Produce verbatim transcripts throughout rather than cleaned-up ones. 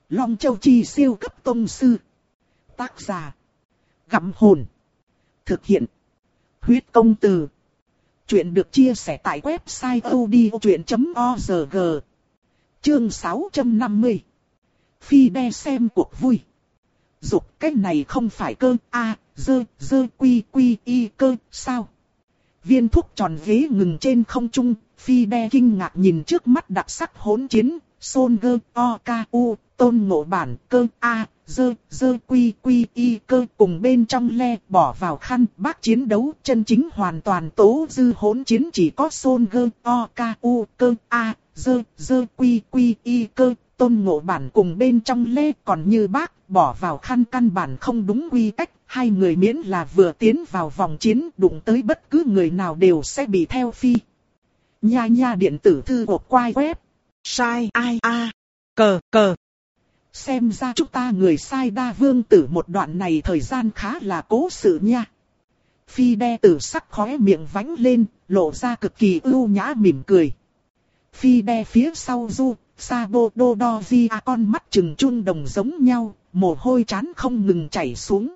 Long Châu Chi siêu cấp tông sư. Tác giả. Gặm hồn. Thực hiện. Huyết công từ. Chuyện được chia sẻ tại website audiochuyện chấm org. Chương sáu trăm năm mươi. Phi đe xem cuộc vui. Dục cái này không phải cơ a dơ dơ quy quy y cơ sao? Viên thuốc tròn ghế ngừng trên không trung, Phi đe kinh ngạc nhìn trước mắt đặc sắc hỗn chiến, Son gơ o ca u, Tôn Ngộ Bản cơ a dơ dơ quy quy y cơ cùng bên trong le bỏ vào khăn bác chiến đấu chân chính hoàn toàn tố dư hỗn chiến chỉ có Son gơ o ca u cơ a dơ dơ quy quy y cơ. Tôn Ngộ Bản cùng bên trong lê còn như bác, bỏ vào khăn căn bản không đúng quy cách, hai người miễn là vừa tiến vào vòng chiến đụng tới bất cứ người nào đều sẽ bị theo phi. Nha nha điện tử thư hộp quai web. Sai ai a cờ cờ. Xem ra chúng ta người sai đa vương tử một đoạn này thời gian khá là cố sự nha. Phi đe tử sắc khóe miệng vánh lên, lộ ra cực kỳ ưu nhã mỉm cười. Phi đe phía sau du. Sabo Dodoria con mắt trừng chun đồng giống nhau, mồ hôi trán không ngừng chảy xuống.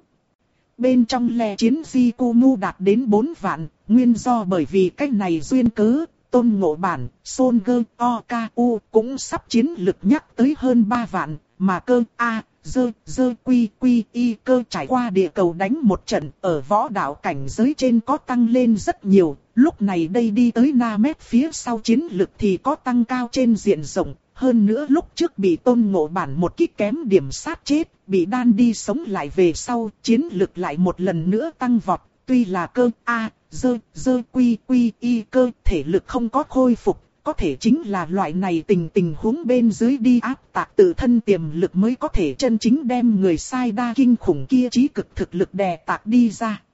Bên trong le chiến Jikumu đạt đến bốn vạn, nguyên do bởi vì cái này duyên cớ, Tôn Ngộ Bản, Son gơ o ca u cũng sắp chiến lực nhắc tới hơn ba vạn, mà cơ a dơ dơ quy quy y cơ trải qua địa cầu đánh một trận ở võ đạo cảnh giới trên có tăng lên rất nhiều, lúc này đây đi tới Namet phía sau chiến lực thì có tăng cao trên diện rộng. Hơn nữa lúc trước bị Tôn Ngộ Bản một kích kém điểm sát chết, bị đan đi sống lại về sau, chiến lực lại một lần nữa tăng vọt. Tuy là cơ a dơ dơ quy quy y cơ thể lực không có khôi phục, có thể chính là loại này tình tình huống bên dưới đi áp tạc tự thân tiềm lực mới có thể chân chính đem người sai đa kinh khủng kia trí cực thực lực đè tạc đi ra.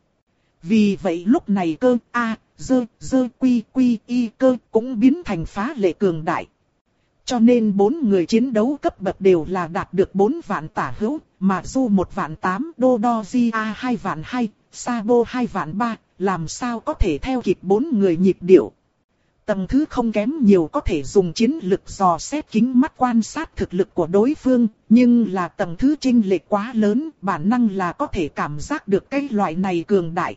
Vì vậy lúc này cơ a dơ dơ quy quy y cơ cũng biến thành phá lệ cường đại. Cho nên bốn người chiến đấu cấp bậc đều là đạt được bốn vạn tả hữu, mà Du một vạn tám, Dodoria hai vạn hai, Sabo hai vạn ba, làm sao có thể theo kịp bốn người nhịp điệu. Tầng thứ không kém nhiều có thể dùng chiến lực dò xét kính mắt quan sát thực lực của đối phương, nhưng là tầng thứ chênh lệch quá lớn, bản năng là có thể cảm giác được cái loại này cường đại.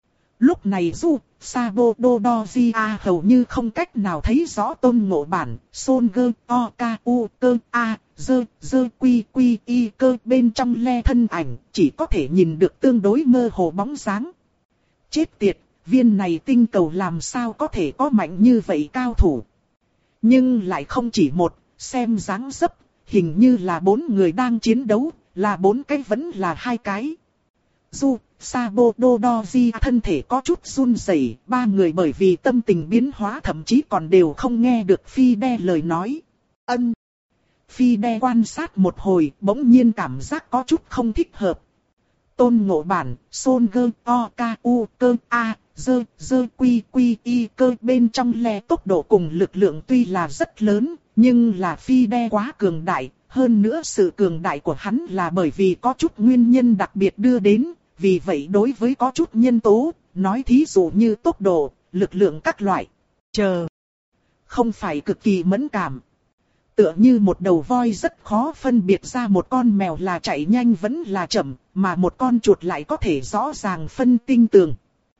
Lúc này Du, Sabo Dodoria hầu như không cách nào thấy rõ Tôn Ngộ Bản, Son gơ o ca u cơ a dơ dơ quy quy y cơ bên trong le thân ảnh, chỉ có thể nhìn được tương đối mơ hồ bóng dáng. Chết tiệt, viên này tinh cầu làm sao có thể có mạnh như vậy cao thủ. Nhưng lại không chỉ một, xem dáng dấp, hình như là bốn người đang chiến đấu, là bốn cái vẫn là hai cái. Du, Sabo Dodoria thân thể có chút run rẩy, ba người bởi vì tâm tình biến hóa thậm chí còn đều không nghe được Phi đe lời nói. Ân. Phi đe quan sát một hồi, bỗng nhiên cảm giác có chút không thích hợp. Tôn Ngộ Bản, Son gơ o ca u cơ a dơ dơ quy quy y cơ bên trong le tốc độ cùng lực lượng tuy là rất lớn, nhưng là Phi đe quá cường đại, hơn nữa sự cường đại của hắn là bởi vì có chút nguyên nhân đặc biệt đưa đến. Vì vậy đối với có chút nhân tố, nói thí dụ như tốc độ, lực lượng các loại, chờ, không phải cực kỳ mẫn cảm. Tựa như một đầu voi rất khó phân biệt ra một con mèo là chạy nhanh vẫn là chậm, mà một con chuột lại có thể rõ ràng phân tinh tường.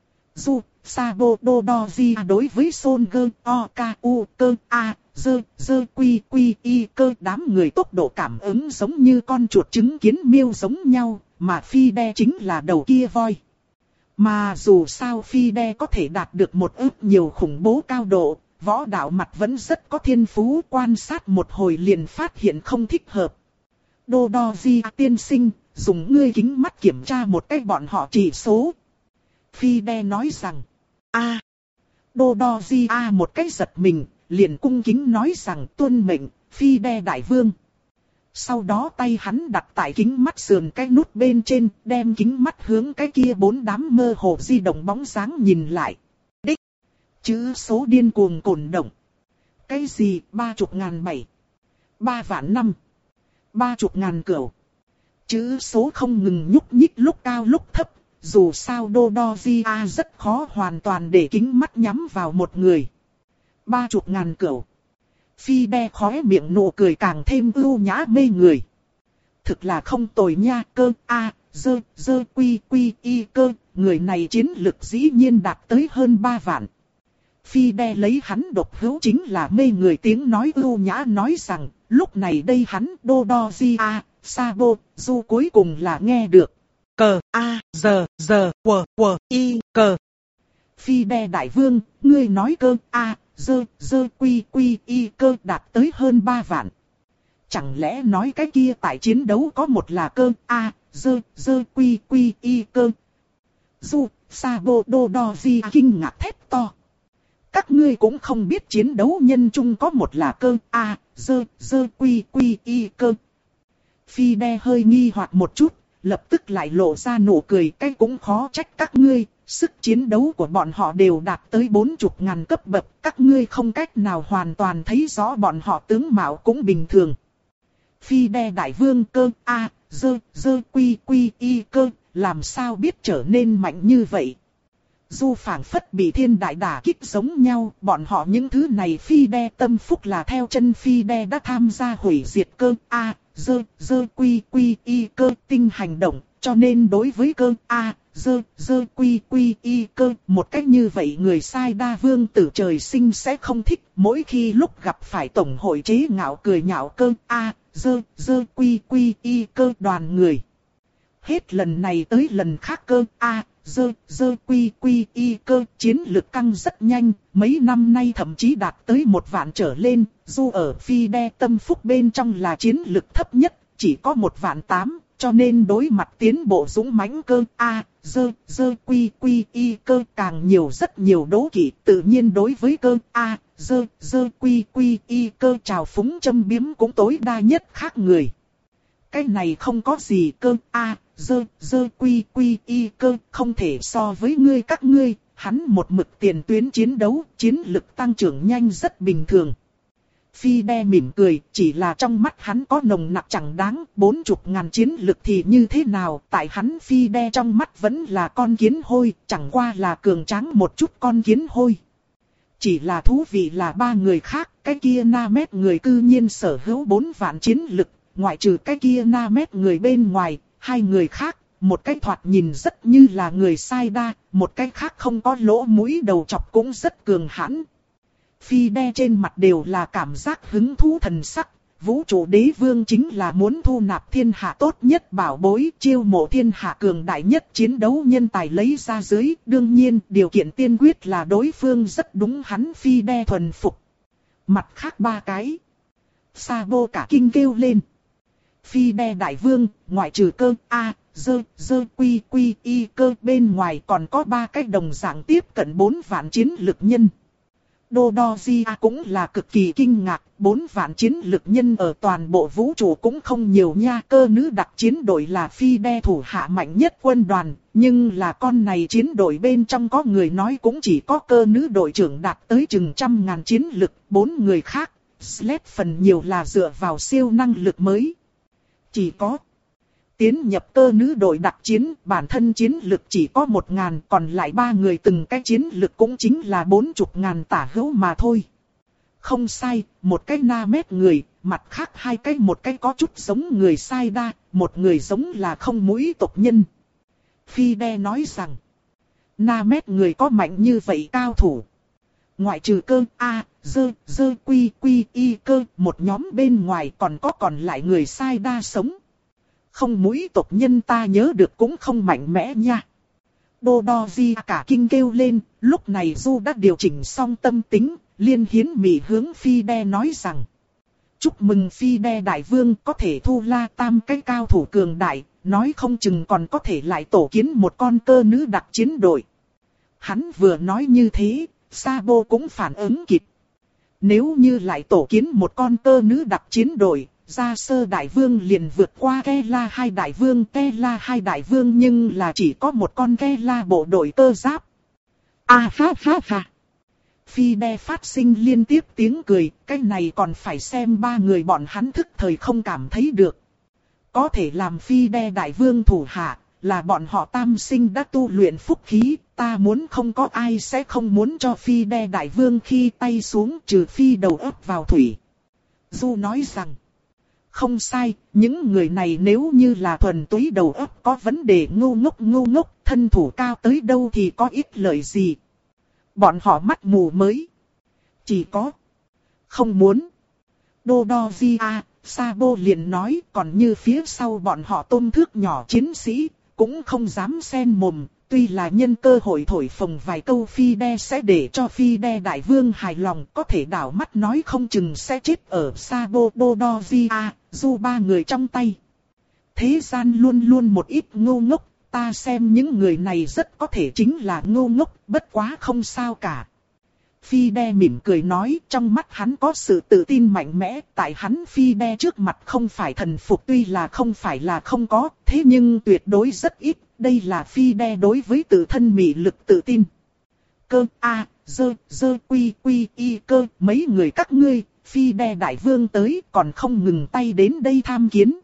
Du, Sabo Dodoria đối với Son gơ o ca u cơ a dơ dơ quy quy y cơ đám người tốc độ cảm ứng giống như con chuột chứng kiến miêu giống nhau. Mà Phi đe chính là đầu kia voi. Mà dù sao Phi đe có thể đạt được một ức nhiều khủng bố cao độ, võ đạo mặt vẫn rất có thiên phú, quan sát một hồi liền phát hiện không thích hợp. Dodoria tiên sinh, dùng ngươi kính mắt kiểm tra một cách bọn họ chỉ số. Phi đe nói rằng, a à. Dodoria một cách giật mình, liền cung kính nói rằng tuân mệnh, Phi đe đại vương. Sau đó tay hắn đặt tại kính mắt sườn cái nút bên trên, đem kính mắt hướng cái kia bốn đám mơ hồ di động bóng dáng nhìn lại. Đích. Chữ số điên cuồng cồn động. Cái gì ba chục ngàn bảy. Ba vạn năm. Ba chục ngàn cửu. Chữ số không ngừng nhúc nhích lúc cao lúc thấp. Dù sao Dodoria rất khó hoàn toàn để kính mắt nhắm vào một người. Ba chục ngàn cửu. Phi đe khóe miệng nụ cười càng thêm ưu nhã mê người. thực là không tồi nha. Cơ a dơ dơ quy quy y cơ, người này chiến lực dĩ nhiên đạt tới hơn ba vạn. Phi đe lấy hắn độc hữu chính là mê người tiếng nói ưu nhã nói rằng, lúc này đây hắn đô đo di a, Sabo, du cuối cùng là nghe được. Cờ a giờ giờ quờ quờ y cờ. Phi đe đại vương, ngươi nói cơ a dơ dơ quy quy y cơ đạt tới hơn ba vạn. Chẳng lẽ nói cái kia tại chiến đấu có một là cơ a dơ dơ quy quy y cơ. Du, Sabo đô đo di kinh ngạc thét to. Các ngươi cũng không biết chiến đấu nhân chung có một là cơ a dơ dơ quy quy y cơ. Phi đe hơi nghi hoặc một chút, lập tức lại lộ ra nụ cười. Cái cũng khó trách các ngươi, sức chiến đấu của bọn họ đều đạt tới bốn chục ngàn cấp bậc. Các ngươi không cách nào hoàn toàn thấy rõ bọn họ tướng mạo cũng bình thường. Phi đe đại vương cơ a dơ dơ quy quy y cơ, làm sao biết trở nên mạnh như vậy. Du phảng phất bị thiên đại đả kích giống nhau, bọn họ những thứ này phi đe tâm phúc là theo chân phi đe đã tham gia hủy diệt cơ a dơ dơ quy quy y cơ tinh hành động, cho nên đối với cơ a dơ dơ quy quy y cơ, một cách như vậy người sai đa vương tử trời sinh sẽ không thích. Mỗi khi lúc gặp phải tổng hội chế ngạo cười nhạo cơ a dơ dơ quy quy y cơ đoàn người. Hết lần này tới lần khác cơ a dơ dơ quy quy y cơ chiến lực căng rất nhanh, mấy năm nay thậm chí đạt tới một vạn trở lên. Dù ở phi đe tâm phúc bên trong là chiến lực thấp nhất, chỉ có một vạn tám, cho nên đối mặt tiến bộ dũng mãnh cơ a dơ dơ quy quy y cơ càng nhiều rất nhiều đố kỵ. Tự nhiên đối với cơ a dơ dơ quy quy y cơ trào phúng châm biếm cũng tối đa nhất khác người. Cái này không có gì cơ a dơ dơ quy quy y cơ không thể so với ngươi các ngươi. Hắn một mực tiền tuyến chiến đấu, chiến lực tăng trưởng nhanh rất bình thường. Phi đe mỉm cười, chỉ là trong mắt hắn có nồng nặc chẳng đáng. Bốn chục ngàn chiến lực thì như thế nào, tại hắn phi đe trong mắt vẫn là con kiến hôi, chẳng qua là cường tráng một chút con kiến hôi. Chỉ là thú vị là ba người khác, cái kia na mét người cư nhiên sở hữu bốn vạn chiến lực. Ngoại trừ cái kia na mét người bên ngoài, hai người khác, một cái thoạt nhìn rất như là người sai đa, một cái khác không có lỗ mũi đầu chọc cũng rất cường hãn. Phi đe trên mặt đều là cảm giác hứng thú thần sắc. Vũ trụ đế vương chính là muốn thu nạp thiên hạ tốt nhất bảo bối, chiêu mộ thiên hạ cường đại nhất chiến đấu nhân tài lấy ra dưới. Đương nhiên, điều kiện tiên quyết là đối phương rất đúng hắn phi đe thuần phục. Mặt khác ba cái. Sabo cả kinh kêu lên. Phi đe đại vương, ngoại trừ cơ a dơ dơ quy quy y cơ bên ngoài còn có ba cái đồng dạng tiếp cận bốn vạn chiến lực nhân. Đô đo di a cũng là cực kỳ kinh ngạc, bốn vạn chiến lực nhân ở toàn bộ vũ trụ cũng không nhiều nha. Cơ nữ đặc chiến đội là phi đe thủ hạ mạnh nhất quân đoàn, nhưng là con này chiến đội bên trong có người nói cũng chỉ có cơ nữ đội trưởng đạt tới chừng trăm ngàn chiến lực, bốn người khác, Sled phần nhiều là dựa vào siêu năng lực mới. Chỉ có tiến nhập cơ nữ đội đặc chiến, bản thân chiến lực chỉ có một ngàn, còn lại ba người từng cái chiến lực cũng chính là bốn chục ngàn tả hữu mà thôi. Không sai, một cái na mét người, mặt khác hai cái, một cái có chút giống người sai đa, một người giống là không mũi tộc nhân. Phi đe nói rằng, na mét người có mạnh như vậy cao thủ. Ngoại trừ cơ a dơ dơ quy quy y cơ, một nhóm bên ngoài còn có còn lại người sai đa sống. Không mũi tộc nhân ta nhớ được cũng không mạnh mẽ nha. Đô đo di cả kinh kêu lên, lúc này Du đã điều chỉnh xong tâm tính, liên hiến mỉ hướng phi đe nói rằng. Chúc mừng phi đe đại vương có thể thu la tam cái cao thủ cường đại, nói không chừng còn có thể lại tổ kiến một con cơ nữ đặc chiến đội. Hắn vừa nói như thế, Sabo cũng phản ứng kịp. Nếu như lại tổ kiến một con cơ nữ đặc chiến đội, Gia Sơ đại vương liền vượt qua Kela hai đại vương. Kela hai đại vương nhưng là chỉ có một con Kela bộ đội cơ giáp. À ha ha ha. Phi đe phát sinh liên tiếp tiếng cười, cái này còn phải xem ba người bọn hắn thức thời không cảm thấy được. Có thể làm phi đe đại vương thủ hạ, là bọn họ tam sinh đã tu luyện phúc khí, ta muốn không có ai sẽ không muốn cho phi đe đại vương khi tay xuống trừ phi đầu ấp vào thủy. Du nói rằng, Không sai, những người này nếu như là thuần túy đầu óc có vấn đề ngu ngốc ngu ngốc, thân thủ cao tới đâu thì có ích lợi gì. Bọn họ mắt mù mới. Chỉ có. Không muốn. Dodoria, Sabo liền nói, còn như phía sau bọn họ tôn thước nhỏ chiến sĩ, cũng không dám xen mồm. Tuy là nhân cơ hội thổi phồng vài câu phi đe sẽ để cho phi đe đại vương hài lòng, có thể đảo mắt nói không chừng sẽ chết ở Sabo Dodoria, dù ba người trong tay. Thế gian luôn luôn một ít ngu ngốc, ta xem những người này rất có thể chính là ngu ngốc, bất quá không sao cả. Phi đe mỉm cười nói, trong mắt hắn có sự tự tin mạnh mẽ, tại hắn phi đe trước mặt không phải thần phục, tuy là không phải là không có, thế nhưng tuyệt đối rất ít, đây là phi đe đối với tự thân mị lực tự tin. Cơ, a, dơ, dơ, quy, quy, y, cơ, mấy người các ngươi, phi đe đại vương tới, còn không ngừng tay đến đây tham kiến.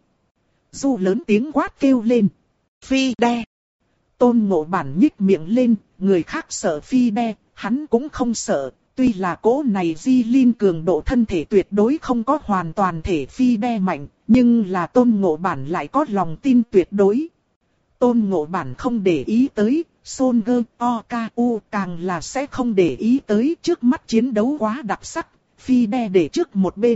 Du lớn tiếng quát kêu lên. Phi đe. Tôn Ngộ Bản nhích miệng lên, người khác sợ phi đe, hắn cũng không sợ. Tuy là cỗ này di linh cường độ thân thể tuyệt đối không có hoàn toàn thể phi đe mạnh, nhưng là Tôn Ngộ Bản lại có lòng tin tuyệt đối. Tôn Ngộ Bản không để ý tới, Son Gơ O K U càng là sẽ không để ý tới, trước mắt chiến đấu quá đặc sắc, phi đe để trước một bên.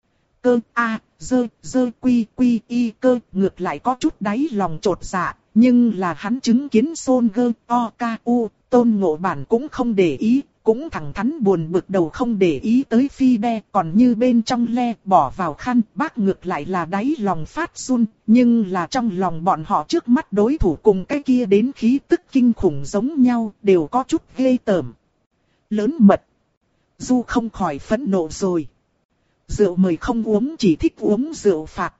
Cơ A, dơ, dơ quy quy y cơ, ngược lại có chút đáy lòng trột dạ, nhưng là hắn chứng kiến Son Gơ O K U, Tôn Ngộ Bản cũng không để ý, cũng thẳng thắn buồn bực đầu không để ý tới phi đe, còn như bên trong le bỏ vào khăn, bác ngược lại là đáy lòng phát run, nhưng là trong lòng bọn họ trước mắt đối thủ cùng cái kia đến khí tức kinh khủng giống nhau, đều có chút ghê tởm. Lớn mật. Du không khỏi phẫn nộ rồi. Rượu mời không uống, chỉ thích uống rượu phạt.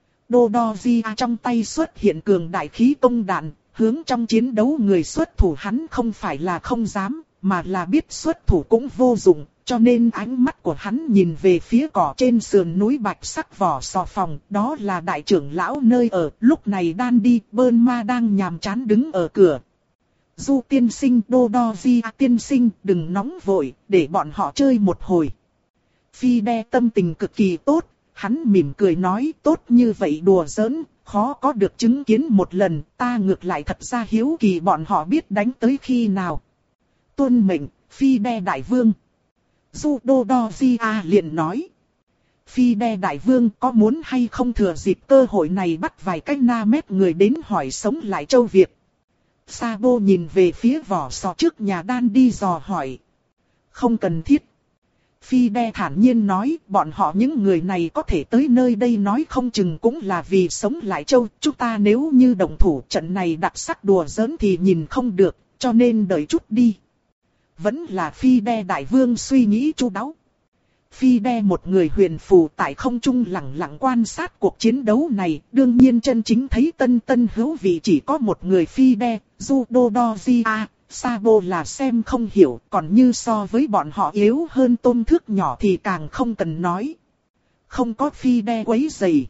Dodoria trong tay xuất hiện cường đại khí công đạn, hướng trong chiến đấu người xuất thủ hắn không phải là không dám, mà là biết xuất thủ cũng vô dụng, cho nên ánh mắt của hắn nhìn về phía cỏ trên sườn núi bạch sắc vỏ sò phòng, đó là đại trưởng lão nơi ở, lúc này đan đi, bơn ma đang nhàm chán đứng ở cửa. Du tiên sinh, Dodoria tiên sinh, đừng nóng vội, để bọn họ chơi một hồi. Phi đe tâm tình cực kỳ tốt, hắn mỉm cười nói, tốt như vậy đùa giỡn, khó có được chứng kiến một lần, ta ngược lại thật ra hiếu kỳ bọn họ biết đánh tới khi nào. Tuân mệnh, phi đe đại vương. Du Dodoria liền nói. Phi đe đại vương có muốn hay không thừa dịp cơ hội này bắt vài cái na mét người đến hỏi sống lại Châu Việt. Sabo nhìn về phía vỏ sò trước nhà đan đi dò hỏi. Không cần thiết. Phi đe thản nhiên nói, bọn họ những người này có thể tới nơi đây nói không chừng cũng là vì sống lại Châu. Chúng ta nếu như đồng thủ trận này đặc sắc đùa giỡn thì nhìn không được, cho nên đợi chút đi. Vẫn là phi đe đại vương suy nghĩ chu đáo. Phi đe một người huyền phù tại không trung lặng lặng quan sát cuộc chiến đấu này, đương nhiên chân chính thấy tân tân hữu vị chỉ có một người phi đe, Du Dodoria, Sabo là xem không hiểu, còn như so với bọn họ yếu hơn tôn thước nhỏ thì càng không cần nói. Không có phi đe quấy rầy.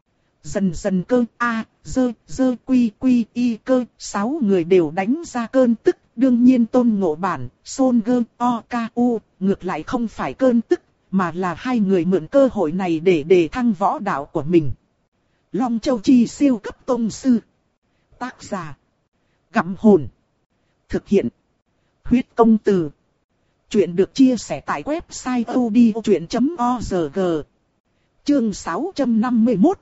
Dần dần cơ A, dơ, dơ quy quy y cơ, sáu người đều đánh ra cơn tức, đương nhiên Tôn Ngộ Bản, Son Gơ O K U, ngược lại không phải cơn tức, mà là hai người mượn cơ hội này để đề thăng võ đạo của mình. Long Châu Chi siêu cấp tông sư. Tác giả. Gặm hồn. Thực hiện. Huyết công từ. Chuyện được chia sẻ tại website odchuyện chấm org. Chương sáu trăm năm mươi mốt.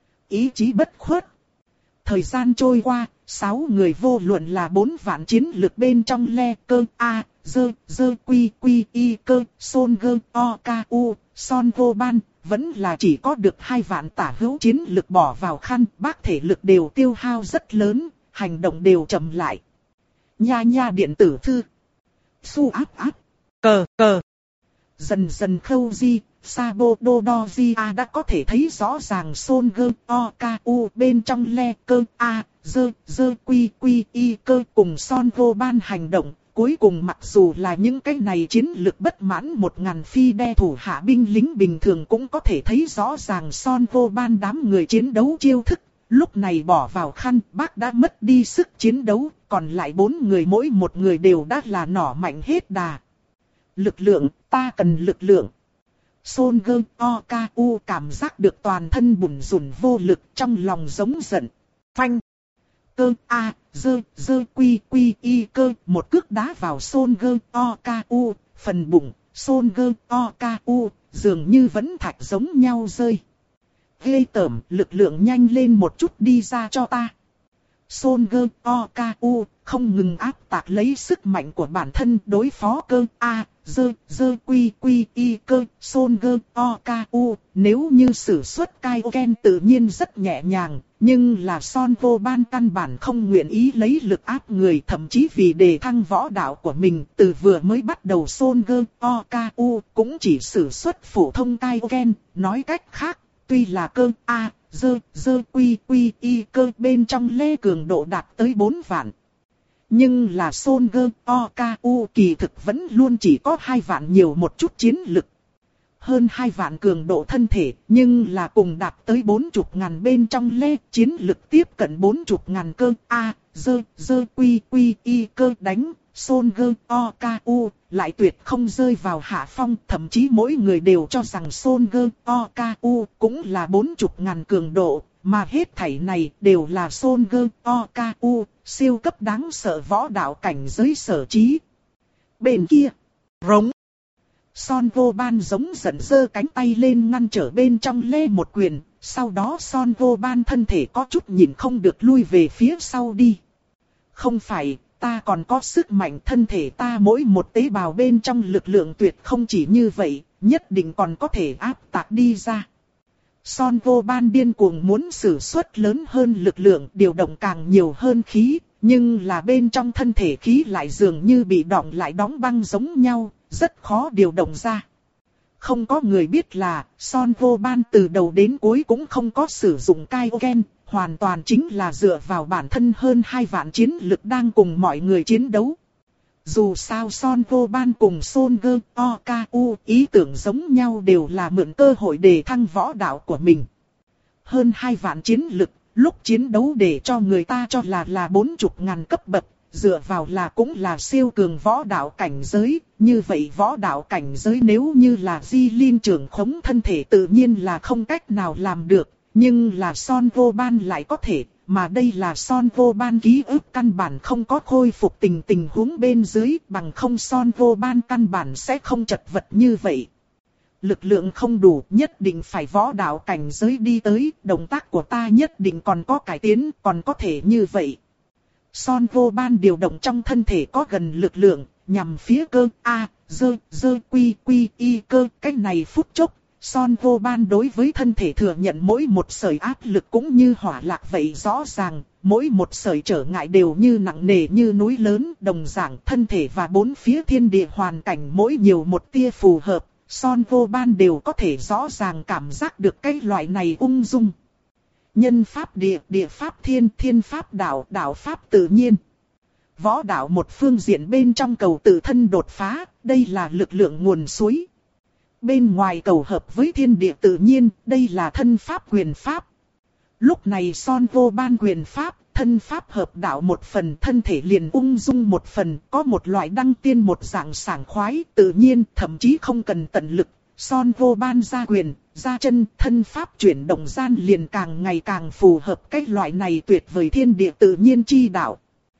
Ý chí bất khuất. Thời gian trôi qua, sáu người vô luận là bốn vạn chiến lực bên trong le cơ A, dơ, dơ quy quy y cơ, Son Gơ O K U, Son Vô Ban, vẫn là chỉ có được hai vạn tả hữu chiến lực bỏ vào khăn, bác thể lực đều tiêu hao rất lớn, hành động đều chậm lại. Nha nha điện tử thư. Su áp áp. Cờ cờ. Dần dần khâu di. Sabo Dodoria đã có thể thấy rõ ràng Son Gơ O K U bên trong le cơ A, dơ, dơ quy quy y cơ cùng Son Vô Ban hành động. Cuối cùng mặc dù là những cái này chiến lực bất mãn một ngàn phi đe thủ hạ binh lính bình thường cũng có thể thấy rõ ràng Son Vô Ban đám người chiến đấu chiêu thức. Lúc này bỏ vào khăn, bác đã mất đi sức chiến đấu, còn lại bốn người mỗi một người đều đã là nỏ mạnh hết đà. Lực lượng, ta cần lực lượng. Son Gơ Oku cảm giác được toàn thân bủn rủn vô lực, trong lòng giống giận. Phanh. Cơ a dơ dơ quy quy y cơ, một cước đá vào Son Gơ Oku, phần bụng Son Gơ Oku dường như vẫn thạch giống nhau rơi. Ghê tởm, lực lượng nhanh lên một chút đi ra cho ta. Son Gơ Oku không ngừng áp tạc lấy sức mạnh của bản thân đối phó cơ a dơ dơ quy quy y cơ. Son Gơ Oku nếu như sử xuất Kaioken tự nhiên rất nhẹ nhàng, nhưng là Son Vô Ban căn bản không nguyện ý lấy lực áp người, thậm chí vì đề thăng võ đạo của mình, từ vừa mới bắt đầu Son Gơ Oku cũng chỉ sử xuất phổ thông Kaioken. Nói cách khác, tuy là cơ a dơ dơ quy quy y cơ bên trong lê cường độ đạt tới bốn vạn, nhưng là Son Gơ Oku kỳ thực vẫn luôn chỉ có hai vạn nhiều một chút chiến lực. Hơn hai vạn cường độ thân thể, nhưng là cùng đạt tới bốn chục ngàn bên trong lê, chiến lực tiếp cận bốn chục ngàn cơ a dơ dơ quy quy y cơ đánh. Son Gơ Oku lại tuyệt không rơi vào hạ phong, thậm chí mỗi người đều cho rằng Son Gơ Oku cũng là bốn chục ngàn cường độ, mà hết thảy này đều là Son Gơ Oku siêu cấp đáng sợ võ đạo cảnh giới sở trí. Bên kia, rống. Son Vô Ban giống giận giơ cánh tay lên ngăn trở bên trong lê một quyền, sau đó Son Vô Ban thân thể có chút nhìn không được lui về phía sau đi. Không phải, ta còn có sức mạnh, thân thể ta mỗi một tế bào bên trong lực lượng tuyệt không chỉ như vậy, nhất định còn có thể áp tạc đi ra. Son Vô Ban điên cuồng muốn sử xuất lớn hơn lực lượng, điều động càng nhiều hơn khí, nhưng là bên trong thân thể khí lại dường như bị đọng lại đóng băng giống nhau, rất khó điều động ra. Không có người biết là, Son Vô Ban từ đầu đến cuối cũng không có sử dụng Kaioken, hoàn toàn chính là dựa vào bản thân hơn hai vạn chiến lực đang cùng mọi người chiến đấu. Dù sao Son Vô Ban cùng Son Gơ Oku ý tưởng giống nhau, đều là mượn cơ hội để thăng võ đạo của mình. Hơn hai vạn chiến lực, lúc chiến đấu để cho người ta cho là là bốn chục ngàn cấp bậc, dựa vào là cũng là siêu cường võ đạo cảnh giới. Như vậy võ đạo cảnh giới nếu như là Di Linh trưởng khống thân thể tự nhiên là không cách nào làm được, nhưng là Son Vô Ban lại có thể. Mà đây là Son Vô Ban ký ức căn bản không có khôi phục tình tình huống bên dưới, bằng không Son Vô Ban căn bản sẽ không chật vật như vậy. Lực lượng không đủ, nhất định phải võ đạo cảnh giới đi tới, động tác của ta nhất định còn có cải tiến, còn có thể như vậy. Son Vô Ban điều động trong thân thể có gần lực lượng, nhằm phía cơ a dơ dơ quy quy y cơ. Cách này phút chốc, Son Vô Ban đối với thân thể thừa nhận mỗi một sợi áp lực cũng như hỏa lạc vậy rõ ràng, mỗi một sợi trở ngại đều như nặng nề như núi lớn. Đồng dạng thân thể và bốn phía thiên địa hoàn cảnh mỗi nhiều một tia phù hợp, Son Vô Ban đều có thể rõ ràng cảm giác được cái loại này ung dung. Nhân pháp địa, địa pháp thiên, thiên pháp đạo, đạo pháp tự nhiên. Võ đạo một phương diện bên trong cầu tự thân đột phá, đây là lực lượng nguồn suối. Bên ngoài cầu hợp với thiên địa tự nhiên, đây là thân pháp quyền pháp. Lúc này Son Vô Ban quyền pháp, thân pháp hợp đạo một phần, thân thể liền ung dung một phần, có một loại đăng tiên một dạng sảng khoái, tự nhiên, thậm chí không cần tận lực. Son Vô Ban ra quyền, ra chân, thân pháp chuyển động gian liền càng ngày càng phù hợp cái loại này tuyệt vời thiên địa tự nhiên chi đạo.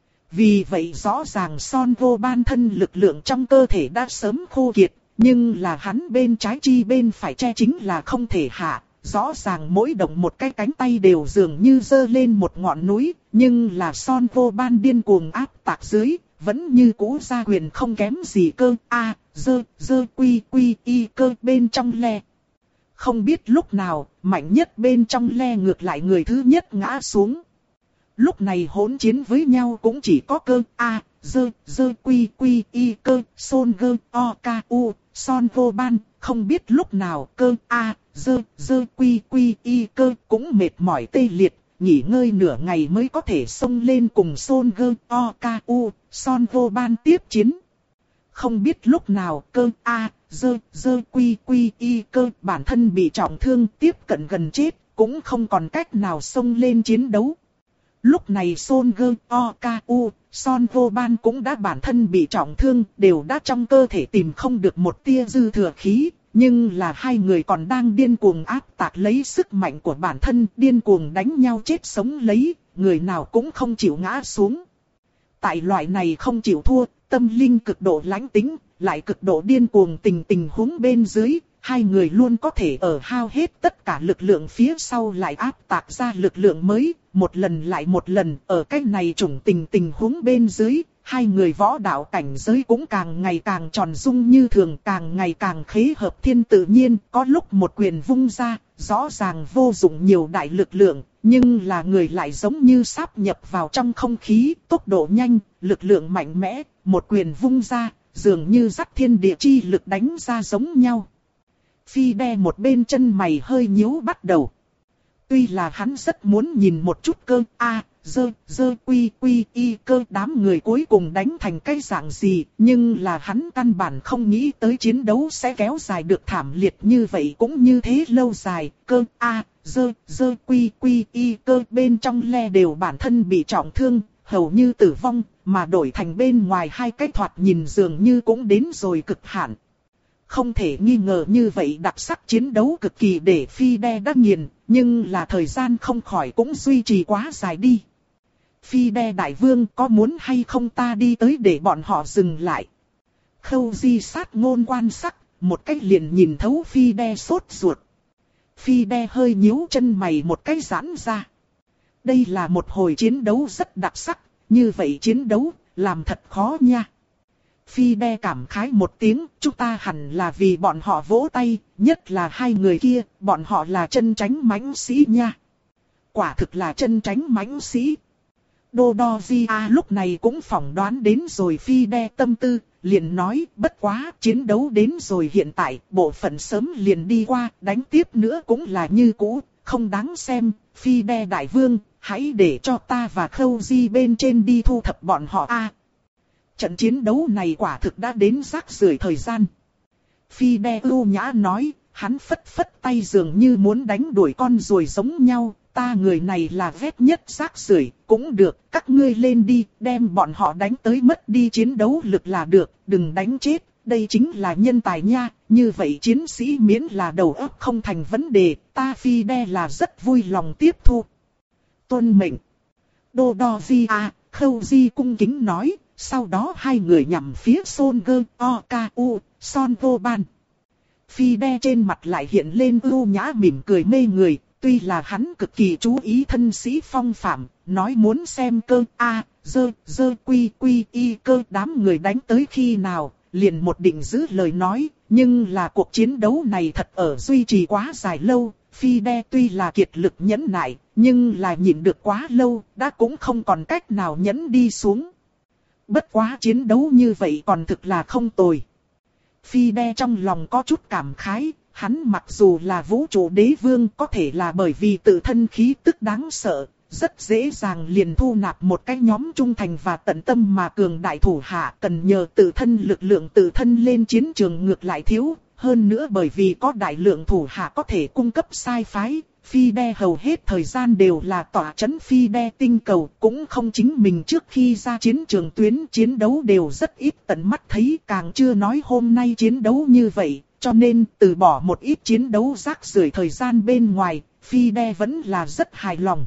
Vì vậy rõ ràng Son Vô Ban thân lực lượng trong cơ thể đã sớm khô kiệt, nhưng là hắn bên trái chi bên phải che chính là không thể hạ. Rõ ràng mỗi động một cái cánh tay đều dường như giơ lên một ngọn núi, nhưng là Son Vô Ban điên cuồng áp tạc dưới, vẫn như cũ ra quyền không kém gì cơ a dơ dơ quy quy y cơ bên trong le. Không biết lúc nào, mạnh nhất bên trong le ngược lại người thứ nhất ngã xuống. Lúc này hỗn chiến với nhau cũng chỉ có cơ a dơ dơ quy quy y cơ, Son Gơ Oku, Son Vô Ban. Không biết lúc nào cơ a dơ dơ quy quy y cơ cũng mệt mỏi tê liệt, nghỉ ngơi nửa ngày mới có thể xông lên cùng Son Gơ Oku, Son Vô Ban tiếp chiến. Không biết lúc nào cơ a dơ dơ quy quy y cơ bản thân bị trọng thương tiếp cận gần chết, cũng không còn cách nào xông lên chiến đấu. Lúc này Son Gơ Oku, Son Vô Ban cũng đã bản thân bị trọng thương, đều đã trong cơ thể tìm không được một tia dư thừa khí, nhưng là hai người còn đang điên cuồng áp tạc lấy sức mạnh của bản thân, điên cuồng đánh nhau chết sống lấy, người nào cũng không chịu ngã xuống. Tại loại này không chịu thua, tâm linh cực độ lãnh tĩnh, lại cực độ điên cuồng tình tình huống bên dưới, hai người luôn có thể ở hao hết tất cả lực lượng phía sau lại áp tạc ra lực lượng mới, một lần lại một lần, ở cái này chủng tình tình huống bên dưới, hai người võ đạo cảnh giới cũng càng ngày càng tròn dung như thường, càng ngày càng khế hợp thiên tự nhiên, có lúc một quyền vung ra, rõ ràng vô dụng nhiều đại lực lượng, nhưng là người lại giống như sáp nhập vào trong không khí, tốc độ nhanh, lực lượng mạnh mẽ, một quyền vung ra, dường như dắt thiên địa chi lực đánh ra giống nhau. Phi đe một bên chân mày hơi nhíu bắt đầu. Tuy là hắn rất muốn nhìn một chút cơ a, dơ, dơ quy quy y cơ đám người cuối cùng đánh thành cái dạng gì, nhưng là hắn căn bản không nghĩ tới chiến đấu sẽ kéo dài được thảm liệt như vậy cũng như thế lâu dài, cơ a, dơ, dơ quy quy y cơ bên trong le đều bản thân bị trọng thương, hầu như tử vong, mà đổi thành bên ngoài hai cái thoạt nhìn dường như cũng đến rồi cực hạn. Không thể nghi ngờ như vậy đặc sắc chiến đấu cực kỳ để Phi đe đã nghiền, nhưng là thời gian không khỏi cũng duy trì quá dài đi. Phi đe đại vương có muốn hay không ta đi tới để bọn họ dừng lại. Khâu Di sát ngôn quan sắc, một cách liền nhìn thấu Phi đe sốt ruột. Phi đe hơi nhíu chân mày một cái giãn ra. Đây là một hồi chiến đấu rất đặc sắc, như vậy chiến đấu, làm thật khó nha. Phi đe cảm khái một tiếng, chúng ta hẳn là vì bọn họ vỗ tay, nhất là hai người kia, bọn họ là chân tránh mãnh sĩ nha. Quả thực là chân tránh mãnh sĩ. Đô Đo Di A lúc này cũng phỏng đoán đến rồi Phi đe tâm tư, liền nói bất quá chiến đấu đến rồi hiện tại, bộ phận sớm liền đi qua, đánh tiếp nữa cũng là như cũ, không đáng xem. Phi đe đại vương, hãy để cho ta và Khâu Di bên trên đi thu thập bọn họ a. Trận chiến đấu này quả thực đã đến rác rưởi thời gian. Phi đe ưu nhã nói, hắn phất phất tay dường như muốn đánh đuổi con ruồi giống nhau. Ta người này là vét nhất rác rưởi, cũng được, các ngươi lên đi, đem bọn họ đánh tới mất đi chiến đấu lực là được, đừng đánh chết, đây chính là nhân tài nha, như vậy chiến sĩ miễn là đầu óc không thành vấn đề, ta Phi đe là rất vui lòng tiếp thu. Tuân mệnh. Đô Đo Di A, Khâu Di cung kính nói, sau đó hai người nhằm phía Son Gơ, O K U, Son Vô Ban. Phi đe trên mặt lại hiện lên ưu nhã mỉm cười mê người. Tuy là hắn cực kỳ chú ý thân sĩ phong phạm, nói muốn xem cơ a, dơ, dơ quy quy y cơ đám người đánh tới khi nào, liền một định giữ lời nói, nhưng là cuộc chiến đấu này thật ở duy trì quá dài lâu, Phi đe tuy là kiệt lực nhẫn nại, nhưng là nhịn được quá lâu, đã cũng không còn cách nào nhẫn đi xuống. Bất quá chiến đấu như vậy còn thực là không tồi. Phi đe trong lòng có chút cảm khái. Hắn mặc dù là vũ trụ đế vương có thể là bởi vì tự thân khí tức đáng sợ, rất dễ dàng liền thu nạp một cái nhóm trung thành và tận tâm mà cường đại thủ hạ, cần nhờ tự thân lực lượng tự thân lên chiến trường ngược lại thiếu, hơn nữa bởi vì có đại lượng thủ hạ có thể cung cấp sai phái, Phi đe hầu hết thời gian đều là tỏa chấn Phi đe tinh cầu, cũng không chính mình trước khi ra chiến trường tuyến chiến đấu đều rất ít tận mắt thấy, càng chưa nói hôm nay chiến đấu như vậy. Cho nên, từ bỏ một ít chiến đấu rác rưởi thời gian bên ngoài, Phi đe vẫn là rất hài lòng.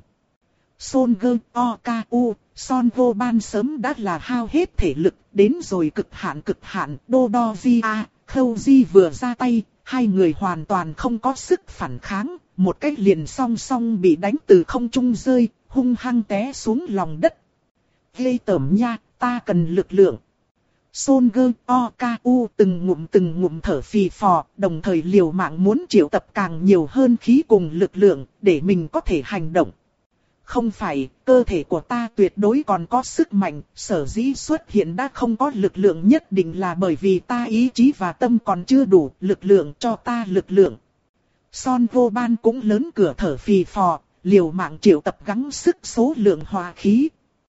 Son Gơ, O K U, Son Vô Ban sớm đã là hao hết thể lực, đến rồi cực hạn cực hạn, Đô Đo Di A, Khâu Di vừa ra tay, hai người hoàn toàn không có sức phản kháng, một cách liền song song bị đánh từ không trung rơi, hung hăng té xuống lòng đất. Ghê tởm nha, ta cần lực lượng. Son Gơ, O K U từng ngụm từng ngụm thở phì phò, đồng thời liều mạng muốn triệu tập càng nhiều hơn khí cùng lực lượng, để mình có thể hành động. Không phải, cơ thể của ta tuyệt đối còn có sức mạnh, sở dĩ xuất hiện đã không có lực lượng nhất định là bởi vì ta ý chí và tâm còn chưa đủ, lực lượng cho ta lực lượng. Son Vô Ban cũng lớn cửa thở phì phò, liều mạng triệu tập gắng sức số lượng hòa khí.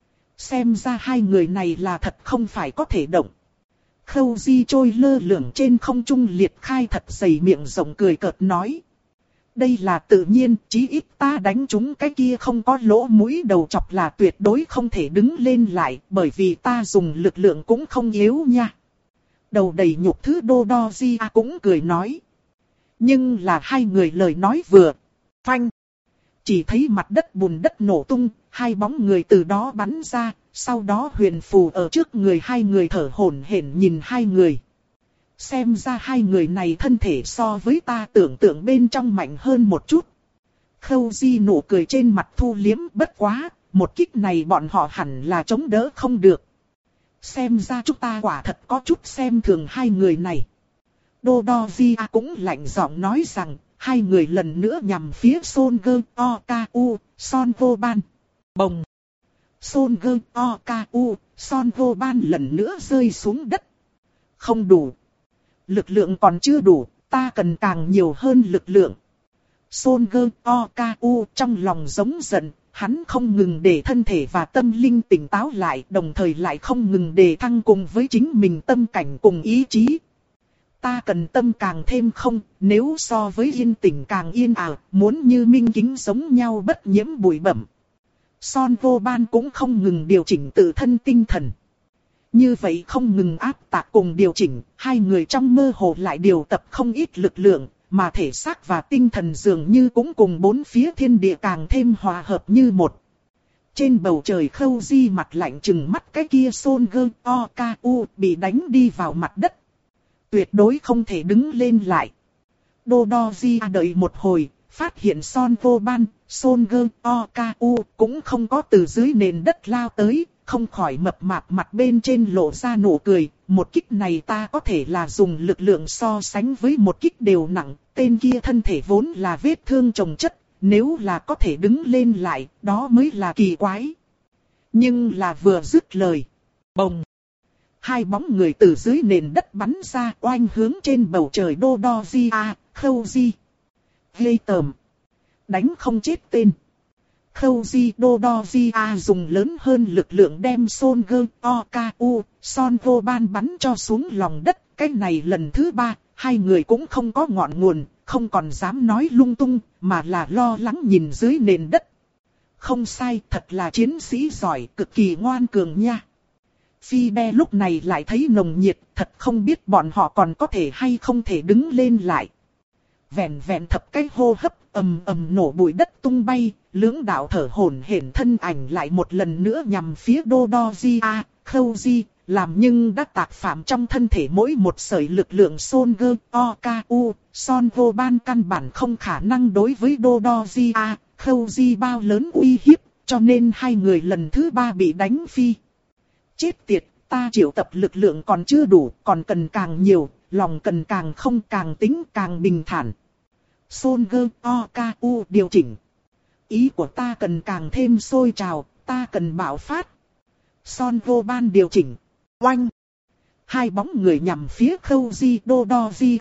Xem ra hai người này là thật không phải có thể động. Khâu Di trôi lơ lửng trên không trung liệt khai thật dày miệng rộng cười cợt nói. Đây là tự nhiên, chí ít ta đánh chúng cái kia không có lỗ mũi đầu chọc là tuyệt đối không thể đứng lên lại, bởi vì ta dùng lực lượng cũng không yếu nha. Đầu đầy nhục thứ Đô Đo Di A cũng cười nói. Nhưng là hai người lời nói vừa. Phanh. Chỉ thấy mặt đất bùn đất nổ tung, hai bóng người từ đó bắn ra, sau đó huyền phù ở trước người hai người thở hổn hển nhìn hai người. Xem ra hai người này thân thể so với ta tưởng tượng bên trong mạnh hơn một chút. Khâu Di nụ cười trên mặt thu liếm, bất quá, một kích này bọn họ hẳn là chống đỡ không được. Xem ra chúng ta quả thật có chút xem thường hai người này. Dodoria cũng lạnh giọng nói rằng, hai người lần nữa nhằm phía Songo Okaku, Son Vô Ban. Bồng! Songo Okaku, Son Vô Ban lần nữa rơi xuống đất. Không đủ. Lực lượng còn chưa đủ, ta cần càng nhiều hơn lực lượng. Songo Okaku trong lòng giống giận, hắn không ngừng để thân thể và tâm linh tỉnh táo lại, đồng thời lại không ngừng đề thăng cùng với chính mình tâm cảnh cùng ý chí. Ta cần tâm càng thêm không, nếu so với yên tĩnh càng yên ảo, muốn như minh kính giống nhau bất nhiễm bụi bặm. Son Vô Ban cũng không ngừng điều chỉnh tự thân tinh thần. Như vậy không ngừng áp tạc cùng điều chỉnh, hai người trong mơ hồ lại điều tập không ít lực lượng, mà thể xác và tinh thần dường như cũng cùng bốn phía thiên địa càng thêm hòa hợp như một. Trên bầu trời Khâu Di mặt lạnh trừng mắt cái kia Songo Okaku bị đánh đi vào mặt đất. Tuyệt đối không thể đứng lên lại. Dodoria đợi một hồi, phát hiện Son Vô Ban, Songo Okaku cũng không có từ dưới nền đất lao tới, không khỏi mập mạp mặt bên trên lộ ra nụ cười. Một kích này ta có thể là dùng lực lượng so sánh với một kích đều nặng, tên kia thân thể vốn là vết thương chồng chất, nếu là có thể đứng lên lại, đó mới là kỳ quái. Nhưng là vừa dứt lời. Bồng! Hai bóng người từ dưới nền đất bắn ra oanh hướng trên bầu trời Dodoria, Khâu Di. Ghê tởm. Đánh không chết tên. Khâu Di Dodoria dùng lớn hơn lực lượng đem Songo Okaku, Son Vô Ban bắn cho xuống lòng đất. Cái này lần thứ ba, hai người cũng không có ngọn nguồn, không còn dám nói lung tung, mà là lo lắng nhìn dưới nền đất. Không sai, thật là chiến sĩ giỏi, cực kỳ ngoan cường nha. Phi Đe lúc này lại thấy nồng nhiệt, thật không biết bọn họ còn có thể hay không thể đứng lên lại. Vẹn vẹn thập cái hô hấp, ầm ầm nổ bụi đất tung bay, lưỡng đạo thở hổn hển thân ảnh lại một lần nữa nhằm phía Dodoria, Khâu Di, làm nhưng đã tạc phạm trong thân thể mỗi một sợi lực lượng Songo Okaku, Son Vô Ban căn bản không khả năng đối với Dodoria, Khâu Di bao lớn uy hiếp, cho nên hai người lần thứ ba bị đánh phi. Chết tiệt, ta triệu tập lực lượng còn chưa đủ, còn cần càng nhiều, lòng cần càng không càng tính càng bình thản. Songo Okaku điều chỉnh. Ý của ta cần càng thêm sôi trào, ta cần bạo phát. Son Vô Ban điều chỉnh. Oanh! Hai bóng người nhằm phía Khâu Di Dodoria.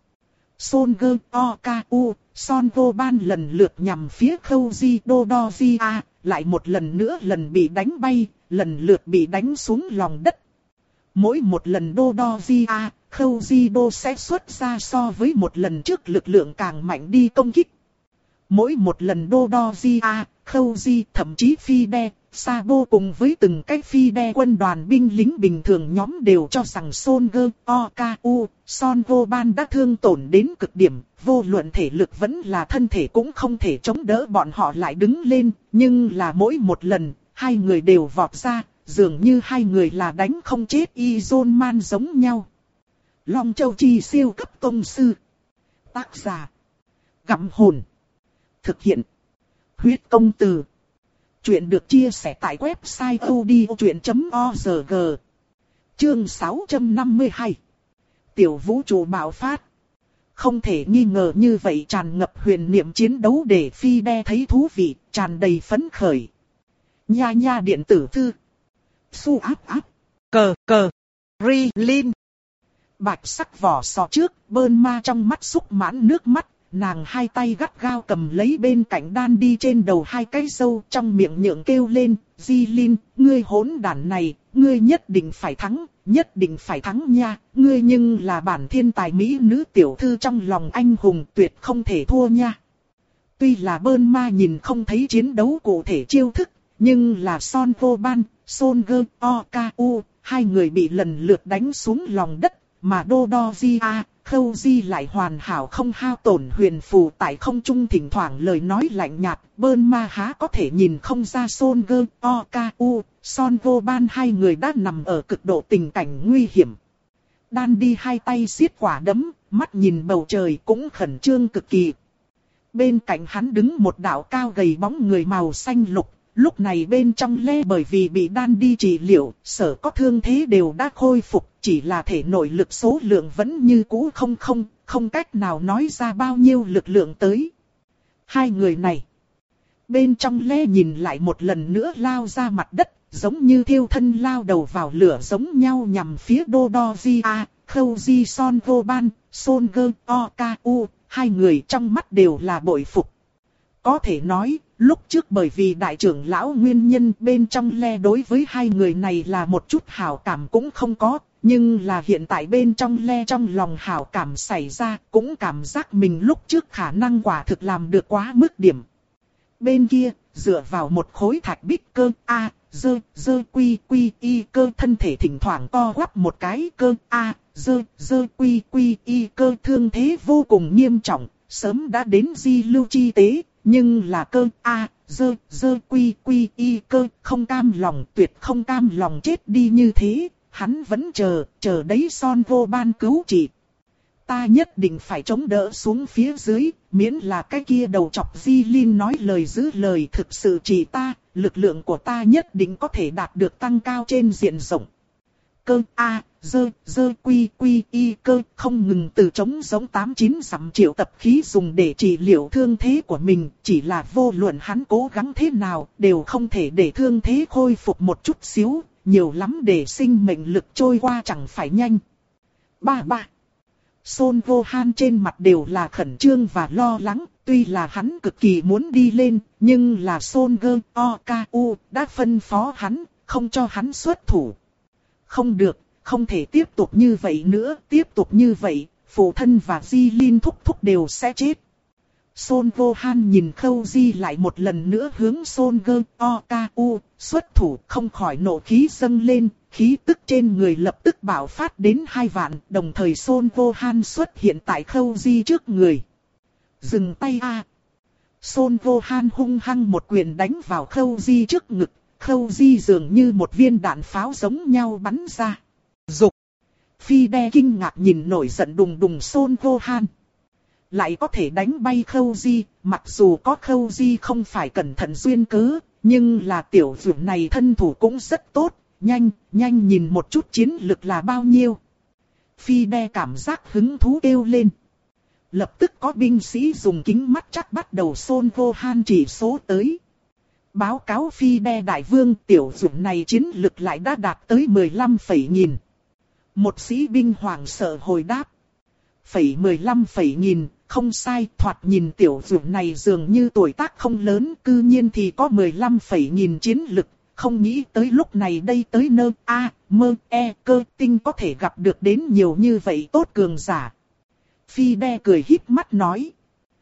Songo Okaku, Son Vô Ban lần lượt nhằm phía Khâu Di Dodoria, lại một lần nữa lần bị đánh bay, lần lượt bị đánh xuống lòng đất. Mỗi một lần Dodoria, Khâu Di Đô sẽ xuất ra so với một lần trước lực lượng càng mạnh đi công kích. Mỗi một lần Dodoria, Khâu Di thậm chí Phi Đe, Sabo cùng với từng cái Phi Đe quân đoàn binh lính bình thường nhóm đều cho rằng Songo Okaku, Son Vô Ban đã thương tổn đến cực điểm, vô luận thể lực vẫn là thân thể cũng không thể chống đỡ bọn họ lại đứng lên, nhưng là mỗi một lần, hai người đều vọt ra, dường như hai người là đánh không chết Izon Man giống nhau. Long Châu Chi siêu cấp tông sư. Tác giả. Gặm hồn. Thực hiện. Huyết công từ. Chuyện được chia sẻ tại website odchuyện chấm org. Chương sáu trăm năm mươi hai. Tiểu vũ trụ bạo phát. Không thể nghi ngờ như vậy tràn ngập huyền niệm chiến đấu để Phi Đe thấy thú vị, tràn đầy phấn khởi. Nha nha điện tử thư. Su áp áp. Cờ cờ. Ri Linh. Bạch sắc vỏ sò trước, Bơn Ma trong mắt xúc mãn nước mắt, nàng hai tay gắt gao cầm lấy bên cạnh đan đi trên đầu hai cái râu, trong miệng nhượng kêu lên, Di Linh, ngươi hỗn đản này, ngươi nhất định phải thắng, nhất định phải thắng nha, ngươi nhưng là bản thiên tài mỹ nữ tiểu thư trong lòng anh hùng, tuyệt không thể thua nha. Tuy là Bơn Ma nhìn không thấy chiến đấu cụ thể chiêu thức, nhưng là Son Vô Ban, Songo Okaku, hai người bị lần lượt đánh xuống lòng đất, mà Dodoria, Khâu Di lại hoàn hảo không hao tổn huyền phù tại không trung thỉnh thoảng lời nói lạnh nhạt, Bơn Ma há có thể nhìn không ra Son Gơ, O Ca U, Son Vô Ban hai người đã nằm ở cực độ tình cảnh nguy hiểm. Đan Đi hai tay siết quả đấm, mắt nhìn bầu trời cũng khẩn trương cực kỳ. Bên cạnh hắn đứng một đạo cao gầy bóng người màu xanh lục, lúc này bên trong le bởi vì bị Đan Đi trị liệu, sở có thương thế đều đã khôi phục, chỉ là thể nội lực số lượng vẫn như cũ không không, không cách nào nói ra bao nhiêu lực lượng tới. Hai người này, bên trong le nhìn lại một lần nữa lao ra mặt đất, giống như thiêu thân lao đầu vào lửa giống nhau nhằm phía Đô Đo Di A, Khâu Di Son Vô Ban, Son Gơ, O Ca U, hai người trong mắt đều là bội phục. Có thể nói, lúc trước bởi vì đại trưởng lão nguyên nhân bên trong le đối với hai người này là một chút hảo cảm cũng không có, nhưng là hiện tại bên trong le trong lòng hảo cảm xảy ra cũng cảm giác mình lúc trước khả năng quả thực làm được quá mức điểm. Bên kia, dựa vào một khối thạch bích cơ A, dơ, dơ quy quy y cơ thân thể thỉnh thoảng co quắp một cái cơ A, dơ, dơ quy quy y cơ thương thế vô cùng nghiêm trọng, sớm đã đến di lưu chi tế. Nhưng là cơ A, dơ, dơ quy quy y cơ không cam lòng, tuyệt không cam lòng chết đi như thế, hắn vẫn chờ, chờ đấy Son Vô Ban cứu trị. Ta nhất định phải chống đỡ xuống phía dưới, miễn là cái kia đầu chọc Di Linh nói lời giữ lời thực sự chỉ ta, lực lượng của ta nhất định có thể đạt được tăng cao trên diện rộng. Cơ A, dơ, dơ quy quy y cơ không ngừng từ chống giống tám chín dặm triệu tập khí dùng để trị liệu thương thế của mình, chỉ là vô luận hắn cố gắng thế nào đều không thể để thương thế khôi phục một chút xíu, nhiều lắm để sinh mệnh lực trôi qua chẳng phải nhanh. Ba ba. Son Vô Han trên mặt đều là khẩn trương và lo lắng, tuy là hắn cực kỳ muốn đi lên, nhưng là Son Gơ, O Ca U đã phân phó hắn, không cho hắn xuất thủ. Không được, không thể tiếp tục như vậy nữa, tiếp tục như vậy, phụ thân và Di Linh thúc thúc đều sẽ chết. Son Vô Han nhìn Khâu Di lại một lần nữa hướng Son Gơ, O Ca U, xuất thủ không khỏi nộ khí dâng lên, khí tức trên người lập tức bạo phát đến hai vạn, đồng thời Son Vô Han xuất hiện tại Khâu Di trước người. Dừng tay a! Son Vô Han hung hăng một quyền đánh vào Khâu Di trước ngực. Khâu Di dường như một viên đạn pháo giống nhau bắn ra. Rục. Phi Đe kinh ngạc nhìn nổi giận đùng đùng Son Vô Han. Lại có thể đánh bay Khâu Di, mặc dù có Khâu Di không phải cẩn thận duyên cớ, nhưng là tiểu dưỡng này thân thủ cũng rất tốt, nhanh, nhanh nhìn một chút chiến lực là bao nhiêu. Phi Đe cảm giác hứng thú kêu lên. Lập tức có binh sĩ dùng kính mắt chắc bắt đầu Son Vô Han chỉ số tới. Báo cáo Phi Đe đại vương, tiểu dưỡng này chiến lực lại đã đạt tới mười lăm phẩy nghìn. Một sĩ binh hoảng sợ hồi đáp. Phẩy mười lăm phẩy nghìn, không sai, thoạt nhìn tiểu dưỡng này dường như tuổi tác không lớn, cư nhiên thì có mười lăm phẩy nghìn chiến lực, không nghĩ tới lúc này đây tới nơ A, mơ, e, cơ tinh có thể gặp được đến nhiều như vậy tốt cường giả. Phi Đe cười híp mắt nói.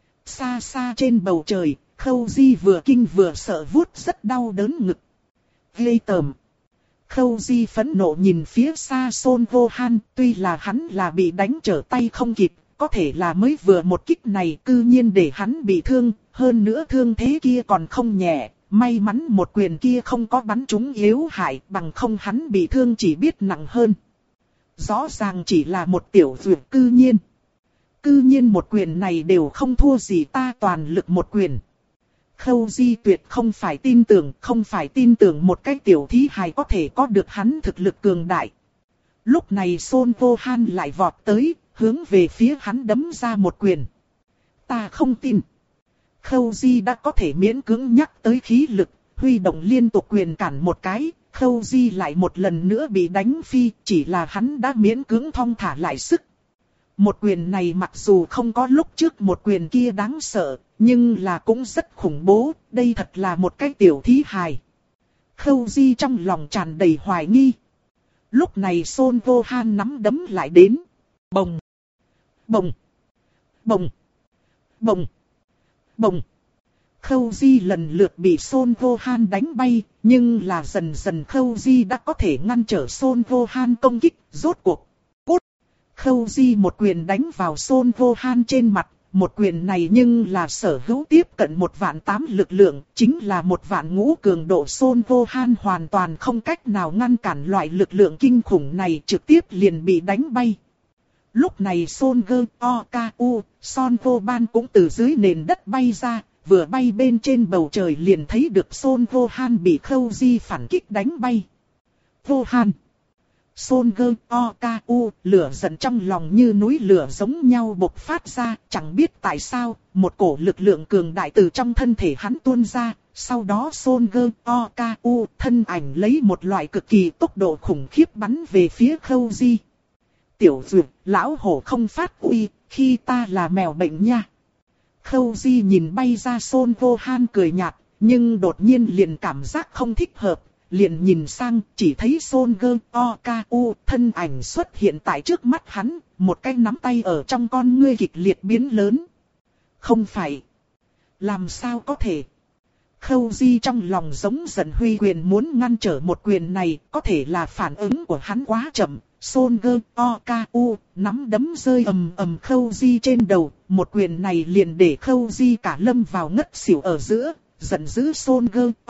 Xa xa trên bầu trời, Khâu Di vừa kinh vừa sợ vuốt rất đau đớn ngực. Ghê tởm. Khâu Di phẫn nộ nhìn phía xa Son Vô Han, tuy là hắn là bị đánh trở tay không kịp, có thể là mới vừa một kích này cư nhiên để hắn bị thương, hơn nữa thương thế kia còn không nhẹ, may mắn một quyền kia không có bắn trúng yếu hại, bằng không hắn bị thương chỉ biết nặng hơn. Rõ ràng chỉ là một tiểu dược cư nhiên. Cư nhiên một quyền này đều không thua gì ta toàn lực một quyền. Khâu Di tuyệt không phải tin tưởng, không phải tin tưởng một cái tiểu thí hài có thể có được hắn thực lực cường đại. Lúc này Son Vô Han lại vọt tới, hướng về phía hắn đấm ra một quyền. Ta không tin. Khâu Di đã có thể miễn cưỡng nhắc tới khí lực, huy động liên tục quyền cản một cái, Khâu Di lại một lần nữa bị đánh phi, chỉ là hắn đã miễn cưỡng thong thả lại sức. Một quyền này mặc dù không có lúc trước một quyền kia đáng sợ, nhưng là cũng rất khủng bố, đây thật là một cái tiểu thí hài. Khâu Di trong lòng tràn đầy hoài nghi. Lúc này Son Vô Han nắm đấm lại đến. Bồng, bồng, bồng, bồng, bồng. Khâu Di lần lượt bị Son Vô Han đánh bay, nhưng là dần dần Khâu Di đã có thể ngăn trở Son Vô Han công kích, rốt cuộc. Khâu Di một quyền đánh vào Son Gohan trên mặt, một quyền này nhưng là sở hữu tiếp cận một vạn tám lực lượng, chính là một vạn ngũ cường độ. Son Gohan hoàn toàn không cách nào ngăn cản loại lực lượng kinh khủng này, trực tiếp liền bị đánh bay. Lúc này Son Goku, Son Gohan cũng từ dưới nền đất bay ra, vừa bay bên trên bầu trời liền thấy được Son Gohan bị Khâu Di phản kích đánh bay. Gohan, Son Goku, lửa giận trong lòng như núi lửa giống nhau bộc phát ra, chẳng biết tại sao, một cổ lực lượng cường đại từ trong thân thể hắn tuôn ra, sau đó Son Goku thân ảnh lấy một loại cực kỳ tốc độ khủng khiếp bắn về phía Khâu Di. Tiểu dược, lão hổ không phát uy, khi ta là mèo bệnh nha. Khâu Di nhìn bay ra Son Gohan cười nhạt, nhưng đột nhiên liền cảm giác không thích hợp. Liền nhìn sang, chỉ thấy Son Goku thân ảnh xuất hiện tại trước mắt hắn, một cái nắm tay ở trong con ngươi kịch liệt biến lớn. Không phải. Làm sao có thể? Khâu Di trong lòng giống giận huy quyền muốn ngăn trở một quyền này, có thể là phản ứng của hắn quá chậm. Son Goku nắm đấm rơi ầm ầm Khâu Di trên đầu, một quyền này liền để Khâu Di cả lâm vào ngất xỉu ở giữa. Giận dữ Son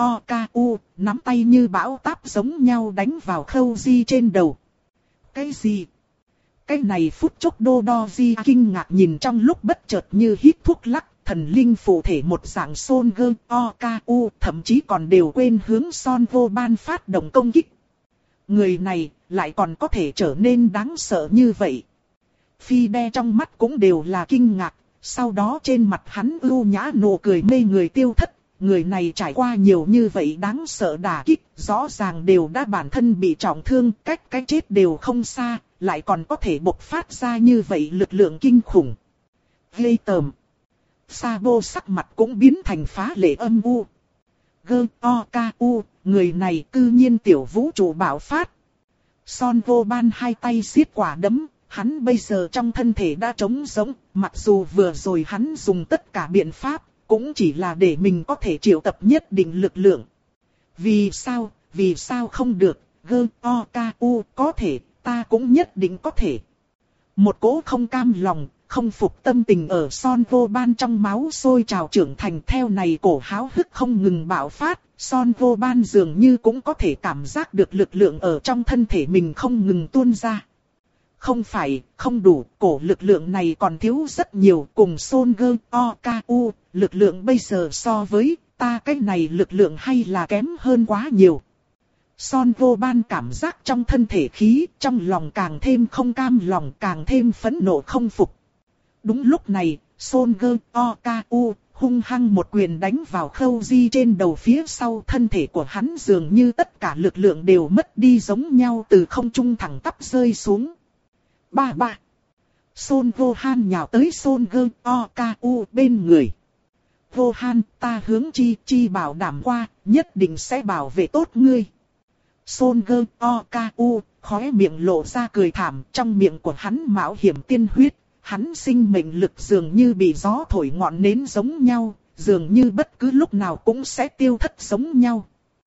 Goku nắm tay như bão táp giống nhau đánh vào Khâu Di trên đầu. Cái gì? Cái này phút chốc Đô Đo Di kinh ngạc nhìn trong lúc bất chợt như hít thuốc lắc, thần linh phụ thể một dạng Son Goku, thậm chí còn đều quên hướng Son Gohan phát động công kích. Người này lại còn có thể trở nên đáng sợ như vậy. Phi Đe trong mắt cũng đều là kinh ngạc, sau đó trên mặt hắn ưu nhã nụ cười mê người tiêu thất. Người này trải qua nhiều như vậy đáng sợ đả kích, rõ ràng đều đã bản thân bị trọng thương, cách cái chết đều không xa, lại còn có thể bộc phát ra như vậy lực lượng kinh khủng. Ghê tởm. Sabo sắc mặt cũng biến thành phá lệ âm u. Goku, người này cư nhiên tiểu vũ trụ bạo phát. Son Gohan hai tay siết quả đấm, hắn bây giờ trong thân thể đã trống rỗng, mặc dù vừa rồi hắn dùng tất cả biện pháp, cũng chỉ là để mình có thể triệu tập nhất định lực lượng. Vì sao, vì sao không được, Goku có thể, ta cũng nhất định có thể. Một cỗ không cam lòng, không phục tâm tình ở Son Gohan trong máu sôi trào trưởng thành, theo này cổ háo hức không ngừng bạo phát. Son Gohan dường như cũng có thể cảm giác được lực lượng ở trong thân thể mình không ngừng tuôn ra. Không phải, không đủ, cổ lực lượng này còn thiếu rất nhiều, cùng Son Goku, lực lượng bây giờ so với ta cái này lực lượng hay là kém hơn quá nhiều. Son Gohan cảm giác trong thân thể khí, trong lòng càng thêm không cam lòng, càng thêm phẫn nộ không phục. Đúng lúc này, Son Goku hung hăng một quyền đánh vào Khâu Di trên đầu, phía sau thân thể của hắn dường như tất cả lực lượng đều mất đi giống nhau, từ không trung thẳng tắp rơi xuống. Ba ba. Son Gohan nhào tới Son Goku bên người. Gohan, ta hướng Chi Chi bảo đảm qua, nhất định sẽ bảo vệ tốt ngươi. Son Goku khóe miệng lộ ra cười thảm, trong miệng của hắn mạo hiểm tiên huyết, hắn sinh mệnh lực dường như bị gió thổi ngọn nến giống nhau, dường như bất cứ lúc nào cũng sẽ tiêu thất giống nhau.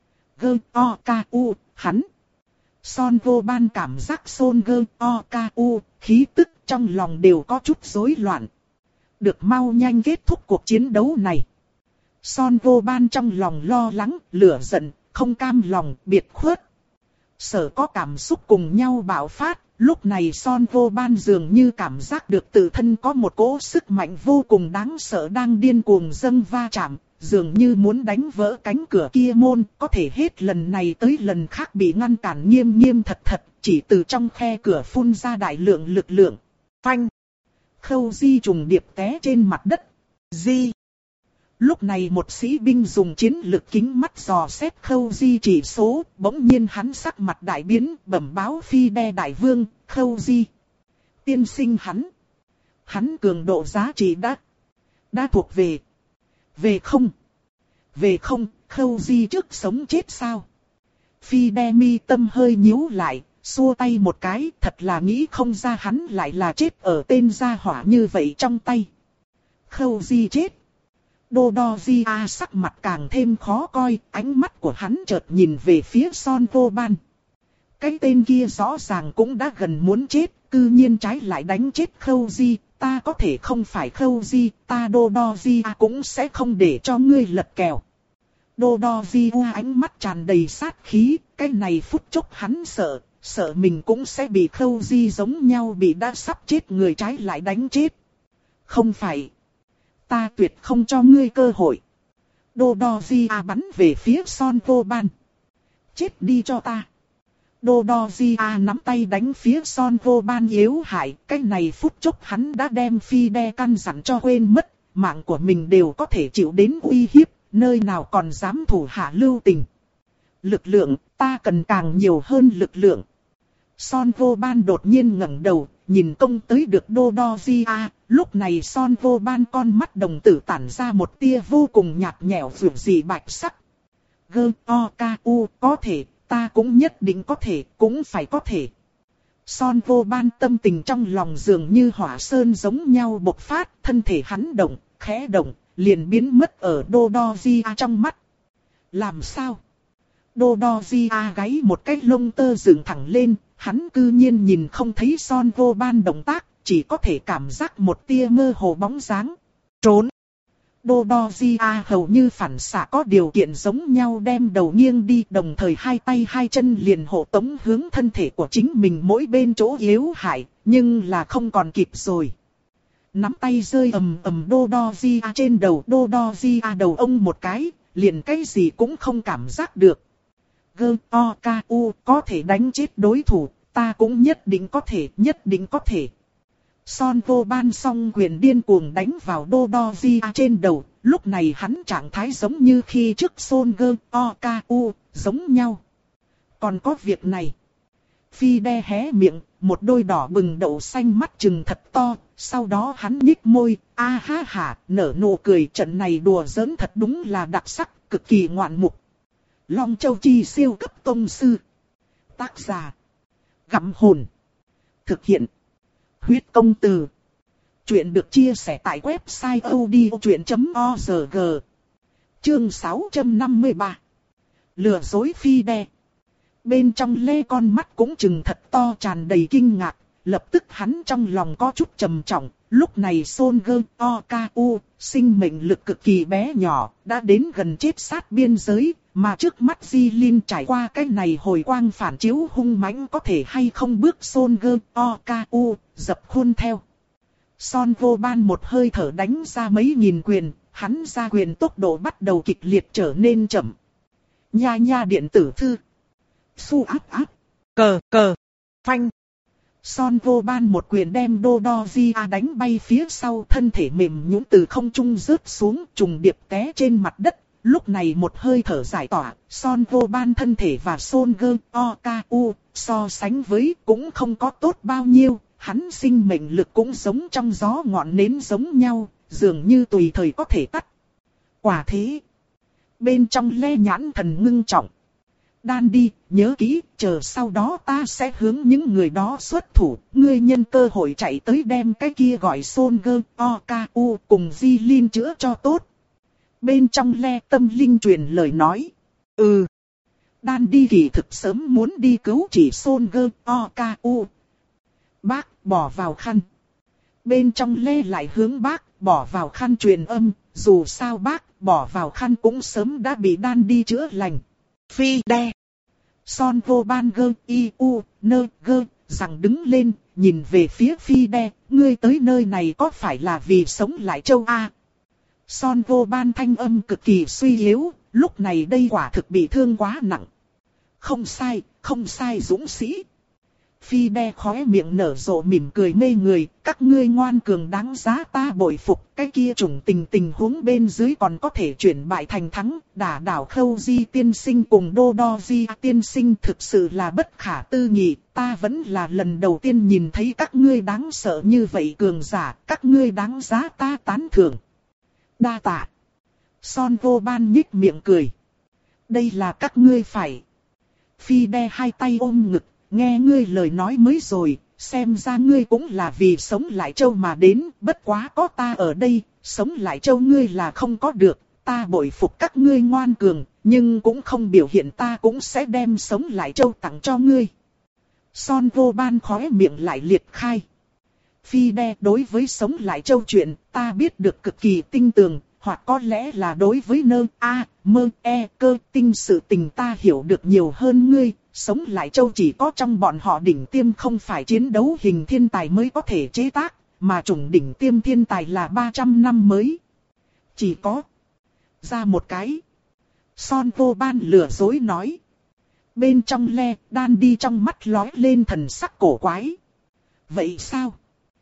Goku, hắn. Son Gohan cảm giác Son Goku, khí tức trong lòng đều có chút rối loạn. Được mau nhanh kết thúc cuộc chiến đấu này. Son Gohan trong lòng lo lắng, lửa giận, không cam lòng, biệt khuất. Sở có cảm xúc cùng nhau bạo phát, lúc này Son Gohan dường như cảm giác được tự thân có một cỗ sức mạnh vô cùng đáng sợ đang điên cuồng dâng va chạm. Dường như muốn đánh vỡ cánh cửa kia môn, có thể hết lần này tới lần khác bị ngăn cản nghiêm nghiêm thật thật, chỉ từ trong khe cửa phun ra đại lượng lực lượng. Phanh! Khâu Di trùng điệp té trên mặt đất. Di! Lúc này một sĩ binh dùng chiến lực kính mắt dò xét Khâu Di chỉ số, bỗng nhiên hắn sắc mặt đại biến, bẩm báo Phi Đe đại vương, Khâu Di. Tiên sinh hắn. Hắn cường độ giá trị đã, đã thuộc về. Về không? Về không, Khâu Di trước sống chết sao? Phi Đe mi tâm hơi nhíu lại, xua tay một cái, thật là nghĩ không ra hắn lại là chết ở tên gia hỏa như vậy trong tay. Khâu Di chết. Đô Đo Di A sắc mặt càng thêm khó coi, ánh mắt của hắn chợt nhìn về phía Son Gohan. Cái tên kia rõ ràng cũng đã gần muốn chết, cư nhiên trái lại đánh chết Khâu Di, ta có thể không phải Khâu Di, ta Đô Đo Di A cũng sẽ không để cho ngươi lật kèo. Đô Đo Di A ánh mắt tràn đầy sát khí, cái này phút chốc hắn sợ, sợ mình cũng sẽ bị Khâu Di giống nhau bị đã sắp chết người trái lại đánh chết. Không phải, ta tuyệt không cho ngươi cơ hội. Đô Đo Di A bắn về phía Son Vô Ban. Chết đi cho ta. Đô Đo Di A nắm tay đánh phía Son Vô Ban yếu hại, cái này phút chốc hắn đã đem Phi Đe căn dặn cho quên mất, mạng của mình đều có thể chịu đến uy hiếp, nơi nào còn dám thủ hạ lưu tình. Lực lượng, ta cần càng nhiều hơn lực lượng. Son Vô Ban đột nhiên ngẩng đầu, nhìn công tới được Đô Đo Di A, lúc này Son Vô Ban con mắt đồng tử tản ra một tia vô cùng nhạt nhẽo dường dị bạch sắc. Gơ, o, ca, u, có thể, ta cũng nhất định có thể, cũng phải có thể. Son Vô Ban tâm tình trong lòng dường như hỏa sơn giống nhau bộc phát, thân thể hắn động, khẽ động, liền biến mất ở Đô Đo Di A trong mắt. Làm sao? Đô Đo Di A gáy một cái lông tơ dựng thẳng lên, hắn cư nhiên nhìn không thấy Son Vô Ban động tác, chỉ có thể cảm giác một tia mơ hồ bóng dáng. Trốn! Đô Đo Di A hầu như phản xạ có điều kiện giống nhau đem đầu nghiêng đi, đồng thời hai tay hai chân liền hộ tống hướng thân thể của chính mình mỗi bên chỗ yếu hại, nhưng là không còn kịp rồi. Nắm tay rơi ầm ầm Đô Đo Di A trên đầu, Đô Đo Di A đầu ông một cái, liền cái gì cũng không cảm giác được. Gơ, o, ca, u, có thể đánh chết đối thủ, ta cũng nhất định có thể, nhất định có thể. Son Vô Ban song quyền điên cuồng đánh vào Đô Đo Di A trên đầu, lúc này hắn trạng thái giống như khi trước Son Gơ, o, ca, u, giống nhau. Còn có việc này. Phi Đe hé miệng, một đôi đỏ bừng đậu xanh mắt trừng thật to, sau đó hắn nhích môi, a ha ha, nở nụ cười, trận này đùa giỡn thật đúng là đặc sắc, cực kỳ ngoạn mục. Long Châu Chi siêu cấp tông sư. Tác giả. Gặm hồn. Thực hiện. Huyết công từ. Chuyện được chia sẻ tại website odchuyện chấm org. Chương sáu trăm năm mươi ba. Lừa dối Phi Đe. Bên trong lê con mắt cũng trừng thật to tràn đầy kinh ngạc, lập tức hắn trong lòng có chút trầm trọng. Lúc này Son Gơ, o, ca, u, sinh mệnh lực cực kỳ bé nhỏ, đã đến gần chết sát biên giới, mà trước mắt Di Linh trải qua cái này hồi quang phản chiếu hung mãnh có thể hay không bước Son Gơ, o, ca, u, dập khuôn theo. Son Vô Ban một hơi thở đánh ra mấy nghìn quyền, hắn ra quyền tốc độ bắt đầu kịch liệt trở nên chậm. Nha nha điện tử thư. Su áp áp. Cờ cờ. Phanh. Son Vô Ban một quyền đem Đô Đo Di A đánh bay phía sau, thân thể mềm nhũn từ không trung rớt xuống, trùng điệp té trên mặt đất. Lúc này một hơi thở giải tỏa, Son Vô Ban thân thể và Son Gơ, o, ca, u, so sánh với cũng không có tốt bao nhiêu, hắn sinh mệnh lực cũng giống trong gió ngọn nến giống nhau, dường như tùy thời có thể tắt. Quả thế, bên trong le nhãn thần ngưng trọng. Đan đi, nhớ kỹ, chờ sau đó ta sẽ hướng những người đó xuất thủ, ngươi nhân cơ hội chạy tới đem cái kia gọi Son Gơ, o, ca, u cùng Di Linh chữa cho tốt. Bên trong le tâm linh truyền lời nói. Ừ. Đan đi kỳ thực sớm muốn đi cứu chỉ Son Gơ, o, ca, u. Bác, bỏ vào khăn. Bên trong le lại hướng bác, bỏ vào khăn truyền âm, dù sao bác, bỏ vào khăn cũng sớm đã bị đan đi chữa lành. Phi Đe. Son Vô Ban Gơ, y, u, nơ, gơ, rằng đứng lên, nhìn về phía Phi Đe, ngươi tới nơi này có phải là vì sống lại châu A? Son Vô Ban thanh âm cực kỳ suy yếu, lúc này đây quả thực bị thương quá nặng. Không sai, không sai dũng sĩ. Phi Đe khóe miệng nở rộ mỉm cười mê người, các ngươi ngoan cường đáng giá ta bội phục, cái kia trùng tình tình huống bên dưới còn có thể chuyển bại thành thắng, đả đảo Khâu Di tiên sinh cùng Đô Đo Di tiên sinh thực sự là bất khả tư nghị, ta vẫn là lần đầu tiên nhìn thấy các ngươi đáng sợ như vậy cường giả, các ngươi đáng giá ta tán thưởng. Đa tạ. Son Vô Ban nhích miệng cười. Đây là các ngươi phải. Phi Đe hai tay ôm ngực, nghe ngươi lời nói mới rồi, xem ra ngươi cũng là vì sống lại châu mà đến, bất quá có ta ở đây, sống lại châu ngươi là không có được, ta bội phục các ngươi ngoan cường, nhưng cũng không biểu hiện ta cũng sẽ đem sống lại châu tặng cho ngươi. Son vô ban khóe miệng lại liệt khai. Phi đe, đối với sống lại châu chuyện, ta biết được cực kỳ tinh tường, hoặc có lẽ là đối với nơ a, mơ e cơ tinh sự tình ta hiểu được nhiều hơn ngươi. Sống lại châu chỉ có trong bọn họ đỉnh tiêm không phải chiến đấu hình thiên tài mới có thể chế tác, mà chủng đỉnh tiêm thiên tài là ba trăm năm mới. Chỉ có ra một cái. Son vô ban lừa dối nói. Bên trong le, đan đi trong mắt lóe lên thần sắc cổ quái. Vậy sao?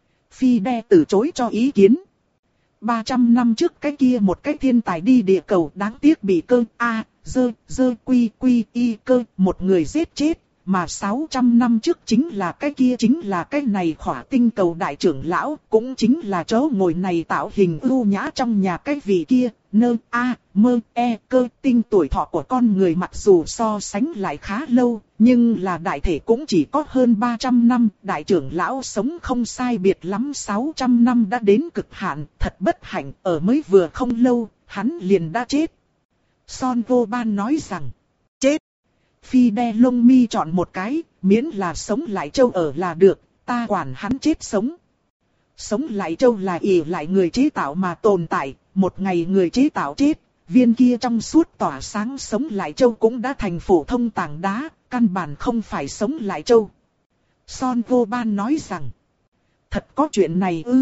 Phi đe từ chối cho ý kiến. ba trăm năm trước cái kia một cái thiên tài đi địa cầu đáng tiếc bị cơ A, dơ, dơ quy quy y cơ một người giết chết. Mà sáu trăm năm trước chính là cái kia chính là cái này khỏa tinh cầu đại trưởng lão, cũng chính là chỗ ngồi này tạo hình ưu nhã trong nhà cái vị kia, nơ a, mơ e cơ tinh tuổi thọ của con người mặc dù so sánh lại khá lâu, nhưng là đại thể cũng chỉ có hơn ba trăm năm, đại trưởng lão sống không sai biệt lắm sáu trăm năm đã đến cực hạn, thật bất hạnh, ở mới vừa không lâu, hắn liền đã chết. Son vô ban nói rằng, chết. Phi đe lông mi chọn một cái, miễn là sống lại châu ở là được, ta quản hắn chết sống. Sống lại châu là ỷ lại người chế tạo mà tồn tại, một ngày người chế tạo chết, viên kia trong suốt tỏa sáng sống lại châu cũng đã thành phổ thông tảng đá, căn bản không phải sống lại châu. Son vô ban nói rằng, thật có chuyện này ư.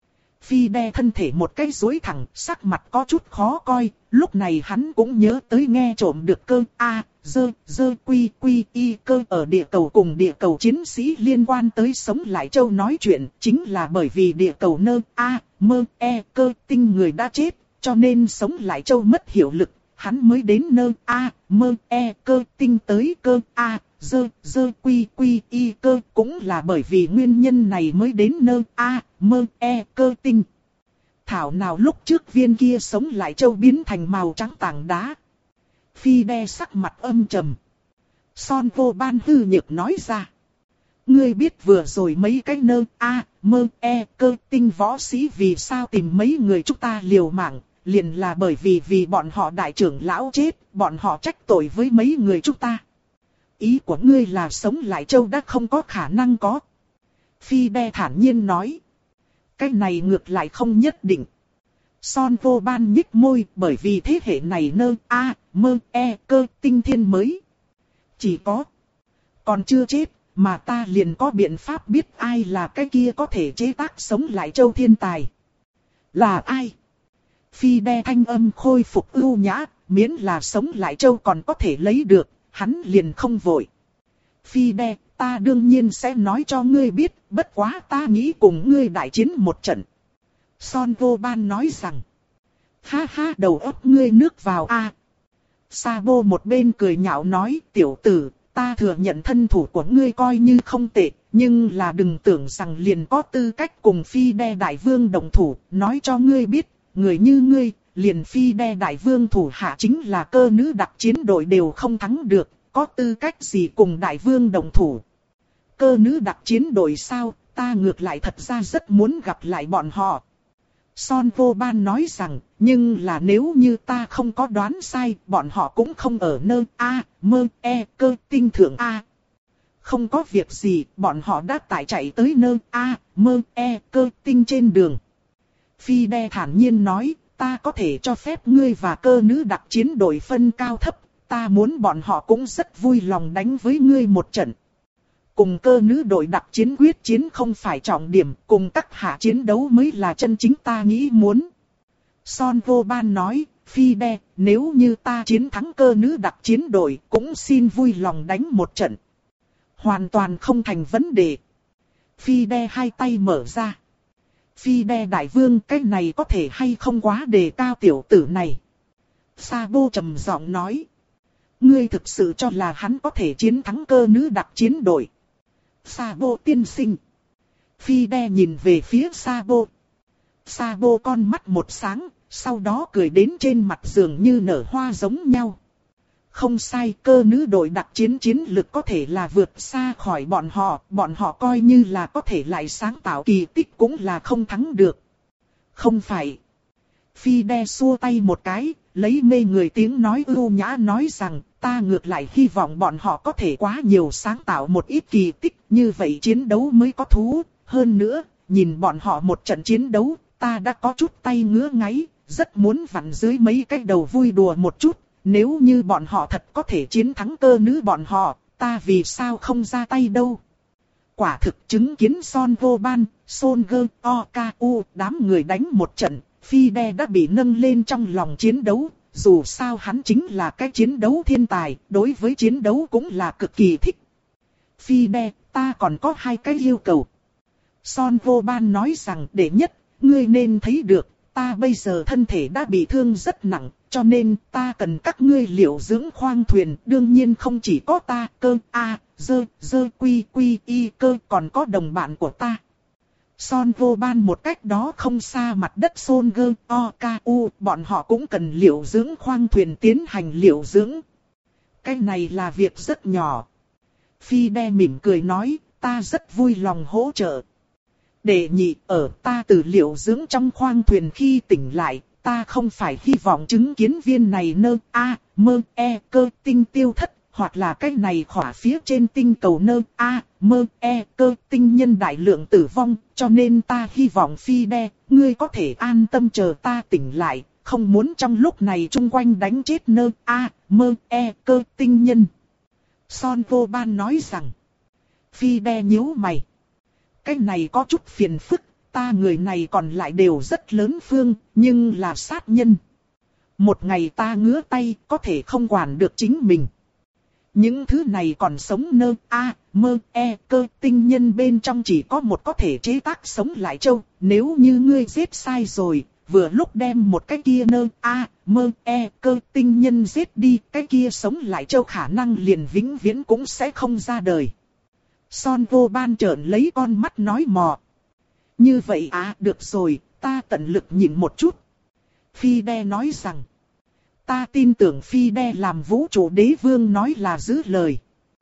Phi đe thân thể một cái duỗi thẳng, sắc mặt có chút khó coi, lúc này hắn cũng nhớ tới nghe trộm được cơ A, dơ, dơ quy quy y cơ ở địa cầu cùng địa cầu chiến sĩ liên quan tới sống lại châu nói chuyện, chính là bởi vì địa cầu nơ A, mơ e cơ tinh người đã chết, cho nên sống lại châu mất hiệu lực, hắn mới đến nơ A, mơ e cơ tinh tới cơ A. Dơ, dơ quy quy y cơ cũng là bởi vì nguyên nhân này mới đến nơ a, mơ e cơ tinh. Thảo nào lúc trước viên kia sống lại châu biến thành màu trắng tảng đá. Phi đe sắc mặt âm trầm. Son vô ban hư nhược nói ra. Ngươi biết vừa rồi mấy cái nơ a, mơ e cơ tinh võ sĩ vì sao tìm mấy người chúng ta liều mạng. Liền là bởi vì vì bọn họ đại trưởng lão chết, bọn họ trách tội với mấy người chúng ta. Ý của ngươi là sống lại châu đã không có khả năng có. Phi đe thản nhiên nói. Cái này ngược lại không nhất định. Son vô ban nhích môi bởi vì thế hệ này nơ a, mơ e cơ tinh thiên mới. Chỉ có. Còn chưa chết mà ta liền có biện pháp biết ai là cái kia có thể chế tác sống lại châu thiên tài. Là ai? Phi đe thanh âm khôi phục ưu nhã, miễn là sống lại châu còn có thể lấy được. Hắn liền không vội. Phi đe, ta đương nhiên sẽ nói cho ngươi biết, bất quá ta nghĩ cùng ngươi đại chiến một trận. Son vô ban nói rằng. Ha ha đầu óc ngươi nước vào a. À. Sabo một bên cười nhạo nói, tiểu tử, ta thừa nhận thân thủ của ngươi coi như không tệ, nhưng là đừng tưởng rằng liền có tư cách cùng phi đe đại vương đồng thủ, nói cho ngươi biết, người như ngươi. Liền phi đe đại vương thủ hạ chính là cơ nữ đặc chiến đội đều không thắng được, có tư cách gì cùng đại vương đồng thủ. Cơ nữ đặc chiến đội sao, ta ngược lại thật ra rất muốn gặp lại bọn họ. Son vô ban nói rằng, nhưng là nếu như ta không có đoán sai, bọn họ cũng không ở nơ A, mơ e cơ tinh thượng A. Không có việc gì, bọn họ đã tải chạy tới nơ A, mơ e cơ tinh trên đường. Phi đe thản nhiên nói. Ta có thể cho phép ngươi và cơ nữ đặc chiến đội phân cao thấp, ta muốn bọn họ cũng rất vui lòng đánh với ngươi một trận. Cùng cơ nữ đội đặc chiến quyết chiến không phải trọng điểm, cùng các hạ chiến đấu mới là chân chính ta nghĩ muốn. Son vô ban nói, Phi đe, nếu như ta chiến thắng cơ nữ đặc chiến đội, cũng xin vui lòng đánh một trận. Hoàn toàn không thành vấn đề. Phi đe hai tay mở ra. Phi đe đại vương, cái này có thể hay không quá đề cao tiểu tử này. Sabo trầm giọng nói. Ngươi thực sự cho là hắn có thể chiến thắng cơ nữ đặc chiến đội. Sabo tiên sinh. Phi đe nhìn về phía Sabo. Sabo con mắt một sáng, sau đó cười đến trên mặt dường như nở hoa giống nhau. Không sai, cơ nữ đội đặc chiến chiến lực có thể là vượt xa khỏi bọn họ, bọn họ coi như là có thể lại sáng tạo kỳ tích cũng là không thắng được. Không phải. Phi đe xua tay một cái, lấy mê người tiếng nói ưu nhã nói rằng, ta ngược lại hy vọng bọn họ có thể quá nhiều sáng tạo một ít kỳ tích, như vậy chiến đấu mới có thú. Hơn nữa, nhìn bọn họ một trận chiến đấu, ta đã có chút tay ngứa ngáy, rất muốn vặn dưới mấy cái đầu vui đùa một chút. Nếu như bọn họ thật có thể chiến thắng cơ nữ bọn họ, ta vì sao không ra tay đâu. Quả thực chứng kiến Son Vô Ban, Son Gơ, Oku, đám người đánh một trận, Fide đã bị nâng lên trong lòng chiến đấu. Dù sao hắn chính là cái chiến đấu thiên tài, đối với chiến đấu cũng là cực kỳ thích. Fide, ta còn có hai cái yêu cầu. Son Vô Ban nói rằng đệ nhất, ngươi nên thấy được, ta bây giờ thân thể đã bị thương rất nặng, cho nên ta cần các ngươi liệu dưỡng khoang thuyền. Đương nhiên không chỉ có ta, cơ, a, dơ, dơ, quy, quy, y, cơ, còn có đồng bạn của ta. Son Vô Ban một cách đó không xa mặt đất Son Gơ, Oku, bọn họ cũng cần liệu dưỡng khoang thuyền tiến hành liệu dưỡng. Cái này là việc rất nhỏ. Fide mỉm cười nói, ta rất vui lòng hỗ trợ. Đệ nhị, ở ta từ liệu dưỡng trong khoang thuyền khi tỉnh lại, ta không phải hy vọng chứng kiến viên này nơ, a, mơ, e, cơ tinh tiêu thất, hoặc là cái này khỏa phía trên tinh cầu nơ, a, mơ, e, cơ tinh nhân đại lượng tử vong, cho nên ta hy vọng Fide, ngươi có thể an tâm chờ ta tỉnh lại, không muốn trong lúc này chung quanh đánh chết nơ, a, mơ, e, cơ tinh nhân. Son Vô Ban nói rằng, Fide nhíu mày. Cái này có chút phiền phức, ta người này còn lại đều rất lớn phương, nhưng là sát nhân. Một ngày ta ngứa tay, có thể không quản được chính mình. Những thứ này còn sống nơ, a, mơ, e, cơ tinh nhân bên trong chỉ có một có thể chế tác sống lại châu. Nếu như ngươi giết sai rồi, vừa lúc đem một cái kia nơ, a, mơ, e, cơ tinh nhân giết đi, cái kia sống lại châu khả năng liền vĩnh viễn cũng sẽ không ra đời. Son Vô Ban trợn lấy con mắt nói mò. Như vậy à, được rồi, ta tận lực nhịn một chút. Fide nói rằng, ta tin tưởng Fide làm vũ trụ đế vương nói là giữ lời.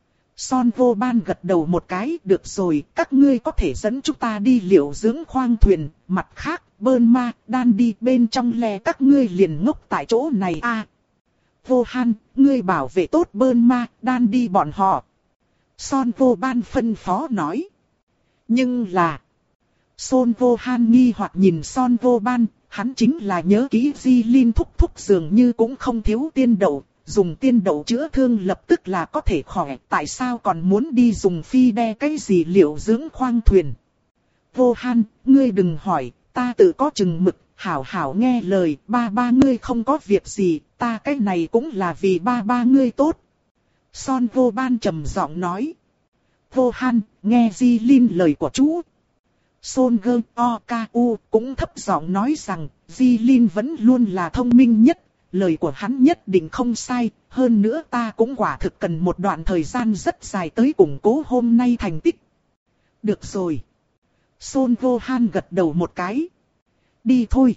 Son Vô Ban gật đầu một cái, được rồi, các ngươi có thể dẫn chúng ta đi liệu dưỡng khoang thuyền, mặt khác, Bơn Ma, Đan đi bên trong le các ngươi liền ngốc tại chỗ này a. À, Vô Han, ngươi bảo vệ tốt Bơn Ma, Đan đi bọn họ. Son Vô Ban phân phó nói. Nhưng là, Son Vô Han nghi hoặc nhìn Son Vô Ban, hắn chính là nhớ kỹ Di Linh thúc thúc dường như cũng không thiếu tiên đậu, dùng tiên đậu chữa thương lập tức là có thể khỏi, tại sao còn muốn đi dùng Fide cái gì liệu dưỡng khoang thuyền. Vô Han, ngươi đừng hỏi, ta tự có chừng mực, hảo hảo nghe lời, ba ba ngươi không có việc gì, ta cái này cũng là vì ba ba ngươi tốt. Son Vô Ban trầm giọng nói. Vô Han, nghe Di Linh lời của chú. Son Gơ, Oku cũng thấp giọng nói rằng, Di Linh vẫn luôn là thông minh nhất, lời của hắn nhất định không sai, hơn nữa ta cũng quả thực cần một đoạn thời gian rất dài tới củng cố hôm nay thành tích. Được rồi. Son Vô Han gật đầu một cái. Đi thôi.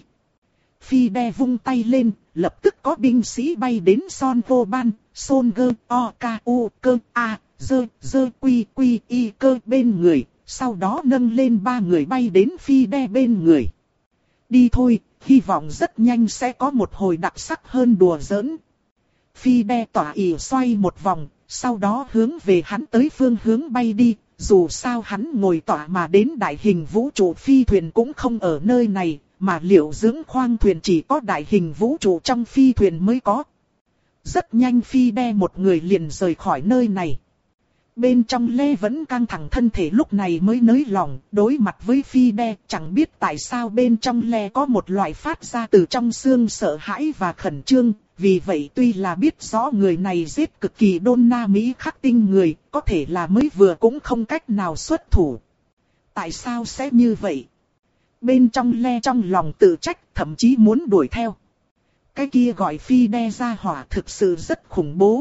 Fide vung tay lên, lập tức có binh sĩ bay đến Son Vô Ban, Son Gơ, Oku, cơ, a, dơ, dơ, quy, quy, y, cơ bên người. Sau đó nâng lên ba người bay đến Fide bên người. Đi thôi, hy vọng rất nhanh sẽ có một hồi đặc sắc hơn đùa giỡn. Fide tỏa ỉ xoay một vòng, sau đó hướng về hắn tới phương hướng bay đi. Dù sao hắn ngồi tỏa mà đến đại hình vũ trụ phi thuyền cũng không ở nơi này, mà liệu dưỡng khoang thuyền chỉ có đại hình vũ trụ trong phi thuyền mới có. Rất nhanh Fide một người liền rời khỏi nơi này. Bên trong Lê vẫn căng thẳng thân thể lúc này mới nới lòng, đối mặt với Fide, chẳng biết tại sao bên trong Lê có một loại phát ra từ trong xương sợ hãi và khẩn trương, vì vậy tuy là biết rõ người này giết cực kỳ đôn na mỹ khắc tinh người, có thể là mới vừa cũng không cách nào xuất thủ. Tại sao sẽ như vậy? Bên trong Lê trong lòng tự trách, thậm chí muốn đuổi theo. Cái kia gọi Fide ra hỏa thực sự rất khủng bố.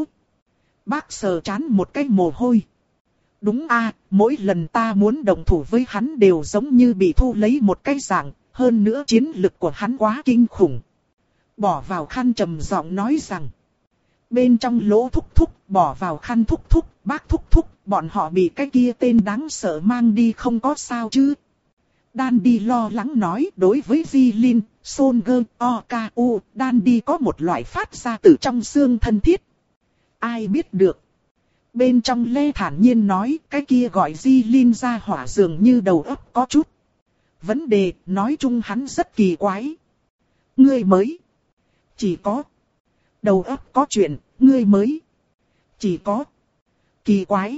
Bác sờ chán một cái mồ hôi. Đúng a, mỗi lần ta muốn đồng thủ với hắn đều giống như bị thu lấy một cái dạng, hơn nữa chiến lực của hắn quá kinh khủng. Bỏ vào khăn trầm giọng nói rằng. Bên trong lỗ thúc thúc, bỏ vào khăn thúc thúc, bác thúc thúc, bọn họ bị cái kia tên đáng sợ mang đi không có sao chứ. Đan đi lo lắng nói, đối với Di Linh, Son Gơ, Oku, Đan đi có một loại phát ra từ trong xương thân thiết. Ai biết được. Bên trong Lê thản nhiên nói, cái kia gọi Di Linh ra hỏa dường như đầu óc có chút vấn đề, nói chung hắn rất kỳ quái. Ngươi mới chỉ có đầu óc có chuyện, ngươi mới chỉ có kỳ quái.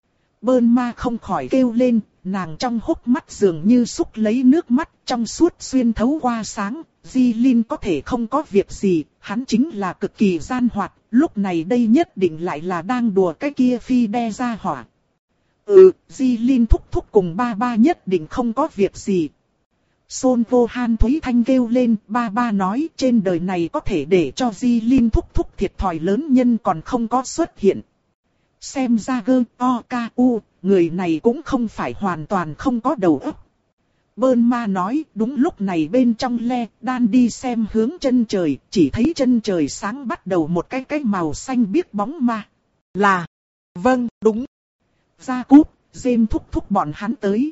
Bơn ma không khỏi kêu lên, nàng trong hốc mắt dường như xúc lấy nước mắt, trong suốt xuyên thấu qua sáng. Di Linh có thể không có việc gì, hắn chính là cực kỳ gian hoạt, lúc này đây nhất định lại là đang đùa cái kia phi đe ra hỏa. Ừ, Di Linh thúc thúc cùng ba ba nhất định không có việc gì. Son vô han Thúy Thanh kêu lên, ba ba nói trên đời này có thể để cho Di Linh thúc thúc thiệt thòi lớn nhân còn không có xuất hiện. Xem ra gơ o ca u, người này cũng không phải hoàn toàn không có đầu óc. Bơn ma nói, đúng lúc này bên trong Le, Đan đi xem hướng chân trời, chỉ thấy chân trời sáng bắt đầu một cái cái màu xanh biếc bóng ma. Là, vâng, đúng. Gia Cúp, Dêm thúc thúc bọn hắn tới.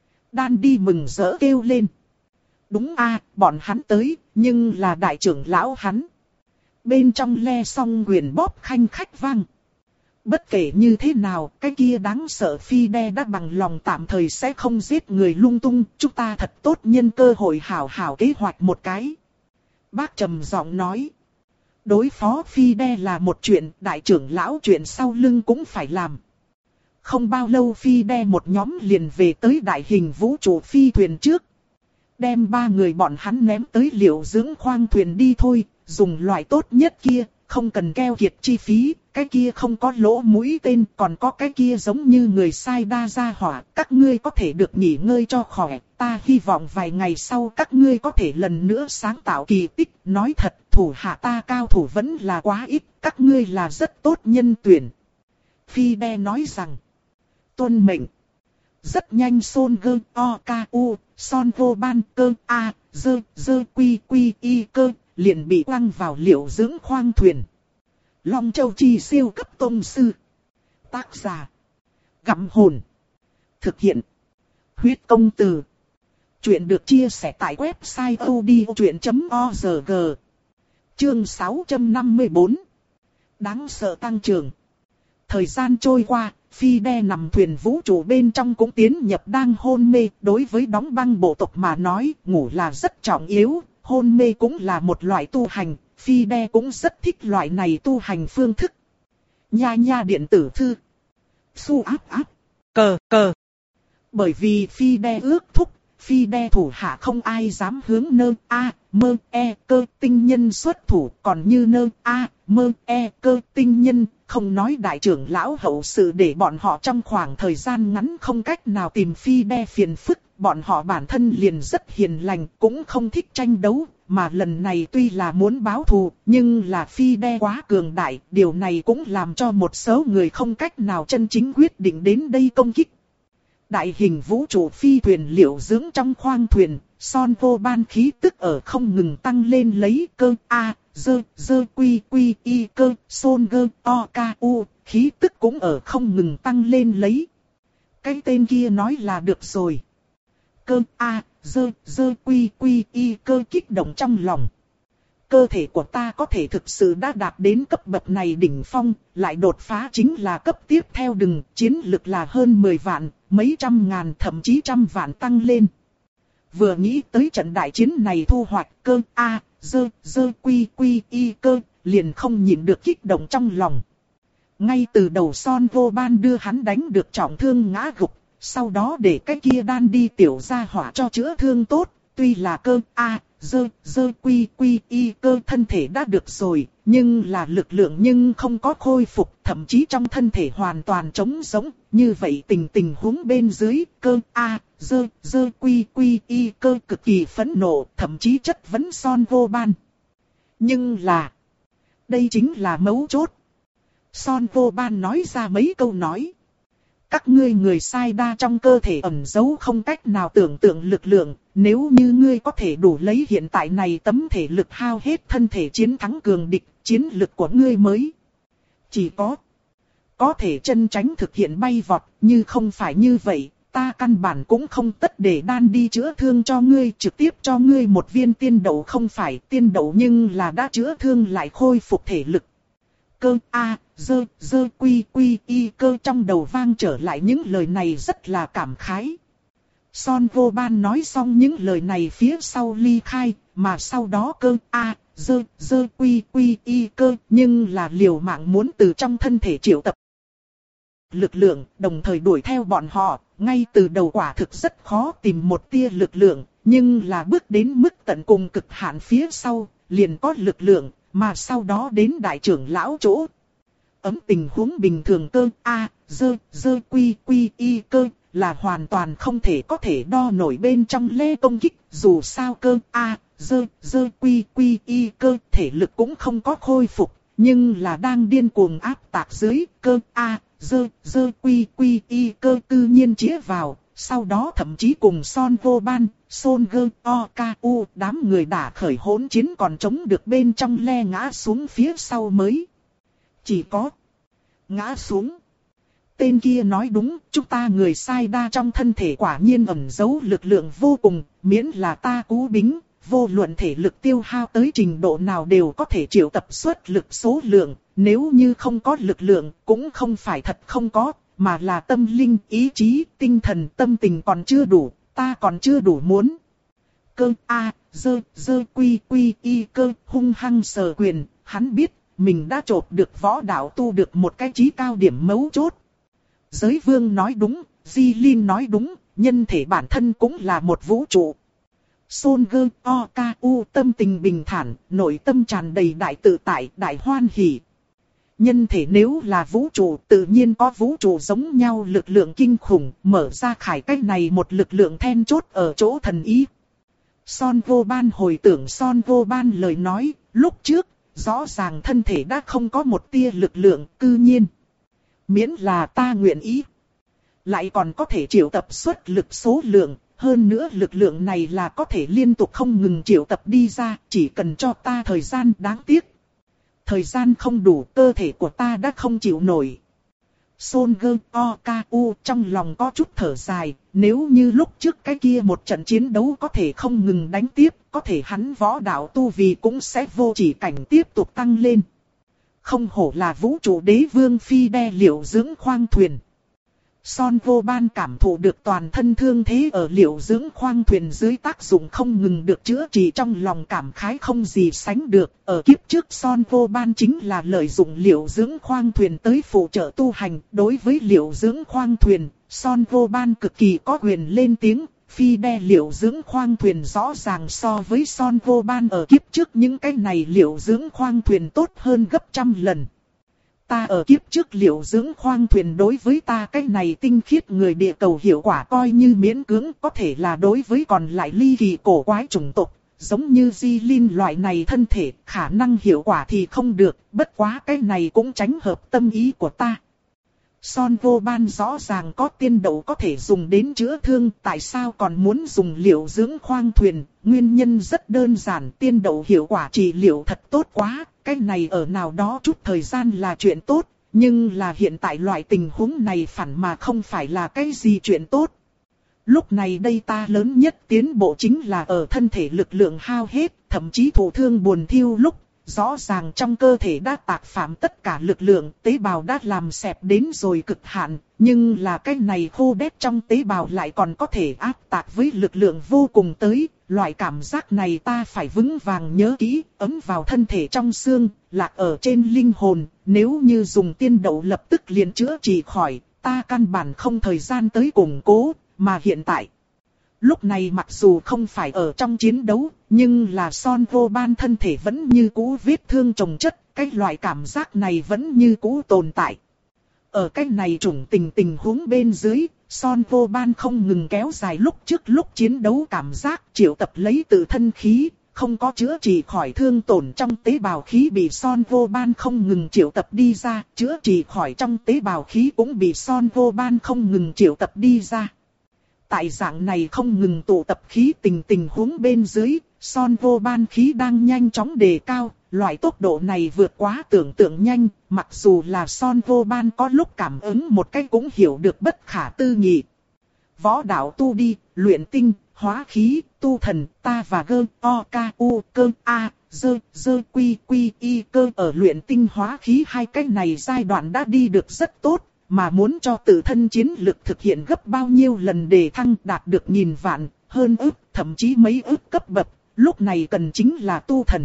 Đan đi mừng rỡ kêu lên. Đúng a, bọn hắn tới, nhưng là đại trưởng lão hắn. Bên trong Le song quyền bóp khanh khách vang. Bất kể như thế nào, cái kia đáng sợ phi đe đã bằng lòng tạm thời sẽ không giết người lung tung, chúng ta thật tốt nhân cơ hội hảo hảo kế hoạch một cái. Bác trầm giọng nói, đối phó phi đe là một chuyện, đại trưởng lão chuyện sau lưng cũng phải làm. Không bao lâu phi đe một nhóm liền về tới đại hình vũ trụ phi thuyền trước. Đem ba người bọn hắn ném tới liệu dưỡng khoang thuyền đi thôi, dùng loại tốt nhất kia. Không cần keo kiệt chi phí, cái kia không có lỗ mũi tên, còn có cái kia giống như người sai đa gia hỏa, các ngươi có thể được nghỉ ngơi cho khỏe, ta hy vọng vài ngày sau các ngươi có thể lần nữa sáng tạo kỳ tích, nói thật, thủ hạ ta cao thủ vẫn là quá ít, các ngươi là rất tốt nhân tuyển. Phi đe nói rằng, tuân mệnh, rất nhanh Son gơ o ca u, Son vô ban cơ a, dơ dơ quy quy y cơ. Liền bị quăng vào liệu dưỡng khoang thuyền. Long Châu Chi siêu cấp tông sư. Tác giả. Gặm hồn. Thực hiện. Huyết công từ. Chuyện được chia sẻ tại website odchuyện chấm org. Chương sáu trăm năm mươi tư. Đáng sợ tăng trưởng. Thời gian trôi qua, phi đe nằm thuyền vũ trụ bên trong cũng tiến nhập đang hôn mê. Đối với đóng băng bộ tộc mà nói, ngủ là rất trọng yếu. Hôn mê cũng là một loại tu hành, phi đe cũng rất thích loại này tu hành phương thức. Nha nha điện tử thư. Su áp áp. Cờ cờ. Bởi vì phi đe ước thúc, phi đe thủ hạ không ai dám hướng nơ a, mơ e cơ tinh nhân xuất thủ. Còn như nơ a, mơ e cơ tinh nhân, không nói đại trưởng lão hậu sự để bọn họ trong khoảng thời gian ngắn không cách nào tìm phi đe phiền phức. Bọn họ bản thân liền rất hiền lành, cũng không thích tranh đấu, mà lần này tuy là muốn báo thù, nhưng là phi đe quá cường đại, điều này cũng làm cho một số người không cách nào chân chính quyết định đến đây công kích. Đại hình vũ trụ phi thuyền liệu dưỡng trong khoang thuyền, Son vô ban khí tức ở không ngừng tăng lên lấy cơ a, dơ dơ quy quy y cơ, Son gơ o ca u, khí tức cũng ở không ngừng tăng lên lấy. Cái tên kia nói là được rồi. Cơ a, dơ dơ quy quy y cơ kích động trong lòng. Cơ thể của ta có thể thực sự đã đạt đến cấp bậc này đỉnh phong, lại đột phá chính là cấp tiếp theo đừng, chiến lực là hơn mười vạn, mấy trăm ngàn thậm chí trăm vạn tăng lên. Vừa nghĩ tới trận đại chiến này thu hoạch cơ a, dơ dơ quy quy y cơ, liền không nhịn được kích động trong lòng. Ngay từ đầu Son vô ban đưa hắn đánh được trọng thương ngã gục. Sau đó để cái kia đan đi tiểu ra hỏa cho chữa thương tốt, tuy là cơ a, dơ, dơ quy quy y cơ thân thể đã được rồi, nhưng là lực lượng nhưng không có khôi phục, thậm chí trong thân thể hoàn toàn trống rỗng, như vậy tình tình huống bên dưới, cơ a, dơ, dơ quy quy y cơ cực kỳ phẫn nộ, thậm chí chất vấn Son vô ban. Nhưng là, đây chính là mấu chốt. Son vô ban nói ra mấy câu nói. Các ngươi người sai đa trong cơ thể ẩn giấu không cách nào tưởng tượng lực lượng, nếu như ngươi có thể đủ lấy hiện tại này tấm thể lực hao hết thân thể chiến thắng cường địch, chiến lực của ngươi mới chỉ có có thể chân tránh thực hiện bay vọt, như không phải như vậy, ta căn bản cũng không tất để đan đi chữa thương cho ngươi, trực tiếp cho ngươi một viên tiên đậu không phải tiên đậu nhưng là đã chữa thương lại khôi phục thể lực. Cơ a, dơ, dơ quy quy y cơ trong đầu vang trở lại những lời này rất là cảm khái. Son vô ban nói xong những lời này phía sau ly khai, mà sau đó cơ a dơ, dơ quy quy y cơ nhưng là liều mạng muốn từ trong thân thể triệu tập lực lượng, đồng thời đuổi theo bọn họ. Ngay từ đầu quả thực rất khó tìm một tia lực lượng, nhưng là bước đến mức tận cùng cực hạn phía sau, liền có lực lượng, mà sau đó đến đại trưởng lão chỗ. Ấm tình huống bình thường cơ a dơ, dơ quy quy y cơ là hoàn toàn không thể có thể đo nổi bên trong lê công kích, dù sao cơ a dơ, dơ quy quy y cơ thể lực cũng không có khôi phục, nhưng là đang điên cuồng áp tạc dưới, cơ a dơ, dơ quy quy y cơ tự nhiên chĩa vào, sau đó thậm chí cùng Son vô ban, Son gơ o ca u đám người đã khởi hỗn chiến còn chống được bên trong le ngã xuống phía sau mới. Chỉ có ngã xuống. Tên kia nói đúng, chúng ta người sai đa trong thân thể quả nhiên ẩn giấu lực lượng vô cùng, miễn là ta cú bính, vô luận thể lực tiêu hao tới trình độ nào đều có thể triệu tập xuất lực số lượng, nếu như không có lực lượng cũng không phải thật không có, mà là tâm linh, ý chí, tinh thần, tâm tình còn chưa đủ, ta còn chưa đủ muốn. Cơ a dơ, dơ quy quy y cơ hung hăng sờ quyền, hắn biết mình đã chộp được võ đạo tu được một cái chí cao điểm mấu chốt. Giới vương nói đúng, Di Linh nói đúng, nhân thể bản thân cũng là một vũ trụ. Son gơ o ca u tâm tình bình thản, nội tâm tràn đầy đại tự tại, đại hoan hỉ. Nhân thể nếu là vũ trụ, tự nhiên có vũ trụ giống nhau lực lượng kinh khủng, mở ra khải cách này một lực lượng then chốt ở chỗ thần ý. Son vô ban hồi tưởng Son vô ban lời nói, lúc trước, rõ ràng thân thể đã không có một tia lực lượng, cư nhiên. Miễn là ta nguyện ý. Lại còn có thể triệu tập xuất lực số lượng, hơn nữa lực lượng này là có thể liên tục không ngừng triệu tập đi ra, chỉ cần cho ta thời gian. Đáng tiếc. Thời gian không đủ, cơ thể của ta đã không chịu nổi. Son gơ o ca u trong lòng có chút thở dài, nếu như lúc trước cái kia một trận chiến đấu có thể không ngừng đánh tiếp, có thể hắn võ đạo tu vi cũng sẽ vô chỉ cảnh tiếp tục tăng lên. Không hổ là vũ trụ đế vương phi đe liệu dưỡng khoang thuyền. Son vô ban cảm thụ được toàn thân thương thế ở liệu dưỡng khoang thuyền dưới tác dụng không ngừng được chữa trị, trong lòng cảm khái không gì sánh được. Ở kiếp trước Son vô ban chính là lợi dụng liệu dưỡng khoang thuyền tới phụ trợ tu hành. Đối với liệu dưỡng khoang thuyền, Son vô ban cực kỳ có quyền lên tiếng. Phi đe liệu dưỡng khoang thuyền rõ ràng so với Son vô ban ở kiếp trước những cái này liệu dưỡng khoang thuyền tốt hơn gấp trăm lần. Ta ở kiếp trước liệu dưỡng khoang thuyền đối với ta cái này tinh khiết người địa cầu hiệu quả coi như miễn cưỡng, có thể là đối với còn lại ly kỳ cổ quái chủng tộc, giống như Di Linh loại này thân thể, khả năng hiệu quả thì không được, bất quá cái này cũng tránh hợp tâm ý của ta. Son vô ban rõ ràng có tiên đậu có thể dùng đến chữa thương, tại sao còn muốn dùng liệu dưỡng khoang thuyền? Nguyên nhân rất đơn giản, tiên đậu hiệu quả trị liệu thật tốt quá, cái này ở nào đó chút thời gian là chuyện tốt, nhưng là hiện tại loại tình huống này phản mà không phải là cái gì chuyện tốt. Lúc này đây ta lớn nhất tiến bộ chính là ở thân thể lực lượng hao hết, thậm chí thụ thương buồn thiêu lúc. Rõ ràng trong cơ thể đã tạc phạm tất cả lực lượng, tế bào đã làm xẹp đến rồi cực hạn, nhưng là cái này khô đét trong tế bào lại còn có thể áp tạc với lực lượng vô cùng tới. Loại cảm giác này ta phải vững vàng nhớ kỹ, ấm vào thân thể trong xương, lạc ở trên linh hồn, nếu như dùng tiên đậu lập tức liền chữa trị khỏi, ta căn bản không thời gian tới củng cố, mà hiện tại. Lúc này mặc dù không phải ở trong chiến đấu, nhưng là Son vô ban thân thể vẫn như cũ vết thương chồng chất, cái loại cảm giác này vẫn như cũ tồn tại. Ở cái này chủng tình tình huống bên dưới, Son vô ban không ngừng kéo dài lúc trước lúc chiến đấu cảm giác triệu tập lấy tự thân khí, không có chữa trị khỏi thương tổn trong tế bào khí bị Son vô ban không ngừng triệu tập đi ra, chữa trị khỏi trong tế bào khí cũng bị Son vô ban không ngừng triệu tập đi ra. Tại dạng này không ngừng tụ tập khí tình tình huống bên dưới, Son vô ban khí đang nhanh chóng đề cao, loại tốc độ này vượt quá tưởng tượng nhanh, mặc dù là Son vô ban có lúc cảm ứng một cách cũng hiểu được bất khả tư nghị. Võ đạo tu đi, luyện tinh, hóa khí, tu thần, ta và gơ, o, ca, u, cơ, a, dơ, dơ, quy, quy, y, cơ ở luyện tinh hóa khí hai cái này giai đoạn đã đi được rất tốt, mà muốn cho tự thân chiến lực thực hiện gấp bao nhiêu lần đề thăng đạt được nghìn vạn, hơn ức, thậm chí mấy ức cấp bậc, lúc này cần chính là tu thần.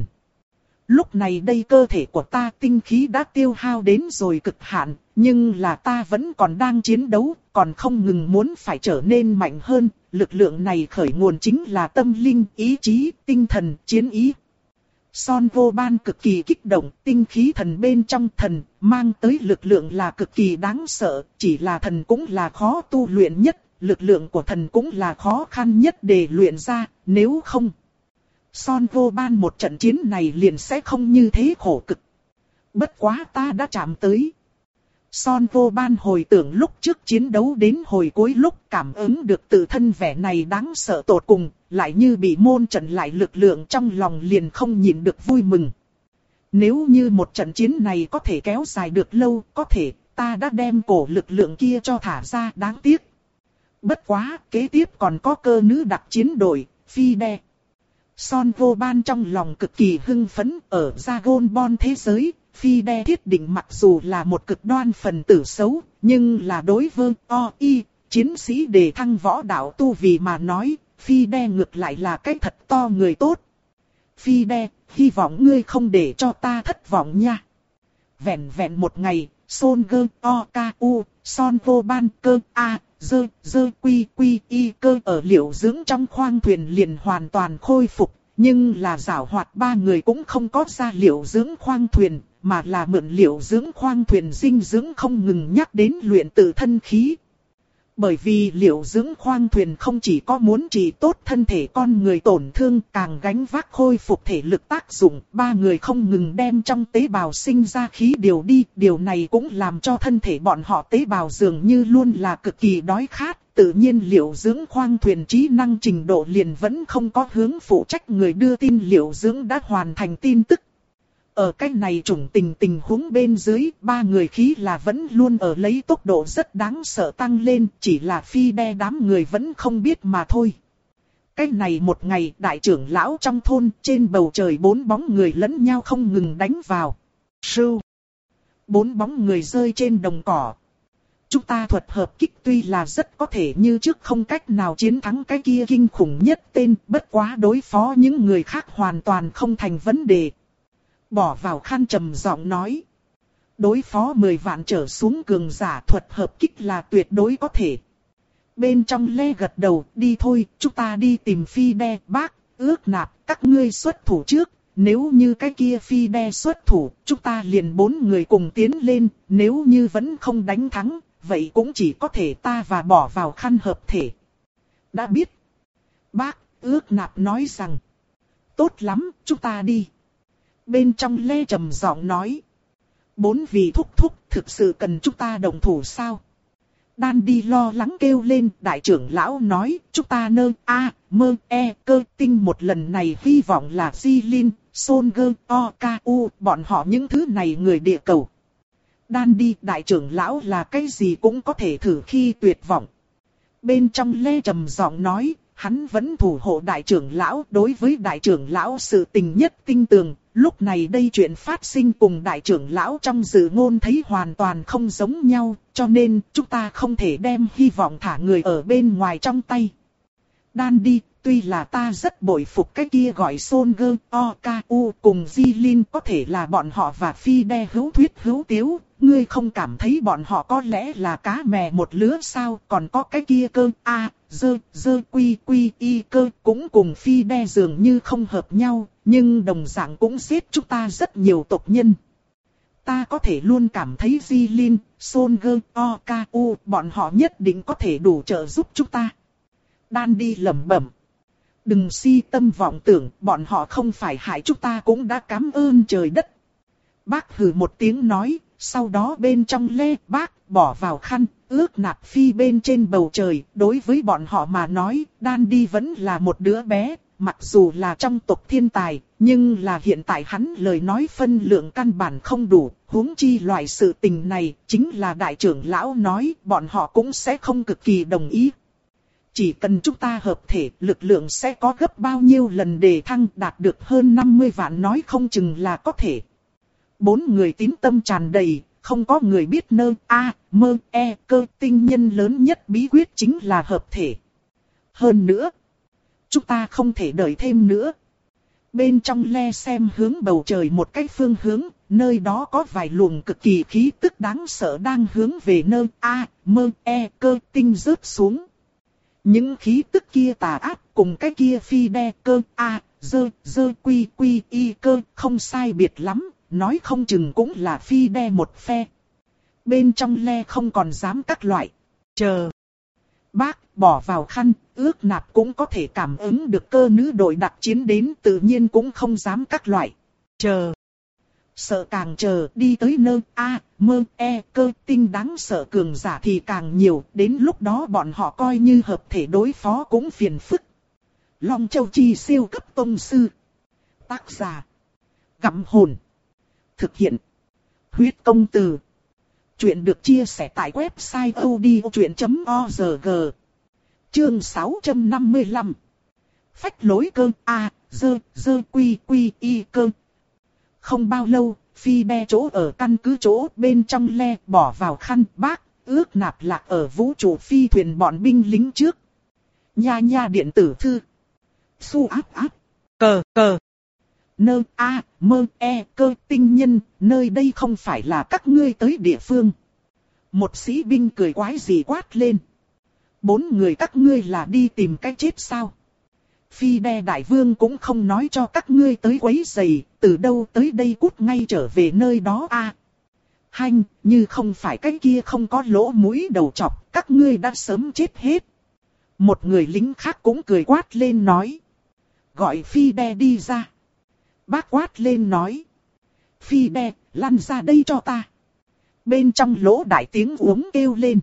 Lúc này đây cơ thể của ta tinh khí đã tiêu hao đến rồi cực hạn, nhưng là ta vẫn còn đang chiến đấu, còn không ngừng muốn phải trở nên mạnh hơn, lực lượng này khởi nguồn chính là tâm linh, ý chí, tinh thần, chiến ý. Son Vô Ban cực kỳ kích động, tinh khí thần bên trong thần, mang tới lực lượng là cực kỳ đáng sợ, chỉ là thần cũng là khó tu luyện nhất, lực lượng của thần cũng là khó khăn nhất để luyện ra, nếu không. Son Vô Ban một trận chiến này liền sẽ không như thế khổ cực. Bất quá ta đã chạm tới. Son Vô Ban hồi tưởng lúc trước chiến đấu đến hồi cuối lúc cảm ứng được tự thân vẻ này đáng sợ tột cùng, lại như bị môn trận lại lực lượng trong lòng liền không nhịn được vui mừng. Nếu như một trận chiến này có thể kéo dài được lâu, có thể ta đã đem cổ lực lượng kia cho thả ra, đáng tiếc. Bất quá, kế tiếp còn có cơ nữ đặc chiến đội, Phi Đe. Son Vô Ban trong lòng cực kỳ hưng phấn, ở Dragon Ball thế giới, Phi Đe thiết định mặc dù là một cực đoan phần tử xấu, nhưng là đối với o i chiến sĩ đề thăng võ đạo tu vì mà nói, Phi Đe ngược lại là cái thật to người tốt. Phi Đe, hy vọng ngươi không để cho ta thất vọng nha. Vẹn vẹn một ngày, Son Gơ O K U, Son Vô Ban Cơ A, Dơ, Dơ Quy Quy Y Cơ ở liệu dưỡng trong khoang thuyền liền hoàn toàn khôi phục. Nhưng là giảo hoạt ba người cũng không có ra liệu dưỡng khoang thuyền, mà là mượn liệu dưỡng khoang thuyền dinh dưỡng không ngừng nhắc đến luyện tự thân khí. Bởi vì liệu dưỡng khoang thuyền không chỉ có muốn trị tốt thân thể con người tổn thương, càng gánh vác khôi phục thể lực tác dụng, ba người không ngừng đem trong tế bào sinh ra khí điều đi, điều này cũng làm cho thân thể bọn họ tế bào dường như luôn là cực kỳ đói khát, tự nhiên liệu dưỡng khoang thuyền trí năng trình độ liền vẫn không có hướng phụ trách người đưa tin liệu dưỡng đã hoàn thành tin tức. Ở cách này chủng tình tình huống bên dưới, ba người khí là vẫn luôn ở lấy tốc độ rất đáng sợ tăng lên, chỉ là Phi Đe đám người vẫn không biết mà thôi. Cách này một ngày, đại trưởng lão trong thôn, trên bầu trời bốn bóng người lẫn nhau không ngừng đánh vào. Sưu. Bốn bóng người rơi trên đồng cỏ. Chúng ta thuật hợp kích tuy là rất có thể như trước không cách nào chiến thắng cái kia kinh khủng nhất tên, bất quá đối phó những người khác hoàn toàn không thành vấn đề. Bỏ vào khăn trầm giọng nói. Đối phó mười vạn trở xuống cường giả thuật hợp kích là tuyệt đối có thể. Bên trong Lê gật đầu, đi thôi, chúng ta đi tìm Phi Đe, bác, ước nạp, các ngươi xuất thủ trước. Nếu như cái kia Phi Đe xuất thủ, chúng ta liền bốn người cùng tiến lên, nếu như vẫn không đánh thắng, vậy cũng chỉ có thể ta và bỏ vào khăn hợp thể. Đã biết. Bác, ước nạp nói rằng. Tốt lắm, chúng ta đi. Bên trong Lê trầm giọng nói. Bốn vị thúc thúc thực sự cần chúng ta đồng thủ sao? Đan đi lo lắng kêu lên, đại trưởng lão nói, chúng ta nơ, a, mơ, e, cơ tinh một lần này hy vọng là Di Linh, Son Gơ, O, K, U, bọn họ những thứ này người địa cầu. Đan đi, đại trưởng lão là cái gì cũng có thể thử khi tuyệt vọng. Bên trong Lê trầm giọng nói, hắn vẫn thủ hộ đại trưởng lão, đối với đại trưởng lão sự tình nhất tinh tường. Lúc này đây chuyện phát sinh cùng đại trưởng lão trong dự ngôn thấy hoàn toàn không giống nhau, cho nên chúng ta không thể đem hy vọng thả người ở bên ngoài trong tay. Đan đi, tuy là ta rất bội phục cái kia gọi Son Gơ, O, K, U cùng Di Linh có thể là bọn họ và Phi Đe hữu thuyết hữu tiếu, ngươi không cảm thấy bọn họ có lẽ là cá mè một lứa sao, còn có cái kia cơ, a, dơ, dơ quy quy y cơ cũng cùng Phi Đe dường như không hợp nhau. Nhưng đồng dạng cũng giết chúng ta rất nhiều tộc nhân. Ta có thể luôn cảm thấy Di Linh, Son Gơ, O, K, U, bọn họ nhất định có thể đủ trợ giúp chúng ta. Đan đi lẩm bẩm. Đừng si tâm vọng tưởng, bọn họ không phải hại chúng ta cũng đã cảm ơn trời đất. Bác hừ một tiếng nói, sau đó bên trong Lê bác bỏ vào khăn, ước nạp phi bên trên bầu trời. Đối với bọn họ mà nói, Đan đi vẫn là một đứa bé. Mặc dù là trong tộc thiên tài, nhưng là hiện tại hắn lời nói phân lượng căn bản không đủ, huống chi loại sự tình này, chính là đại trưởng lão nói, bọn họ cũng sẽ không cực kỳ đồng ý. Chỉ cần chúng ta hợp thể, lực lượng sẽ có gấp bao nhiêu lần đề thăng, đạt được hơn năm mươi vạn nói không chừng là có thể. Bốn người tín tâm tràn đầy, không có người biết nơ a mơ e cơ tinh nhân lớn nhất bí quyết chính là hợp thể. Hơn nữa, chúng ta không thể đợi thêm nữa. Bên trong le xem hướng bầu trời một cái phương hướng, nơi đó có vài luồng cực kỳ khí tức đáng sợ đang hướng về nơ a mơ e cơ tinh rớt xuống. Những khí tức kia tà ác cùng cái kia phi đe cơ a dơ dơ quy quy y cơ không sai biệt lắm, nói không chừng cũng là phi đe một phe. Bên trong le không còn dám các loại. Chờ. Bác bỏ vào khăn, ước nạp cũng có thể cảm ứng được cơ nữ đội đặc chiến đến, tự nhiên cũng không dám các loại. Chờ. Sợ càng chờ, đi tới nơi a mơ e cơ tinh đáng sợ cường giả thì càng nhiều, đến lúc đó bọn họ coi như hợp thể đối phó cũng phiền phức. Long Châu Chi siêu cấp tông sư. Tác giả. Gặm hồn. Thực hiện. Huyết công từ. Chuyện được chia sẻ tại website odchuyện chấm org. Chương sáu trăm năm mươi lăm. Phách lối cơ a dơ dơ quy quy y cơ. Không bao lâu, phi đe chỗ ở căn cứ chỗ bên trong le bỏ vào khăn bác, ước nạp lạc ở vũ trụ phi thuyền bọn binh lính trước. Nha nha điện tử thư. Su áp áp. Cờ cờ. Nơ a mơ e cơ tinh nhân, nơi đây không phải là các ngươi tới địa phương. Một sĩ binh cười quái gì quát lên. Bốn người các ngươi là đi tìm cái chết sao? Phi đe đại vương cũng không nói cho các ngươi tới quấy rầy, từ đâu tới đây cút ngay trở về nơi đó a. À, hanh, như không phải cái kia không có lỗ mũi đầu chọc, các ngươi đã sớm chết hết. Một người lính khác cũng cười quát lên nói. Gọi phi đe đi ra. Bác quát lên nói. Phi đe, lăn ra đây cho ta. Bên trong lỗ đại tiếng uống kêu lên.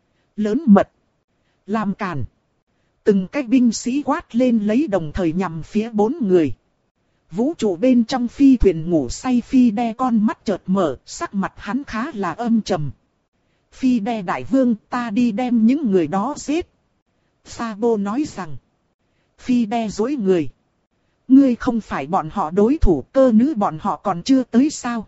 Lớn mật. Làm càn. Từng cái binh sĩ quát lên lấy đồng thời nhằm phía bốn người. Vũ trụ bên trong phi thuyền ngủ say phi đe con mắt chợt mở, sắc mặt hắn khá là âm trầm. Phi đe đại vương, ta đi đem những người đó giết. Sabo nói rằng. Phi đe dối người. Ngươi không phải bọn họ đối thủ, cơ nữ bọn họ còn chưa tới sao?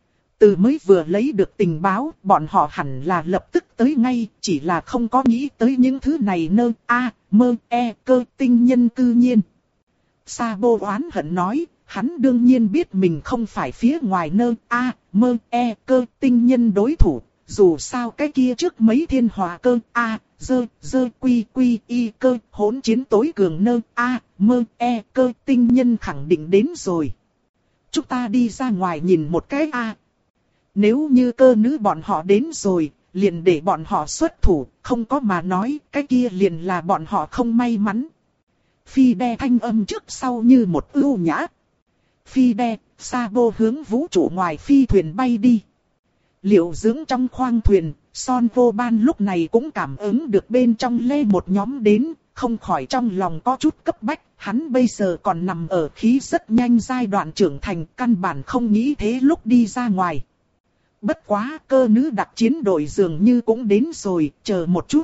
Từ mới vừa lấy được tình báo, bọn họ hẳn là lập tức tới ngay, chỉ là không có nghĩ tới những thứ này nơ a mơ e cơ tinh nhân cư nhiên. Sabo oán hận nói, hắn đương nhiên biết mình không phải phía ngoài nơ a mơ e cơ tinh nhân đối thủ, dù sao cái kia trước mấy thiên hòa cơ a dơ dơ quy quy y cơ hỗn chiến tối cường nơ a mơ e cơ tinh nhân khẳng định đến rồi. Chúng ta đi ra ngoài nhìn một cái a. Nếu như cơ nữ bọn họ đến rồi, liền để bọn họ xuất thủ, không có mà nói, cái kia liền là bọn họ không may mắn. Phi đe thanh âm trước sau như một ưu nhã. Phi đe, Sabo hướng vũ trụ ngoài phi thuyền bay đi. Liệu dưỡng trong khoang thuyền, Son Vô Ban lúc này cũng cảm ứng được bên trong lê một nhóm đến, không khỏi trong lòng có chút cấp bách, hắn bây giờ còn nằm ở khí rất nhanh giai đoạn trưởng thành, căn bản không nghĩ thế lúc đi ra ngoài. Bất quá cơ nữ đặc chiến đội dường như cũng đến rồi, chờ một chút.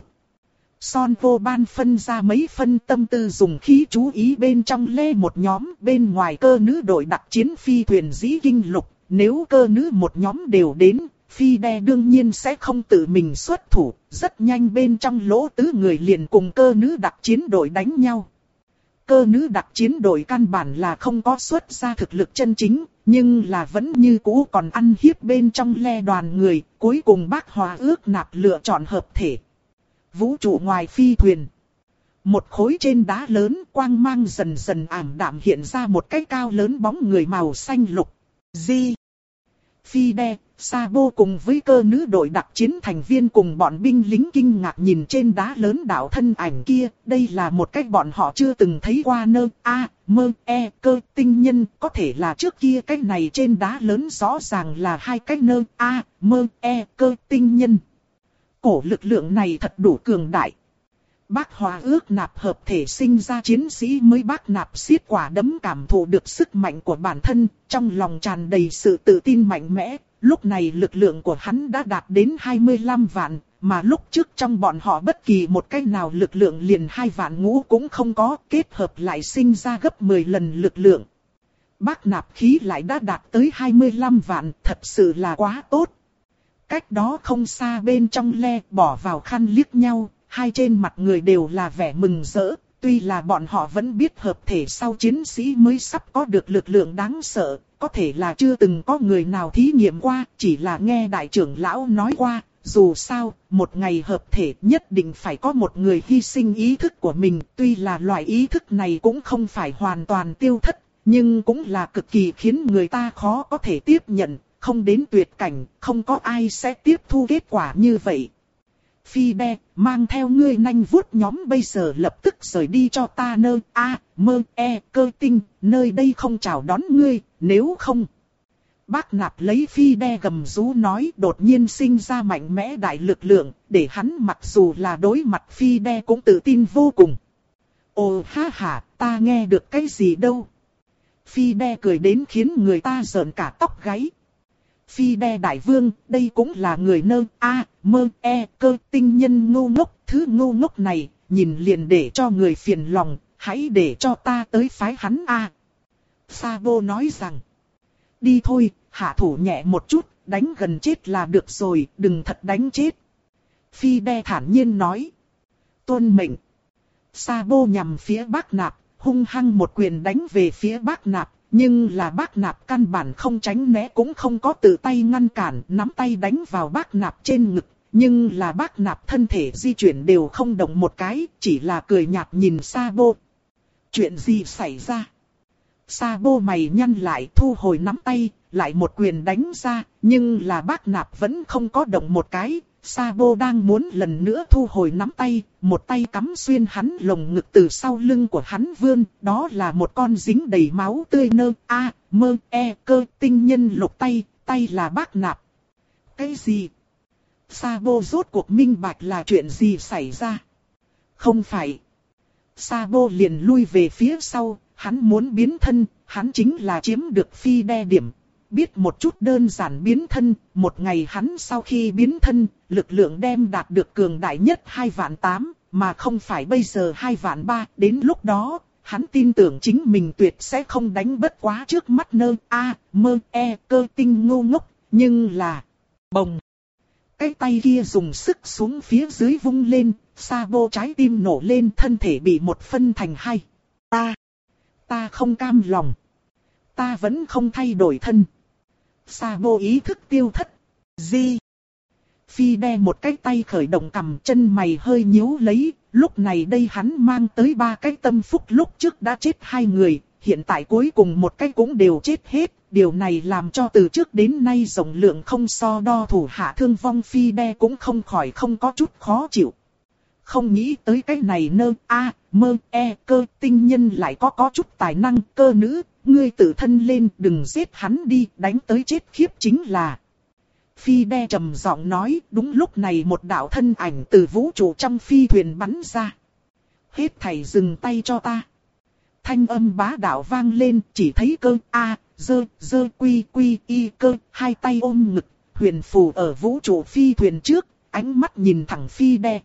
Son Vô Ban phân ra mấy phân tâm tư dùng khí chú ý bên trong lê một nhóm, bên ngoài cơ nữ đội đặc chiến phi thuyền dĩ kinh lục, nếu cơ nữ một nhóm đều đến, phi đe đương nhiên sẽ không tự mình xuất thủ, rất nhanh bên trong lỗ tứ người liền cùng cơ nữ đặc chiến đội đánh nhau. Cơ nữ đặc chiến đội căn bản là không có xuất ra thực lực chân chính, nhưng là vẫn như cũ còn ăn hiếp bên trong le đoàn người, cuối cùng bác Hòa ước nạp lựa chọn hợp thể. Vũ trụ ngoài phi thuyền. Một khối trên đá lớn quang mang dần dần ảm đạm hiện ra một cái cao lớn bóng người màu xanh lục. Di. Phi đe, Sabo cùng với cơ nữ đội đặc chiến thành viên cùng bọn binh lính kinh ngạc nhìn trên đá lớn đạo thân ảnh kia. Đây là một cách bọn họ chưa từng thấy qua nơ a mơ e cơ tinh nhân. Có thể là trước kia cái này trên đá lớn rõ ràng là hai cái nơ a mơ e cơ tinh nhân. Cổ lực lượng này thật đủ cường đại. Bác Hòa ước nạp hợp thể sinh ra chiến sĩ mới bác nạp xiết quả đấm cảm thụ được sức mạnh của bản thân, trong lòng tràn đầy sự tự tin mạnh mẽ. Lúc này lực lượng của hắn đã đạt đến hai mươi lăm vạn, mà lúc trước trong bọn họ bất kỳ một cái nào lực lượng liền hai vạn ngũ cũng không có, kết hợp lại sinh ra gấp mười lần lực lượng. Bác nạp khí lại đã đạt tới hai mươi lăm vạn, thật sự là quá tốt. Cách đó không xa bên trong le, bỏ vào khăn liếc nhau, hai trên mặt người đều là vẻ mừng rỡ. Tuy là bọn họ vẫn biết hợp thể sau chiến sĩ mới sắp có được lực lượng đáng sợ, có thể là chưa từng có người nào thí nghiệm qua, chỉ là nghe đại trưởng lão nói qua. Dù sao, một ngày hợp thể nhất định phải có một người hy sinh ý thức của mình, tuy là loại ý thức này cũng không phải hoàn toàn tiêu thất, nhưng cũng là cực kỳ khiến người ta khó có thể tiếp nhận, không đến tuyệt cảnh, không có ai sẽ tiếp thu kết quả như vậy. Phi đe, mang theo ngươi nanh vuốt nhóm bây giờ lập tức rời đi cho ta nơi A, mơ, e, cơ tinh, nơi đây không chào đón ngươi, nếu không. Bác nạp lấy phi đe gầm rú nói đột nhiên sinh ra mạnh mẽ đại lực lượng, để hắn mặc dù là đối mặt phi đe cũng tự tin vô cùng. Ồ ha ha, ta nghe được cái gì đâu. Phi đe cười đến khiến người ta rợn cả tóc gáy. Phi đe đại vương, đây cũng là người nơ A, mơ, e, cơ tinh nhân ngu ngốc. Thứ ngu ngốc này, nhìn liền để cho người phiền lòng, hãy để cho ta tới phái hắn A. Sabo nói rằng, đi thôi, hạ thủ nhẹ một chút, đánh gần chết là được rồi, đừng thật đánh chết. Phi đe thản nhiên nói, tuân mệnh. Sabo nhằm phía bác nạp, hung hăng một quyền đánh về phía bác nạp. Nhưng là bác nạp căn bản không tránh né cũng không có tự tay ngăn cản, nắm tay đánh vào bác nạp trên ngực. Nhưng là bác nạp thân thể di chuyển đều không động một cái, chỉ là cười nhạt nhìn Sabo. Chuyện gì xảy ra? Sabo mày nhăn lại thu hồi nắm tay, lại một quyền đánh ra, nhưng là bác nạp vẫn không có động một cái. Sabo đang muốn lần nữa thu hồi nắm tay, một tay cắm xuyên hắn lồng ngực từ sau lưng của hắn vươn, đó là một con dính đầy máu tươi nơ, a, mơ, e, cơ, tinh nhân lục tay, tay là bác nạp. Cái gì? Sabo rốt cuộc minh bạch là chuyện gì xảy ra? Không phải. Sabo liền lui về phía sau, hắn muốn biến thân, hắn chính là chiếm được phi đe điểm. Biết một chút đơn giản biến thân, một ngày hắn sau khi biến thân, lực lượng đem đạt được cường đại nhất hai vạn tám, mà không phải bây giờ hai vạn ba. Đến lúc đó, hắn tin tưởng chính mình tuyệt sẽ không đánh bất quá trước mắt nơ, a, mơ, e, cơ tinh ngu ngốc. Nhưng là, bồng, cái tay kia dùng sức xuống phía dưới vung lên, Sabo trái tim nổ lên, thân thể bị một phân thành hai. Ta, ta không cam lòng. Ta vẫn không thay đổi thân. Sabo ý thức tiêu thất. Gì? Phi đe một cái tay khởi động cầm, chân mày hơi nhíu lấy. Lúc này đây hắn mang tới ba cái tâm phúc, lúc trước đã chết hai người, hiện tại cuối cùng một cái cũng đều chết hết. Điều này làm cho từ trước đến nay rộng lượng không so đo thủ hạ thương vong phi đe cũng không khỏi không có chút khó chịu. Không nghĩ tới cái này nơ, a, mơ, e, cơ tinh nhân lại có có chút tài năng. Cơ nữ, ngươi tự thân lên, đừng giết hắn đi, đánh tới chết khiếp chính là. Phi đe trầm giọng nói. Đúng lúc này một đạo thân ảnh từ vũ trụ trong phi thuyền bắn ra. Hết thảy dừng tay cho ta. Thanh âm bá đạo vang lên, chỉ thấy cơ a, dơ, dơ quy quy y cơ, hai tay ôm ngực, huyền phù ở vũ trụ phi thuyền trước, ánh mắt nhìn thẳng phi đe.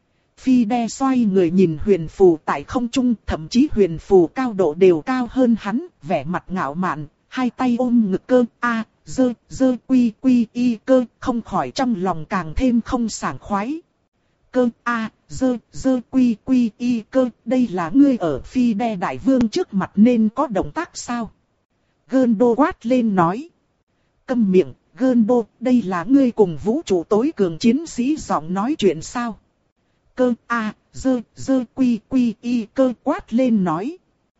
Phi đe xoay người nhìn huyền phù tại không trung, thậm chí huyền phù cao độ đều cao hơn hắn, vẻ mặt ngạo mạn, hai tay ôm ngực cơ a, dơ, dơ quy quy y cơ, không khỏi trong lòng càng thêm không sảng khoái. Cơ a, dơ, dơ quy quy y cơ, đây là ngươi ở phi đe đại vương trước mặt nên có động tác sao? Gơn đô quát lên nói. Câm miệng, Gơn đô, đây là ngươi cùng vũ trụ tối cường chiến sĩ giọng nói chuyện sao? Cơ a, dơ, dơ quy quy y cơ quát lên nói.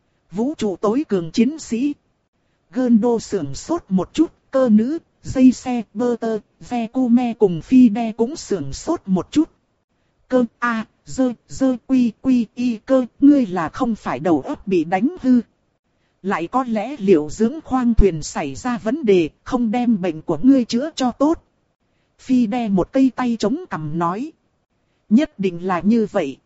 Vũ trụ tối cường chiến sĩ. Gơn đô sưởng sốt một chút, cơ nữ, dây xe, bơ tơ, ve cu me cùng phi đe cũng sưởng sốt một chút. Cơ a, dơ, dơ quy quy y cơ, ngươi là không phải đầu óc bị đánh hư. Lại có lẽ liệu dưỡng khoang thuyền xảy ra vấn đề, không đem bệnh của ngươi chữa cho tốt. Phi đe một cây tay chống cằm nói. Nhất định là như vậy.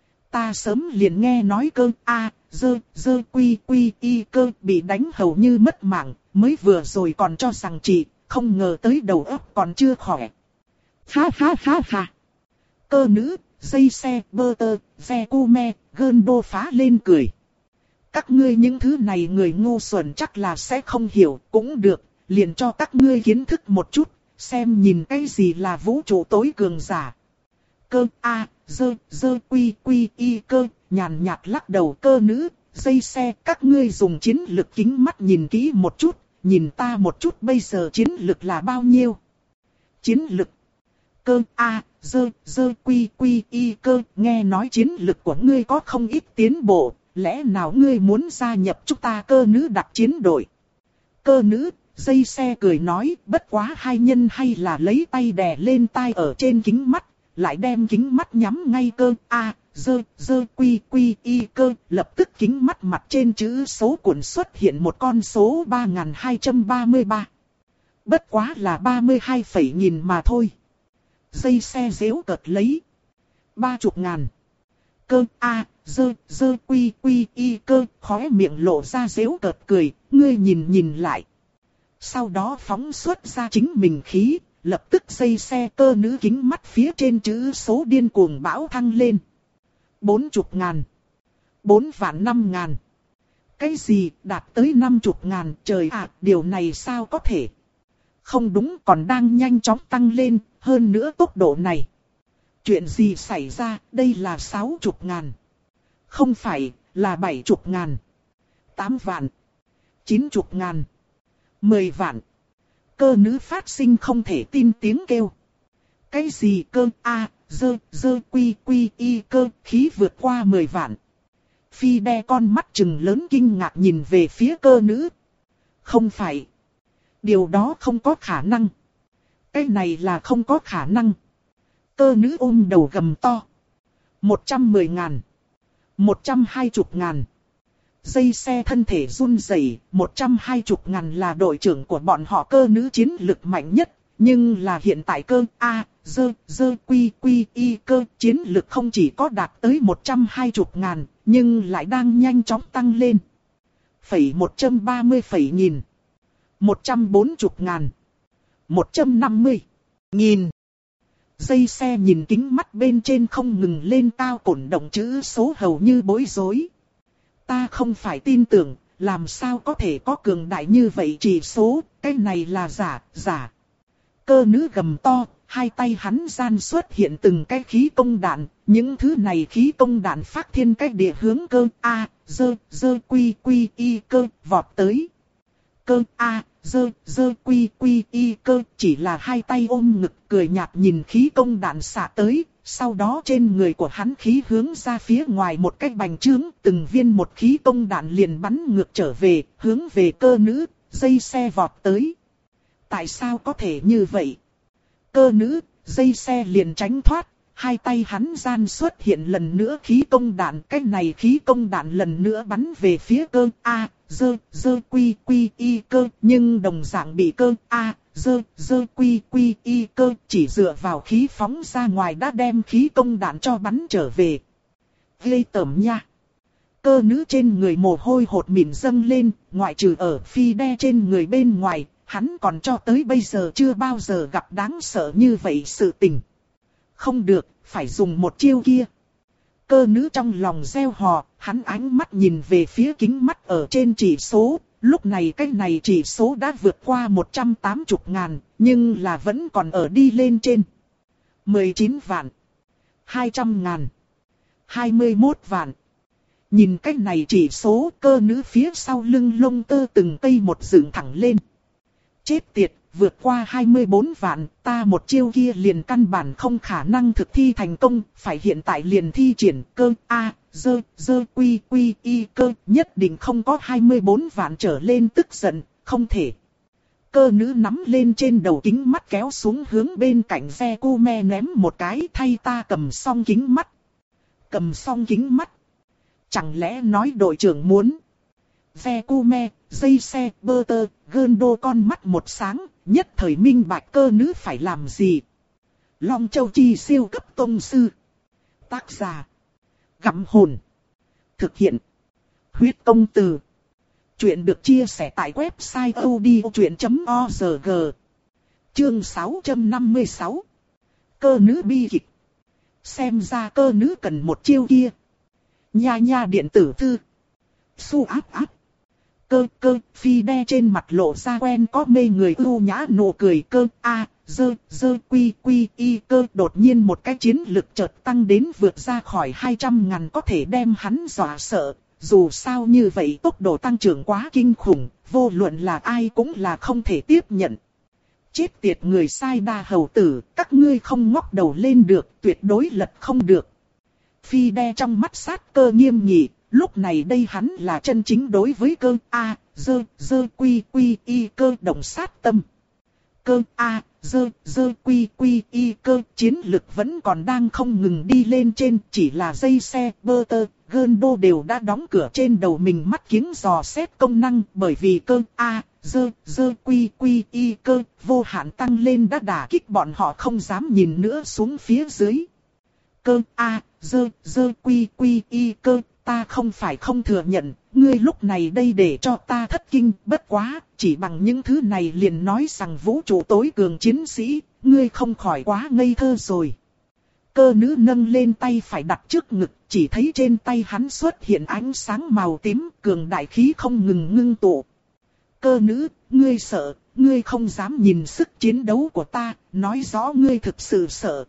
Ta sớm liền nghe nói cơ a, dơ, dơ quy quy y cơ bị đánh hầu như mất mạng, mới vừa rồi còn cho rằng chị, không ngờ tới đầu óc còn chưa khỏe. Ha ha ha ha. Cơ nữ, dây xe, bơ tơ, xe cu me, gơn đô phá lên cười. Các ngươi những thứ này người ngu xuẩn chắc là sẽ không hiểu, cũng được, liền cho các ngươi kiến thức một chút, xem nhìn cái gì là vũ trụ tối cường giả. Cơ A, dơ, dơ quy quy y cơ, nhàn nhạt lắc đầu. Cơ nữ, dây xe, các ngươi dùng chiến lực kính mắt nhìn kỹ một chút, nhìn ta một chút bây giờ chiến lực là bao nhiêu. Chiến lực. Cơ A, dơ, dơ quy quy y cơ, nghe nói chiến lực của ngươi có không ít tiến bộ, lẽ nào ngươi muốn gia nhập chúng ta cơ nữ đặc chiến đội. Cơ nữ, dây xe cười nói, bất quá hai nhân hay là lấy tay đè lên tai ở trên kính mắt, lại đem kính mắt nhắm ngay. Cơ A, dơ, dơ quy quy y cơ, lập tức kính mắt mặt trên chữ số cuộn xuất hiện một con số ba nghìn hai trăm ba mươi ba. Bất quá là ba mươi hai phẩy nghìn mà thôi. Dây xe giễu cợt lấy. Ba chục ngàn. Cơ A, dơ, dơ quy quy y cơ, khóe miệng lộ ra giễu cợt cười, ngươi nhìn nhìn lại. Sau đó phóng xuất ra chính mình khí, lập tức dây xe cơ nữ kính mắt phía trên chữ số điên cuồng bão thăng lên. Bốn chục ngàn. Bốn vạn năm ngàn. Cái gì đạt tới năm chục ngàn, trời ạ, điều này sao có thể? Không đúng, còn đang nhanh chóng tăng lên, hơn nữa tốc độ này. Chuyện gì xảy ra, đây là sáu chục ngàn. Không phải, là bảy chục ngàn. Tám vạn. Chín chục ngàn. Mười vạn. Cơ nữ phát sinh không thể tin tiếng kêu. Cái gì cơ A, dơ, dơ quy quy y cơ, khí vượt qua mười vạn. Phi đe con mắt trừng lớn kinh ngạc nhìn về phía cơ nữ. Không phải. Điều đó không có khả năng. Cái này là không có khả năng. Cơ nữ ôm đầu gầm to. Một trăm mười ngàn. Một trăm hai chục ngàn. Dây xe thân thể run rẩy, một trăm hai chục ngàn là đội trưởng của bọn họ. Cơ nữ chiến lực mạnh nhất, nhưng là hiện tại cơ A, dơ, dơ quy quy y cơ chiến lực không chỉ có đạt tới một trăm hai chục ngàn, nhưng lại đang nhanh chóng tăng lên. Phẩy một trăm ba mươi phẩy nghìn. Một trăm bốn chục ngàn. Một trăm năm mươi nghìn. Dây xe nhìn kính mắt bên trên không ngừng lên cao cổn động chữ số hầu như bối rối. Ta không phải tin tưởng, làm sao có thể có cường đại như vậy chỉ số, cái này là giả, giả. Cơ nữ gầm to, hai tay hắn gian xuất hiện từng cái khí công đạn, những thứ này khí công đạn phát thiên cách địa hướng cơ A, dơ, dơ quy quy y cơ, vọt tới. Cơ A, dơ, dơ quy quy y cơ, chỉ là hai tay ôm ngực cười nhạt nhìn khí công đạn xạ tới. Sau đó trên người của hắn khí hướng ra phía ngoài một cách bành trướng, từng viên một khí công đạn liền bắn ngược trở về, hướng về cơ nữ, dây xe vọt tới. Tại sao có thể như vậy? Cơ nữ, dây xe liền tránh thoát, hai tay hắn gian xuất hiện lần nữa khí công đạn, cái này khí công đạn lần nữa bắn về phía cơ A, dơ, dơ quy quy y cơ, nhưng đồng dạng bị cơ A, dơ, dơ quy quy y cơ, chỉ dựa vào khí phóng ra ngoài đã đem khí công đạn cho bắn trở về. Ghê tởm nha. Cơ nữ trên người mồ hôi hột mịn dâng lên, ngoại trừ ở phi đe trên người bên ngoài, hắn còn cho tới bây giờ chưa bao giờ gặp đáng sợ như vậy sự tình. Không được, phải dùng một chiêu kia. Cơ nữ trong lòng reo hò, hắn ánh mắt nhìn về phía kính mắt ở trên chỉ số. Lúc này cái này chỉ số đã vượt qua một trăm tám mươi ngàn, nhưng là vẫn còn ở đi lên trên. mười chín vạn. hai trăm ngàn. hai mươi mốt vạn. Nhìn cái này chỉ số, cơ nữ phía sau lưng lông tơ từng cây một dựng thẳng lên. Chết tiệt, vượt qua hai mươi bốn vạn, ta một chiêu kia liền căn bản không khả năng thực thi thành công, phải hiện tại liền thi triển cơ A, dơ, dơ quy quy y cơ, nhất định không có hai mươi bốn vạn trở lên tức giận, không thể. Cơ nữ nắm lên trên đầu kính mắt kéo xuống hướng bên cạnh xe cu me ném một cái, thay ta cầm xong kính mắt. Cầm xong kính mắt. Chẳng lẽ nói đội trưởng muốn. Xe cu me, dây xe, bơ tơ, gơn đô con mắt một sáng, nhất thời minh bạch cơ nữ phải làm gì. Long Châu Chi siêu cấp tông sư. Tác giả. Gặm hồn. Thực hiện. Huyết công từ. Chuyện được chia sẻ tại website odchuyện chấm org. Chương sáu trăm năm mươi sáu. Cơ nữ bi kịch. Xem ra cơ nữ cần một chiêu kia. Nha nha điện tử thư. Su áp áp. Cơ cơ, phi đe trên mặt lộ ra quen có mê người ưu nhã nụ cười cơ a, dơ, dơ quy quy y cơ. Đột nhiên một cái chiến lực chợt tăng đến vượt ra khỏi hai trăm ngàn có thể đem hắn dọa sợ. Dù sao như vậy tốc độ tăng trưởng quá kinh khủng, vô luận là ai cũng là không thể tiếp nhận. Chết tiệt người sai đa hầu tử, các ngươi không ngóc đầu lên được, tuyệt đối lật không được. Phi đe trong mắt sát cơ nghiêm nghị, lúc này đây hắn là chân chính đối với cơ A, dơ, dơ quy quy y cơ động sát tâm. Cơ A, dơ, dơ quy quy y cơ chiến lực vẫn còn đang không ngừng đi lên trên, chỉ là dây xe, bơ tơ, gơn đô đều đã đóng cửa trên đầu mình mắt kiếng dò xét công năng, bởi vì cơ A, dơ, dơ quy quy y cơ vô hạn tăng lên đã đả kích bọn họ không dám nhìn nữa xuống phía dưới. Cơ A, dơ, dơ quy quy y cơ, ta không phải không thừa nhận, ngươi lúc này đây để cho ta thất kinh, bất quá, chỉ bằng những thứ này liền nói rằng vũ trụ tối cường chiến sĩ, ngươi không khỏi quá ngây thơ rồi. Cơ nữ nâng lên tay phải đặt trước ngực, chỉ thấy trên tay hắn xuất hiện ánh sáng màu tím, cường đại khí không ngừng ngưng tụ. Cơ nữ, ngươi sợ, ngươi không dám nhìn sức chiến đấu của ta, nói rõ ngươi thực sự sợ.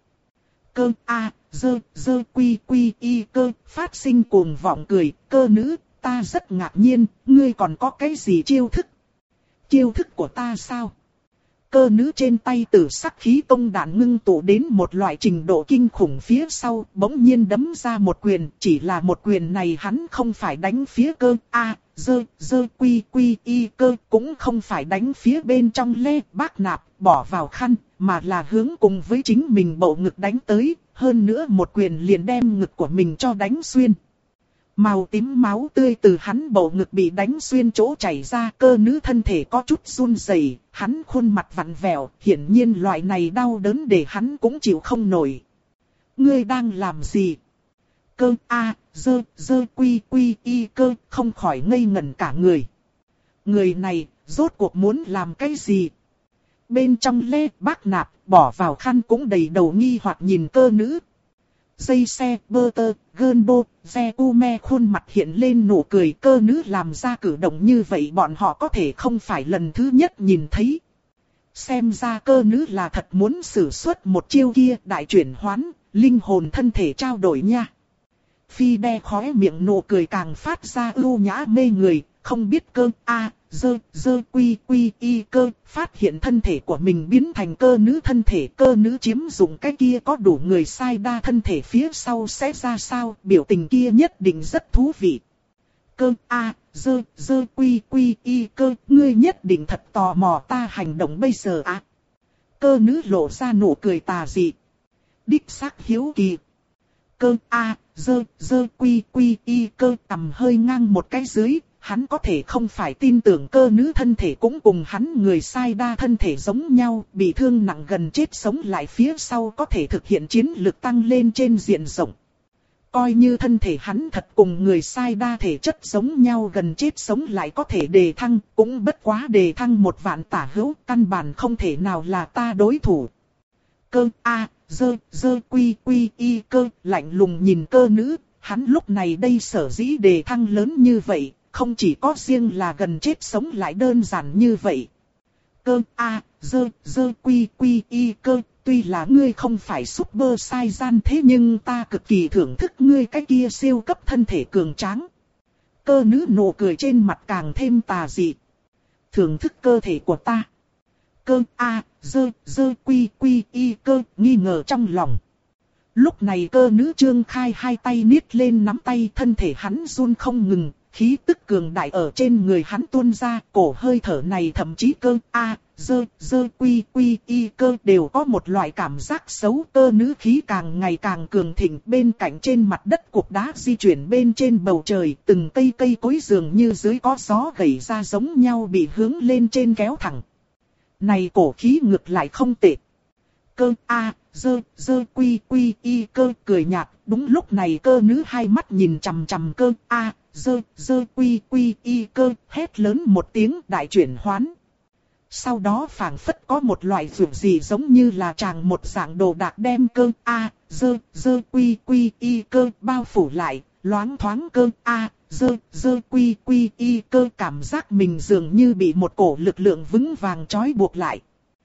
Cơ A, dơ, dơ quy quy y cơ, phát sinh cuồng vọng cười, cơ nữ, ta rất ngạc nhiên, ngươi còn có cái gì chiêu thức? Chiêu thức của ta sao? Cơ nữ trên tay tử sắc khí công đạn ngưng tụ đến một loại trình độ kinh khủng phía sau, bỗng nhiên đấm ra một quyền, chỉ là một quyền này hắn không phải đánh phía cơ A, dơ, dơ quy quy y cơ, cũng không phải đánh phía bên trong lê bác nạp, bỏ vào khăn, mà là hướng cùng với chính mình bầu ngực đánh tới, hơn nữa một quyền liền đem ngực của mình cho đánh xuyên. Màu tím máu tươi từ hắn bầu ngực bị đánh xuyên chỗ chảy ra, cơ nữ thân thể có chút run rẩy, hắn khuôn mặt vặn vẹo, hiển nhiên loại này đau đớn để hắn cũng chịu không nổi. Ngươi đang làm gì? Cơ A, dơ, dơ quy quy y cơ, không khỏi ngây ngẩn cả người. Người này, rốt cuộc muốn làm cái gì? Bên trong lê bác nạp, bỏ vào khăn cũng đầy đầu nghi hoặc nhìn cơ nữ. Dây xe, bơ tơ, gơn đô, xe u me khuôn mặt hiện lên nụ cười, cơ nữ làm ra cử động như vậy bọn họ có thể không phải lần thứ nhất nhìn thấy. Xem ra cơ nữ là thật muốn sử xuất một chiêu kia đại chuyển hoán, linh hồn thân thể trao đổi nha. Phi đe khóe miệng nụ cười càng phát ra ưu nhã mê người, không biết cơ A, dơ, dơ quy quy y cơ, phát hiện thân thể của mình biến thành cơ nữ thân thể, cơ nữ chiếm dụng cái kia có đủ người sai đa thân thể phía sau sẽ ra sao, biểu tình kia nhất định rất thú vị. Cơ A, dơ, dơ quy quy y cơ, ngươi nhất định thật tò mò ta hành động bây giờ à. Cơ nữ lộ ra nụ cười tà dị. Đích xác hiếu kỳ. Cơ A, dơ, dơ quy quy y cơ tầm hơi ngang một cái dưới. Hắn có thể không phải tin tưởng cơ nữ thân thể cũng cùng hắn người sai đa thân thể giống nhau, bị thương nặng gần chết sống lại phía sau có thể thực hiện chiến lực tăng lên trên diện rộng. Coi như thân thể hắn thật cùng người sai đa thể chất giống nhau gần chết sống lại có thể đề thăng, cũng bất quá đề thăng một vạn tả hữu, căn bản không thể nào là ta đối thủ. Cơ A, dơ, dơ quy quy y cơ, lạnh lùng nhìn cơ nữ, hắn lúc này đây sở dĩ đề thăng lớn như vậy. Không chỉ có riêng là gần chết sống lại đơn giản như vậy. Cơ A, dơ, dơ quy quy y cơ, tuy là ngươi không phải super sai gian thế nhưng ta cực kỳ thưởng thức ngươi cái kia siêu cấp thân thể cường tráng. Cơ nữ nụ cười trên mặt càng thêm tà dị. Thưởng thức cơ thể của ta. Cơ A, dơ, dơ quy quy y cơ, nghi ngờ trong lòng. Lúc này cơ nữ trương khai hai tay niết lên nắm tay, thân thể hắn run không ngừng. Khí tức cường đại ở trên người hắn tuôn ra, cổ hơi thở này thậm chí cơ A, dơ, dơ quy quy y cơ đều có một loại cảm giác xấu. Cơ nữ khí càng ngày càng cường thịnh, bên cạnh trên mặt đất cục đá di chuyển bên trên bầu trời, từng cây cây cối dường như dưới có gió gảy ra giống nhau bị hướng lên trên kéo thẳng. Này cổ khí ngược lại không tệ. Cơ A, dơ, dơ quy quy y cơ cười nhạt, đúng lúc này cơ nữ hai mắt nhìn chằm chằm cơ A. Dơ, dơ quy quy y cơ, hét lớn một tiếng đại chuyển hoán. Sau đó phảng phất có một loại dược gì giống như là tràng một dạng đồ đạc đem cơ A, dơ, dơ quy quy y cơ bao phủ lại, loáng thoáng cơ A, dơ, dơ quy quy y cơ cảm giác mình dường như bị một cổ lực lượng vững vàng trói buộc lại.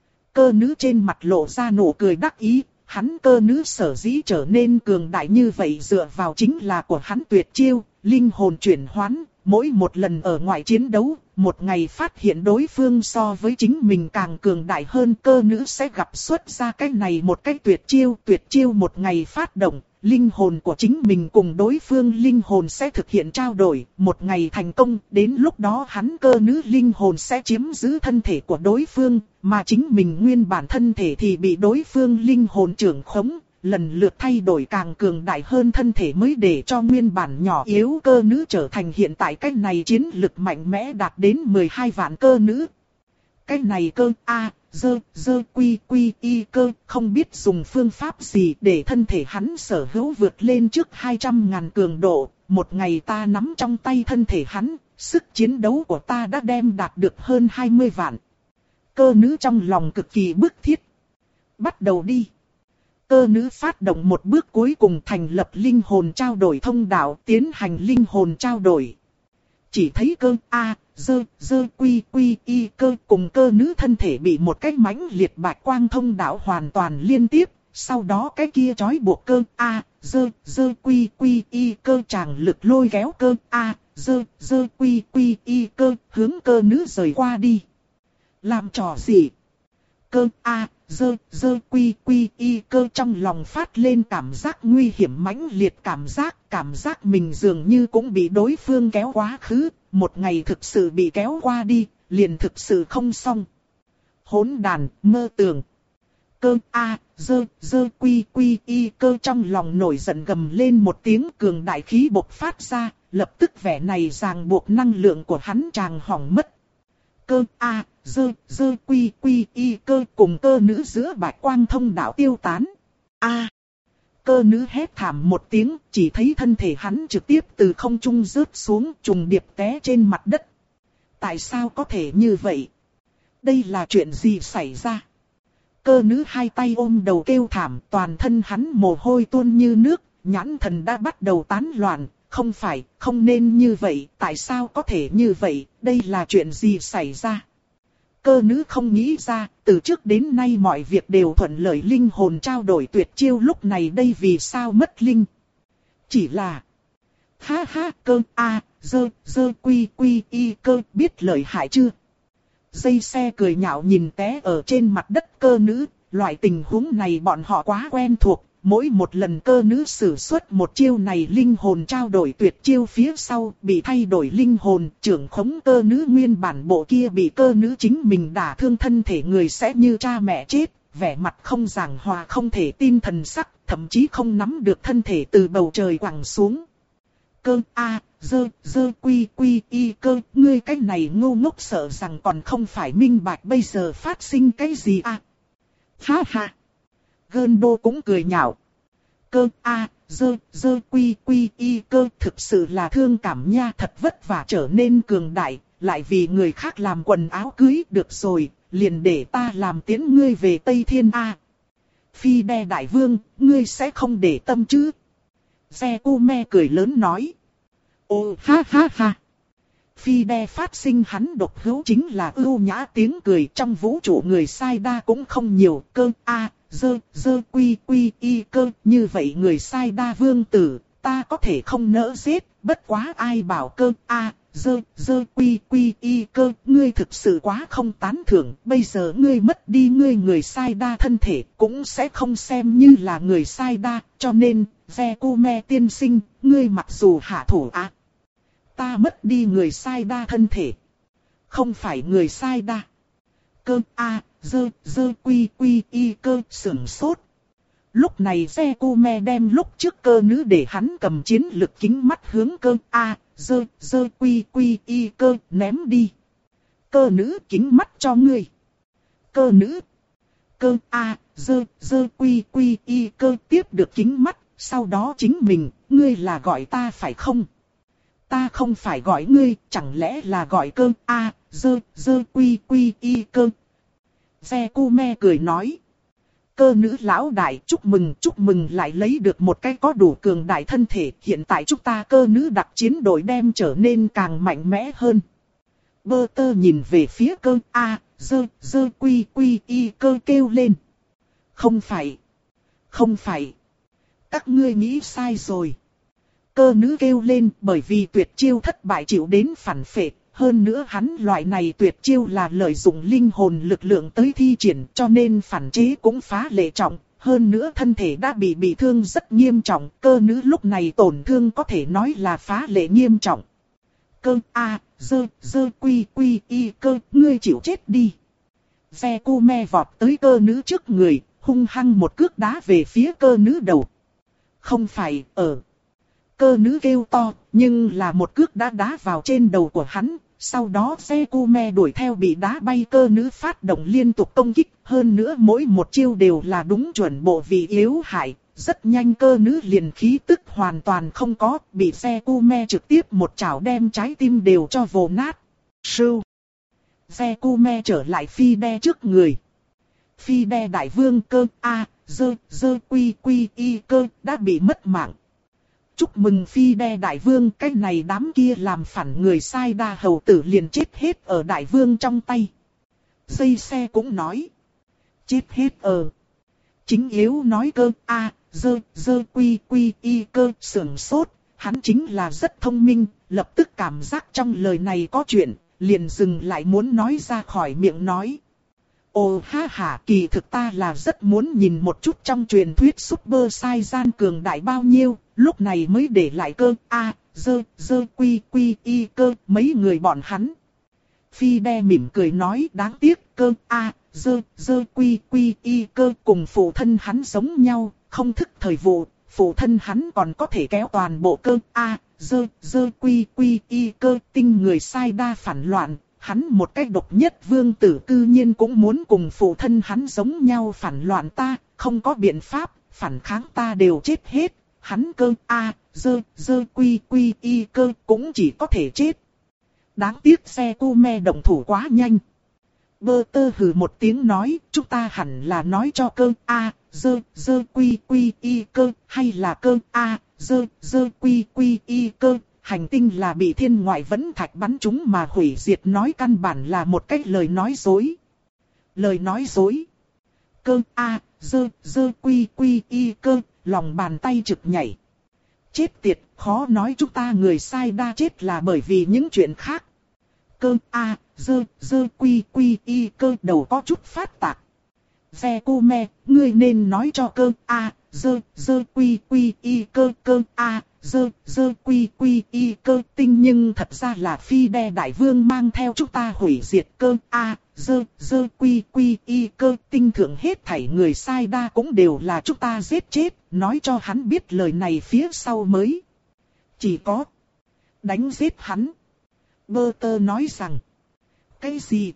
Cơ nữ trên mặt lộ ra nụ cười đắc ý, hắn cơ nữ sở dĩ trở nên cường đại như vậy dựa vào chính là của hắn tuyệt chiêu, linh hồn chuyển hoán. Mỗi một lần ở ngoài chiến đấu, một ngày phát hiện đối phương so với chính mình càng cường đại hơn, cơ nữ sẽ gặp xuất ra cái này một cái tuyệt chiêu. Tuyệt chiêu một ngày phát động, linh hồn của chính mình cùng đối phương linh hồn sẽ thực hiện trao đổi. Một ngày thành công, đến lúc đó hắn cơ nữ linh hồn sẽ chiếm giữ thân thể của đối phương, mà chính mình nguyên bản thân thể thì bị đối phương linh hồn trưởng khống. Lần lượt thay đổi càng cường đại hơn thân thể mới để cho nguyên bản nhỏ yếu cơ nữ trở thành hiện tại cái này chiến lực mạnh mẽ đạt đến mười hai vạn cơ nữ. Cái này cơ A, dơ, dơ quy quy y cơ không biết dùng phương pháp gì để thân thể hắn sở hữu vượt lên trước hai trăm ngàn cường độ. Một ngày ta nắm trong tay thân thể hắn, sức chiến đấu của ta đã đem đạt được hơn hai mươi vạn. Cơ nữ trong lòng cực kỳ bức thiết. Bắt đầu đi. Cơ nữ phát động một bước cuối cùng thành lập linh hồn trao đổi thông đạo, tiến hành linh hồn trao đổi. Chỉ thấy cơ A, dơ, dơ quy quy y cơ cùng cơ nữ thân thể bị một cái mãnh liệt bạch quang thông đạo hoàn toàn liên tiếp. Sau đó cái kia trói buộc cơ A, dơ, dơ quy quy y cơ tràng lực lôi kéo cơ A, dơ, dơ quy quy y cơ hướng cơ nữ rời qua đi. Làm trò gì? Cơ A, dơ, dơ quy quy y cơ trong lòng phát lên cảm giác nguy hiểm mãnh liệt cảm giác. Cảm giác mình dường như cũng bị đối phương kéo quá khứ. Một ngày thực sự bị kéo qua đi, liền thực sự không xong. Hỗn đàn, mơ tưởng. Cơ A, dơ, dơ quy quy y cơ trong lòng nổi giận gầm lên một tiếng cường đại khí bộc phát ra. Lập tức vẻ này ràng buộc năng lượng của hắn tràng hỏng mất. Cơ A, dơ, dơ quy quy y cơ cùng cơ nữ giữa bạch quang thông đạo tiêu tán. A. Cơ nữ hét thảm một tiếng, chỉ thấy thân thể hắn trực tiếp từ không trung rớt xuống trùng điệp té trên mặt đất. Tại sao có thể như vậy? Đây là chuyện gì xảy ra? Cơ nữ hai tay ôm đầu kêu thảm, toàn thân hắn mồ hôi tuôn như nước, nhãn thần đã bắt đầu tán loạn. Không phải, không nên như vậy, tại sao có thể như vậy, đây là chuyện gì xảy ra? Cơ nữ không nghĩ ra, từ trước đến nay mọi việc đều thuận lợi linh hồn trao đổi tuyệt chiêu lúc này đây vì sao mất linh. Chỉ là, ha ha cơ A, dơ, dơ quy quy y cơ biết lợi hại chưa? Dây xe cười nhạo nhìn té ở trên mặt đất cơ nữ, loại tình huống này bọn họ quá quen thuộc. Mỗi một lần cơ nữ sử xuất một chiêu này linh hồn trao đổi tuyệt chiêu phía sau bị thay đổi linh hồn, trưởng khống cơ nữ nguyên bản bộ kia bị cơ nữ chính mình đả thương thân thể người sẽ như cha mẹ chết, vẻ mặt không giảng hòa không thể tin thần sắc, thậm chí không nắm được thân thể từ bầu trời quẳng xuống. Cơ A, dơ, dơ quy quy y cơ, ngươi cái này ngu ngốc sợ rằng còn không phải minh bạch bây giờ phát sinh cái gì à? Ha ha! Gơn đô cũng cười nhạo. Cơ A, dơ, dơ quy quy y cơ thực sự là thương cảm nha, thật vất vả trở nên cường đại, lại vì người khác làm quần áo cưới, được rồi, liền để ta làm tiễn ngươi về Tây Thiên A. Phi đe đại vương, ngươi sẽ không để tâm chứ? Xe cu me cười lớn nói. Ô ha ha ha. Phi đe phát sinh hắn độc hữu chính là ưu nhã tiếng cười, trong vũ trụ người sai đa cũng không nhiều. Cơ A, dơ, dơ quy quy y cơ, như vậy người sai đa vương tử, ta có thể không nỡ giết, bất quá ai bảo cơ A, dơ, dơ quy quy y cơ, ngươi thực sự quá không tán thưởng, bây giờ ngươi mất đi ngươi người sai đa thân thể, cũng sẽ không xem như là người sai đa, cho nên, ve cu me tiên sinh, ngươi mặc dù hạ thủ á. Ta mất đi người sai đa thân thể, không phải người sai đa. Cơ A, dơ, dơ quy quy y cơ sửng sốt. Lúc này xe cu me đem lúc trước cơ nữ để hắn cầm chiến lực kính mắt hướng cơ A, dơ, dơ quy quy y cơ ném đi. Cơ nữ kính mắt cho ngươi. Cơ nữ. Cơ A, dơ, dơ quy quy y cơ tiếp được kính mắt, sau đó chính mình, ngươi là gọi ta phải không? Ta không phải gọi ngươi, chẳng lẽ là gọi cơ a dơ dơ quy quy y cơ. Zekuma cười nói. Cơ nữ lão đại, chúc mừng chúc mừng lại lấy được một cái có đủ cường đại thân thể. Hiện tại chúng ta cơ nữ đặc chiến đội đem trở nên càng mạnh mẽ hơn. Bơ tơ nhìn về phía cơ a dơ dơ quy quy y cơ kêu lên. Không phải. Không phải. Các ngươi nghĩ sai rồi. Cơ nữ kêu lên bởi vì tuyệt chiêu thất bại chịu đến phản phệ. Hơn nữa hắn loại này tuyệt chiêu là lợi dụng linh hồn lực lượng tới thi triển cho nên phản chế cũng phá lệ trọng. Hơn nữa thân thể đã bị bị thương rất nghiêm trọng. Cơ nữ lúc này tổn thương có thể nói là phá lệ nghiêm trọng. Cơ a dơ dơ quy quy y cơ, ngươi chịu chết đi. Zekuma vọt tới cơ nữ trước người, hung hăng một cước đá về phía cơ nữ đầu. Không phải, ở. Cơ nữ kêu to, nhưng là một cước đã đá vào trên đầu của hắn. Sau đó Zekuma đuổi theo bị đá bay cơ nữ phát động liên tục công kích. Hơn nữa mỗi một chiêu đều là đúng chuẩn bộ vị yếu hại. Rất nhanh cơ nữ liền khí tức hoàn toàn không có, bị Zekuma trực tiếp một chảo đem trái tim đều cho vồ nát. Sưu. Zekuma trở lại phi đe trước người. Phi đe đại vương cơ a dơ dơ quy quy y cơ đã bị mất mạng. Chúc mừng phi đe đại vương, cái này đám kia làm phản người sai đa hầu tử liền chết hết ở đại vương trong tay. Dây xe cũng nói. Chết hết ở. Chính yếu nói cơ a dơ dơ quy quy y cơ sưởng sốt, hắn chính là rất thông minh, lập tức cảm giác trong lời này có chuyện, liền dừng lại muốn nói ra khỏi miệng nói. Ồ ha ha, kỳ thực ta là rất muốn nhìn một chút trong truyền thuyết Super Saiyan cường đại bao nhiêu, lúc này mới để lại cơ a dơ dơ quy quy y cơ mấy người bọn hắn. Phi đe mỉm cười nói đáng tiếc cơ a dơ dơ quy quy y cơ cùng phụ thân hắn giống nhau, không thức thời vụ, phụ thân hắn còn có thể kéo toàn bộ cơ a dơ dơ quy quy y cơ tinh người sai đa phản loạn. Hắn một cách độc nhất vương tử cư nhiên cũng muốn cùng phụ thân hắn giống nhau phản loạn ta, không có biện pháp, phản kháng ta đều chết hết. Hắn cơ a dơ dơ quy quy y cơ cũng chỉ có thể chết. Đáng tiếc Zekuma động thủ quá nhanh. Bơ tơ hừ một tiếng nói, chúng ta hẳn là nói cho cơ a dơ dơ quy quy y cơ, hay là cơ a dơ dơ quy quy y cơ. Hành tinh là bị thiên ngoại vẫn thạch bắn chúng mà hủy diệt, nói căn bản là một cách lời nói dối. Lời nói dối. Cơ a dơ dơ quy quy y cơ, lòng bàn tay trực nhảy. Chết tiệt, khó nói chúng ta người sai đa chết là bởi vì những chuyện khác. Cơ a dơ dơ quy quy y cơ đầu có chút phát tạc. Zekuma, ngươi nên nói cho cơ a dơ dơ quy quy y cơ cơ a dơ dơ quy quy y cơ tinh, nhưng thật ra là phi đe đại vương mang theo chúng ta hủy diệt cơ a dơ dơ quy quy y cơ tinh, thượng hết thảy người sai đa cũng đều là chúng ta giết chết, nói cho hắn biết lời này phía sau mới. Chỉ có đánh giết hắn. Bơ tơ nói rằng. Cái gì?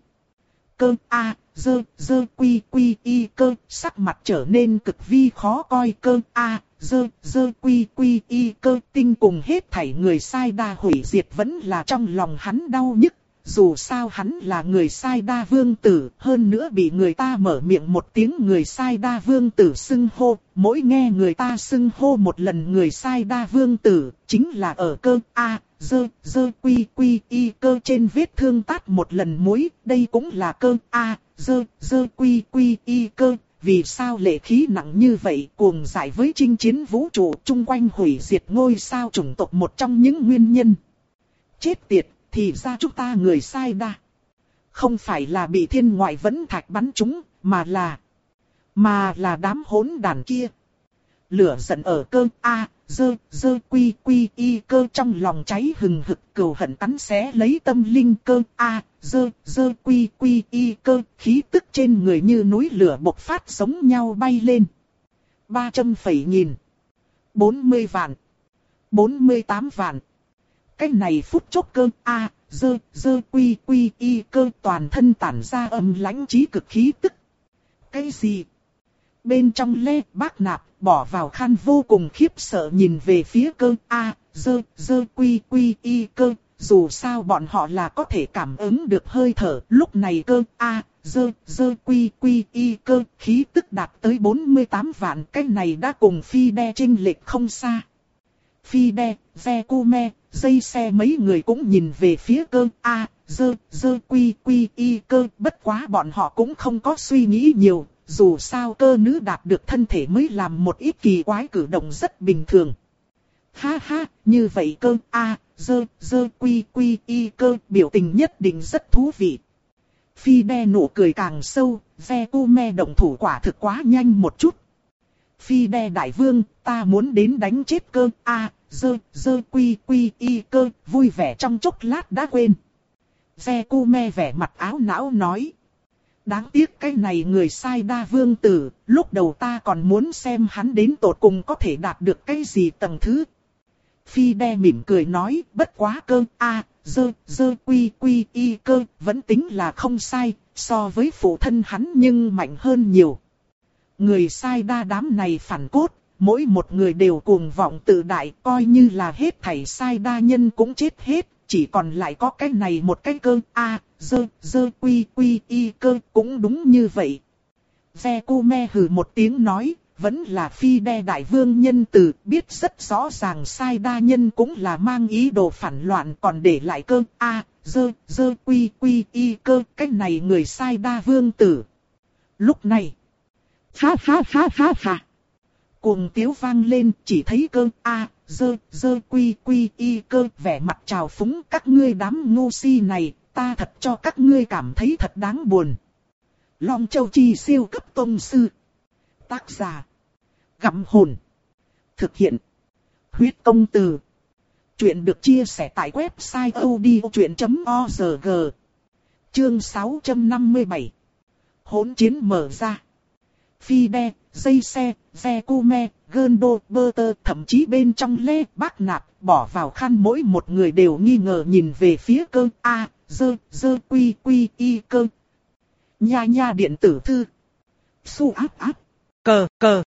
Cơ a dơ dơ quy quy y cơ sắc mặt trở nên cực vi khó coi. Cơ a dơ dơ quy quy y cơ tinh cùng hết thảy người sai đa hủy diệt vẫn là trong lòng hắn đau nhức. Dù sao hắn là người sai đa vương tử, hơn nữa bị người ta mở miệng một tiếng người sai đa vương tử xưng hô, mỗi nghe người ta xưng hô một lần người sai đa vương tử, chính là ở cơ a dơ dơ quy quy y cơ trên vết thương tát một lần muối. Đây cũng là cơ a dơ dơ quy quy y cơ. Vì sao lệ khí nặng như vậy, cuồng dại với chinh chiến vũ trụ, chung quanh hủy diệt ngôi sao chủng tộc, một trong những nguyên nhân. Chết tiệt, thì ra chúng ta người sai đa không phải là bị thiên ngoại vẫn thạch bắn trúng, mà là mà là đám hỗn đàn kia. Lửa giận ở cơ a dơ dơ quy quy y cơ trong lòng cháy hừng hực, cừu hận cắn xé lấy tâm linh. Cơ a dơ dơ quy quy y cơ khí tức trên người như núi lửa bộc phát giống nhau bay lên. Ba trăm phẩy nghìn, bốn mươi vạn, bốn mươi tám vạn. Cái này phút chốc cơ a dơ dơ quy quy y cơ toàn thân tản ra âm lãnh chí cực khí tức. Cái gì? Bên trong Lê Bác Nạp, bỏ vào khăn vô cùng khiếp sợ nhìn về phía cơ A, dơ, dơ quy quy y cơ. Dù sao bọn họ là có thể cảm ứng được hơi thở, lúc này cơ A, dơ, dơ quy quy y cơ, khí tức đạt tới bốn mươi tám vạn, cái này đã cùng phi đe chênh lệch không xa. Phi đe, ve cu me, dây xe mấy người cũng nhìn về phía cơ A, dơ, dơ quy quy y cơ, bất quá bọn họ cũng không có suy nghĩ nhiều, dù sao cơ nữ đạt được thân thể mới làm một ít kỳ quái cử động rất bình thường. Ha ha, như vậy cơ A, dơ, dơ quy quy y cơ, biểu tình nhất định rất thú vị. Phi đe nụ cười càng sâu, ve cu me động thủ quả thực quá nhanh một chút. Phi đe đại vương, ta muốn đến đánh chết cơ A, dơ, dơ quy quy y cơ, vui vẻ trong chốc lát đã quên. Ve cu me vẻ mặt áo não nói. Đáng tiếc cái này người sai đa vương tử, lúc đầu ta còn muốn xem hắn đến tột cùng có thể đạt được cái gì tầng thứ. Phi đe mỉm cười nói, bất quá cơ A, dơ, dơ quy quy y cơ, vẫn tính là không sai, so với phụ thân hắn nhưng mạnh hơn nhiều. Người sai đa đám này phản cốt, mỗi một người đều cuồng vọng tự đại, coi như là hết thảy sai đa nhân cũng chết hết, chỉ còn lại có cái này một cái cơ A, dơ, dơ quy quy y cơ, cũng đúng như vậy. Ve cu me hừ một tiếng nói, vẫn là phi đe đại vương nhân từ, biết rất rõ ràng sai đa nhân cũng là mang ý đồ phản loạn, còn để lại cơ A, dơ, dơ quy quy y cơ, cái này người sai đa vương tử. Lúc này, ha ha ha ha ha, cuồng tiếu vang lên, chỉ thấy cơ A, dơ, dơ quy quy y cơ, vẻ mặt trào phúng, các ngươi đám ngu si này, ta thật cho các ngươi cảm thấy thật đáng buồn. Long Châu Chi siêu cấp tông sư. Tác giả: Gặm Hồn. Thực hiện: Huyết Công Từ. Chuyện được chia sẻ tại website odchuyện chấm org. Chương sáu trăm năm mươi bảy. Hỗn chiến mở ra. Phi đe, dây xe, ve cu me, gơn đô, bơ tơ, thậm chí bên trong lê, bác nạp, bỏ vào khăn mỗi một người đều nghi ngờ nhìn về phía cơ A, dơ, dơ quy quy y cơ. Nha nha điện tử thư. Su áp áp. Cờ cờ.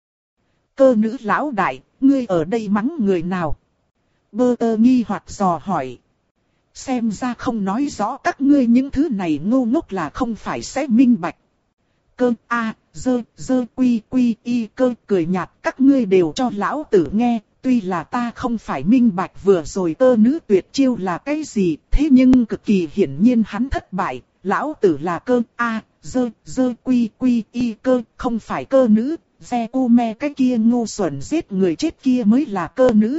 Cơ nữ lão đại, ngươi ở đây mắng người nào? Bơ tơ nghi hoặc dò hỏi. Xem ra không nói rõ các ngươi những thứ này ngu ngốc là không phải sẽ minh bạch. Cơ A, dơ, dơ quy quy y cơ cười nhạt, các ngươi đều cho lão tử nghe, tuy là ta không phải minh bạch vừa rồi cơ nữ tuyệt chiêu là cái gì, thế nhưng cực kỳ hiển nhiên hắn thất bại, lão tử là cơ A, dơ, dơ quy quy y cơ, không phải cơ nữ, ve cu me cái kia ngu xuẩn giết người chết kia mới là cơ nữ.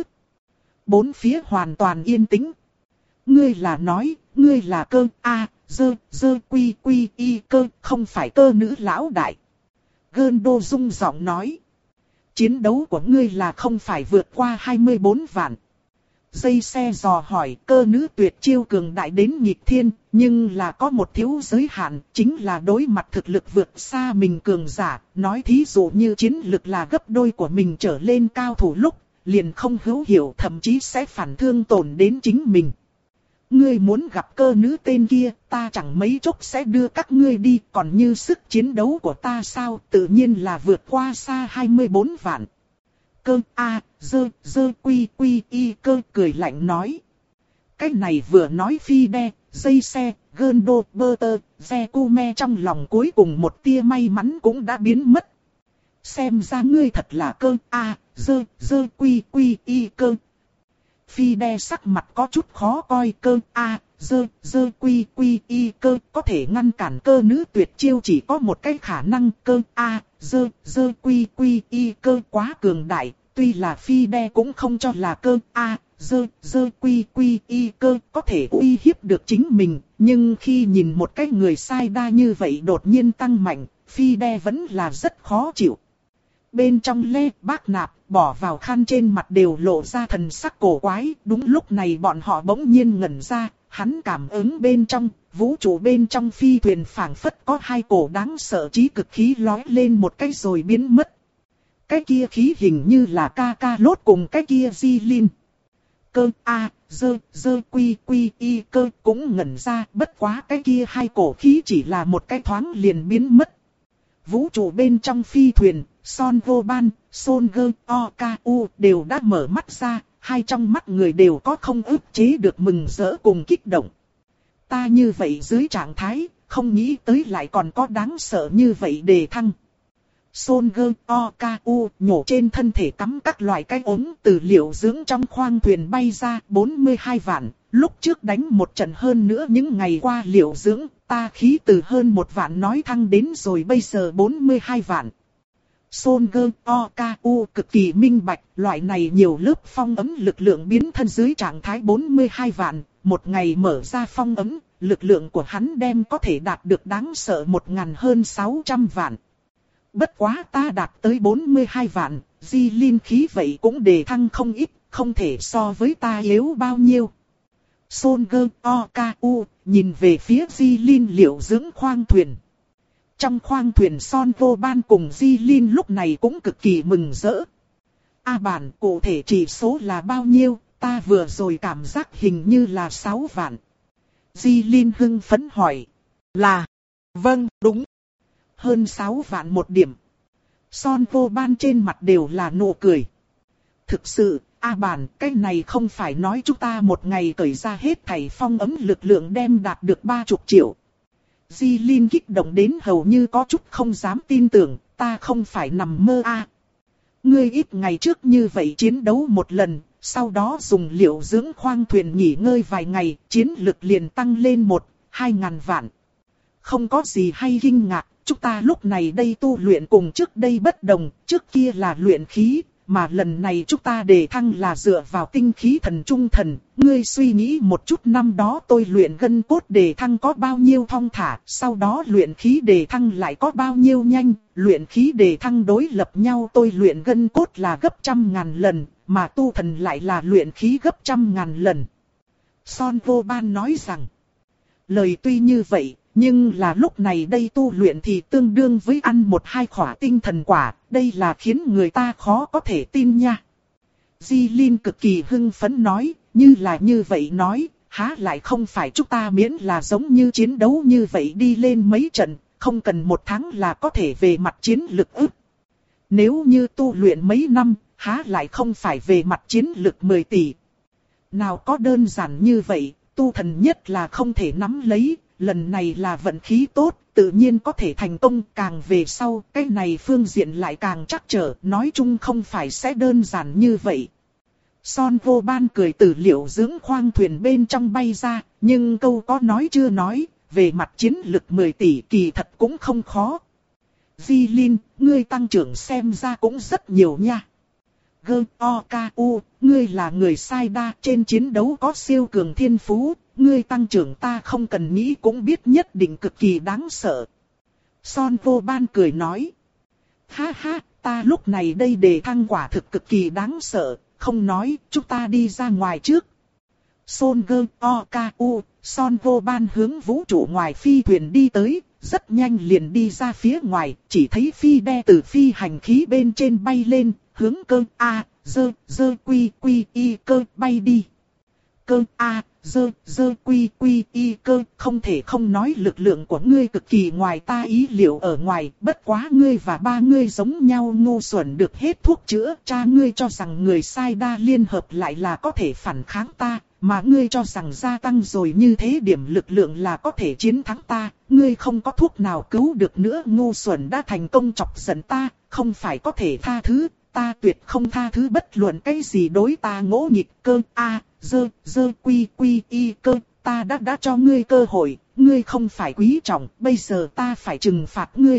Bốn phía hoàn toàn yên tĩnh. Ngươi là nói, ngươi là cơ A, dơ, dơ quy quy y cơ, không phải cơ nữ lão đại. Gơn đô rung giọng nói. Chiến đấu của ngươi là không phải vượt qua hai mươi bốn vạn. Dây xe dò hỏi, cơ nữ tuyệt chiêu cường đại đến nghịch thiên, nhưng là có một thiếu giới hạn, chính là đối mặt thực lực vượt xa mình cường giả. Nói thí dụ như chiến lực là gấp đôi của mình trở lên cao thủ lúc, liền không hữu hiệu, thậm chí sẽ phản thương tổn đến chính mình. Ngươi muốn gặp cơ nữ tên kia, ta chẳng mấy chốc sẽ đưa các ngươi đi, còn như sức chiến đấu của ta sao, tự nhiên là vượt qua xa hai mươi bốn vạn. Cơ A, dơ, dơ quy quy y cơ cười lạnh nói. Cái này vừa nói phi đe, dây xe, gơn đô, bơ tơ, ve cu me trong lòng cuối cùng một tia may mắn cũng đã biến mất. Xem ra ngươi thật là cơ A, dơ, dơ quy quy y cơ. Phi đe sắc mặt có chút khó coi, cơ A, dơ, dơ quy quy y cơ, có thể ngăn cản cơ nữ tuyệt chiêu chỉ có một cái khả năng, cơ A, dơ, dơ quy quy y cơ quá cường đại, tuy là phi đe cũng không cho là cơ A, dơ, dơ quy quy y cơ có thể uy hiếp được chính mình, nhưng khi nhìn một cái người sai đa như vậy đột nhiên tăng mạnh, phi đe vẫn là rất khó chịu. Bên trong lê, bác nạp, bỏ vào khăn trên mặt đều lộ ra thần sắc cổ quái. Đúng lúc này bọn họ bỗng nhiên ngẩn ra, hắn cảm ứng bên trong, vũ trụ bên trong phi thuyền phảng phất có hai cổ đáng sợ chí cực khí lói lên một cái rồi biến mất. Cái kia khí hình như là ca ca lốt cùng cái kia di linh. Cơ A, dơ, dơ quy quy y cơ cũng ngẩn ra, bất quá cái kia hai cổ khí chỉ là một cái thoáng liền biến mất. Vũ trụ bên trong phi thuyền, Son Goban, Son Go Oku đều đã mở mắt ra, hai trong mắt người đều có không ức chế được mừng rỡ cùng kích động. Ta như vậy dưới trạng thái, không nghĩ tới lại còn có đáng sợ như vậy đề thăng. Son Go Oku nhổ trên thân thể cắm các loại cái ống từ liệu dưỡng trong khoang thuyền bay ra bốn mươi hai vạn. Lúc trước đánh một trận hơn nữa những ngày qua liệu dưỡng, ta khí từ hơn một vạn nói thăng đến rồi bây giờ bốn mươi hai vạn. Son Go Oku cực kỳ minh bạch, loại này nhiều lớp phong ấm lực lượng biến thân dưới trạng thái bốn mươi hai vạn, một ngày mở ra phong ấm, lực lượng của hắn đem có thể đạt được đáng sợ một ngàn hơn sáu trăm vạn. Bất quá ta đạt tới bốn mươi hai vạn, di linh khí vậy cũng đề thăng không ít, không thể so với ta yếu bao nhiêu. Son Go Oku nhìn về phía di linh liệu dưỡng khoang thuyền. Trong khoang thuyền Son Goban cùng Di Linh lúc này cũng cực kỳ mừng rỡ. A bản cụ thể chỉ số là bao nhiêu, ta vừa rồi cảm giác hình như là sáu vạn. Di Linh hưng phấn hỏi. Là, vâng, đúng. Hơn sáu vạn một điểm. Son Goban trên mặt đều là nụ cười. Thực sự, A bản, cái này không phải nói chúng ta một ngày cởi ra hết thảy phong ấm lực lượng đem đạt được ba mươi triệu. Di Linh kích động đến hầu như có chút không dám tin tưởng, ta không phải nằm mơ a. À. Ngươi ít ngày trước như vậy chiến đấu một lần, sau đó dùng liệu dưỡng khoang thuyền nghỉ ngơi vài ngày, chiến lực liền tăng lên một, hai ngàn vạn. Không có gì hay kinh ngạc, chúng ta lúc này đây tu luyện cùng trước đây bất đồng, trước kia là luyện khí. Mà lần này chúng ta đề thăng là dựa vào tinh khí thần trung thần, ngươi suy nghĩ một chút năm đó tôi luyện gân cốt đề thăng có bao nhiêu thong thả, sau đó luyện khí đề thăng lại có bao nhiêu nhanh, luyện khí đề thăng đối lập nhau tôi luyện gân cốt là gấp trăm ngàn lần, mà tu thần lại là luyện khí gấp trăm ngàn lần. Son Goban nói rằng, lời tuy như vậy, nhưng là lúc này đây tu luyện thì tương đương với ăn một hai khỏa tinh thần quả, đây là khiến người ta khó có thể tin nha. Di Linh cực kỳ hưng phấn nói, như là như vậy nói, há lại không phải chúng ta miễn là giống như chiến đấu như vậy đi lên mấy trận, không cần một tháng là có thể về mặt chiến lực ức. Nếu như tu luyện mấy năm, há lại không phải về mặt chiến lực mười tỷ. Nào có đơn giản như vậy, tu thần nhất là không thể nắm lấy. Lần này là vận khí tốt, tự nhiên có thể thành công, càng về sau, cái này phương diện lại càng chắc trở, nói chung không phải sẽ đơn giản như vậy. Son Goban cười từ liệu dưỡng khoang thuyền bên trong bay ra, nhưng câu có nói chưa nói, về mặt chiến lực mười tỷ kỳ thật cũng không khó. Di Linh, ngươi tăng trưởng xem ra cũng rất nhiều nha. Go Oku, ngươi là người sai đa, trên chiến đấu có siêu cường thiên phú. Ngươi tăng trưởng ta không cần nghĩ cũng biết nhất định cực kỳ đáng sợ. Son Goban cười nói. Ha ha, ta lúc này đây đề thăng quả thực cực kỳ đáng sợ, không nói, chúng ta đi ra ngoài trước. Son Go Oku, Son Goban hướng vũ trụ ngoài phi thuyền đi tới, rất nhanh liền đi ra phía ngoài, chỉ thấy phi đe từ phi hành khí bên trên bay lên, hướng cơ A, dơ, dơ quy quy y cơ bay đi. Cơ A, dơ, dơ quy quy y cơ, không thể không nói lực lượng của ngươi cực kỳ ngoài ta ý liệu ở ngoài, bất quá ngươi và ba ngươi giống nhau ngu xuẩn được hết thuốc chữa, cha ngươi cho rằng người sai đa liên hợp lại là có thể phản kháng ta, mà ngươi cho rằng gia tăng rồi như thế điểm lực lượng là có thể chiến thắng ta, ngươi không có thuốc nào cứu được nữa, ngu xuẩn đã thành công chọc giận ta, không phải có thể tha thứ, ta tuyệt không tha thứ bất luận cái gì đối ta ngỗ nghịch. Cơ A, dơ, dơ quy quy y cơ, ta đã đã cho ngươi cơ hội, ngươi không phải quý trọng, bây giờ ta phải trừng phạt ngươi.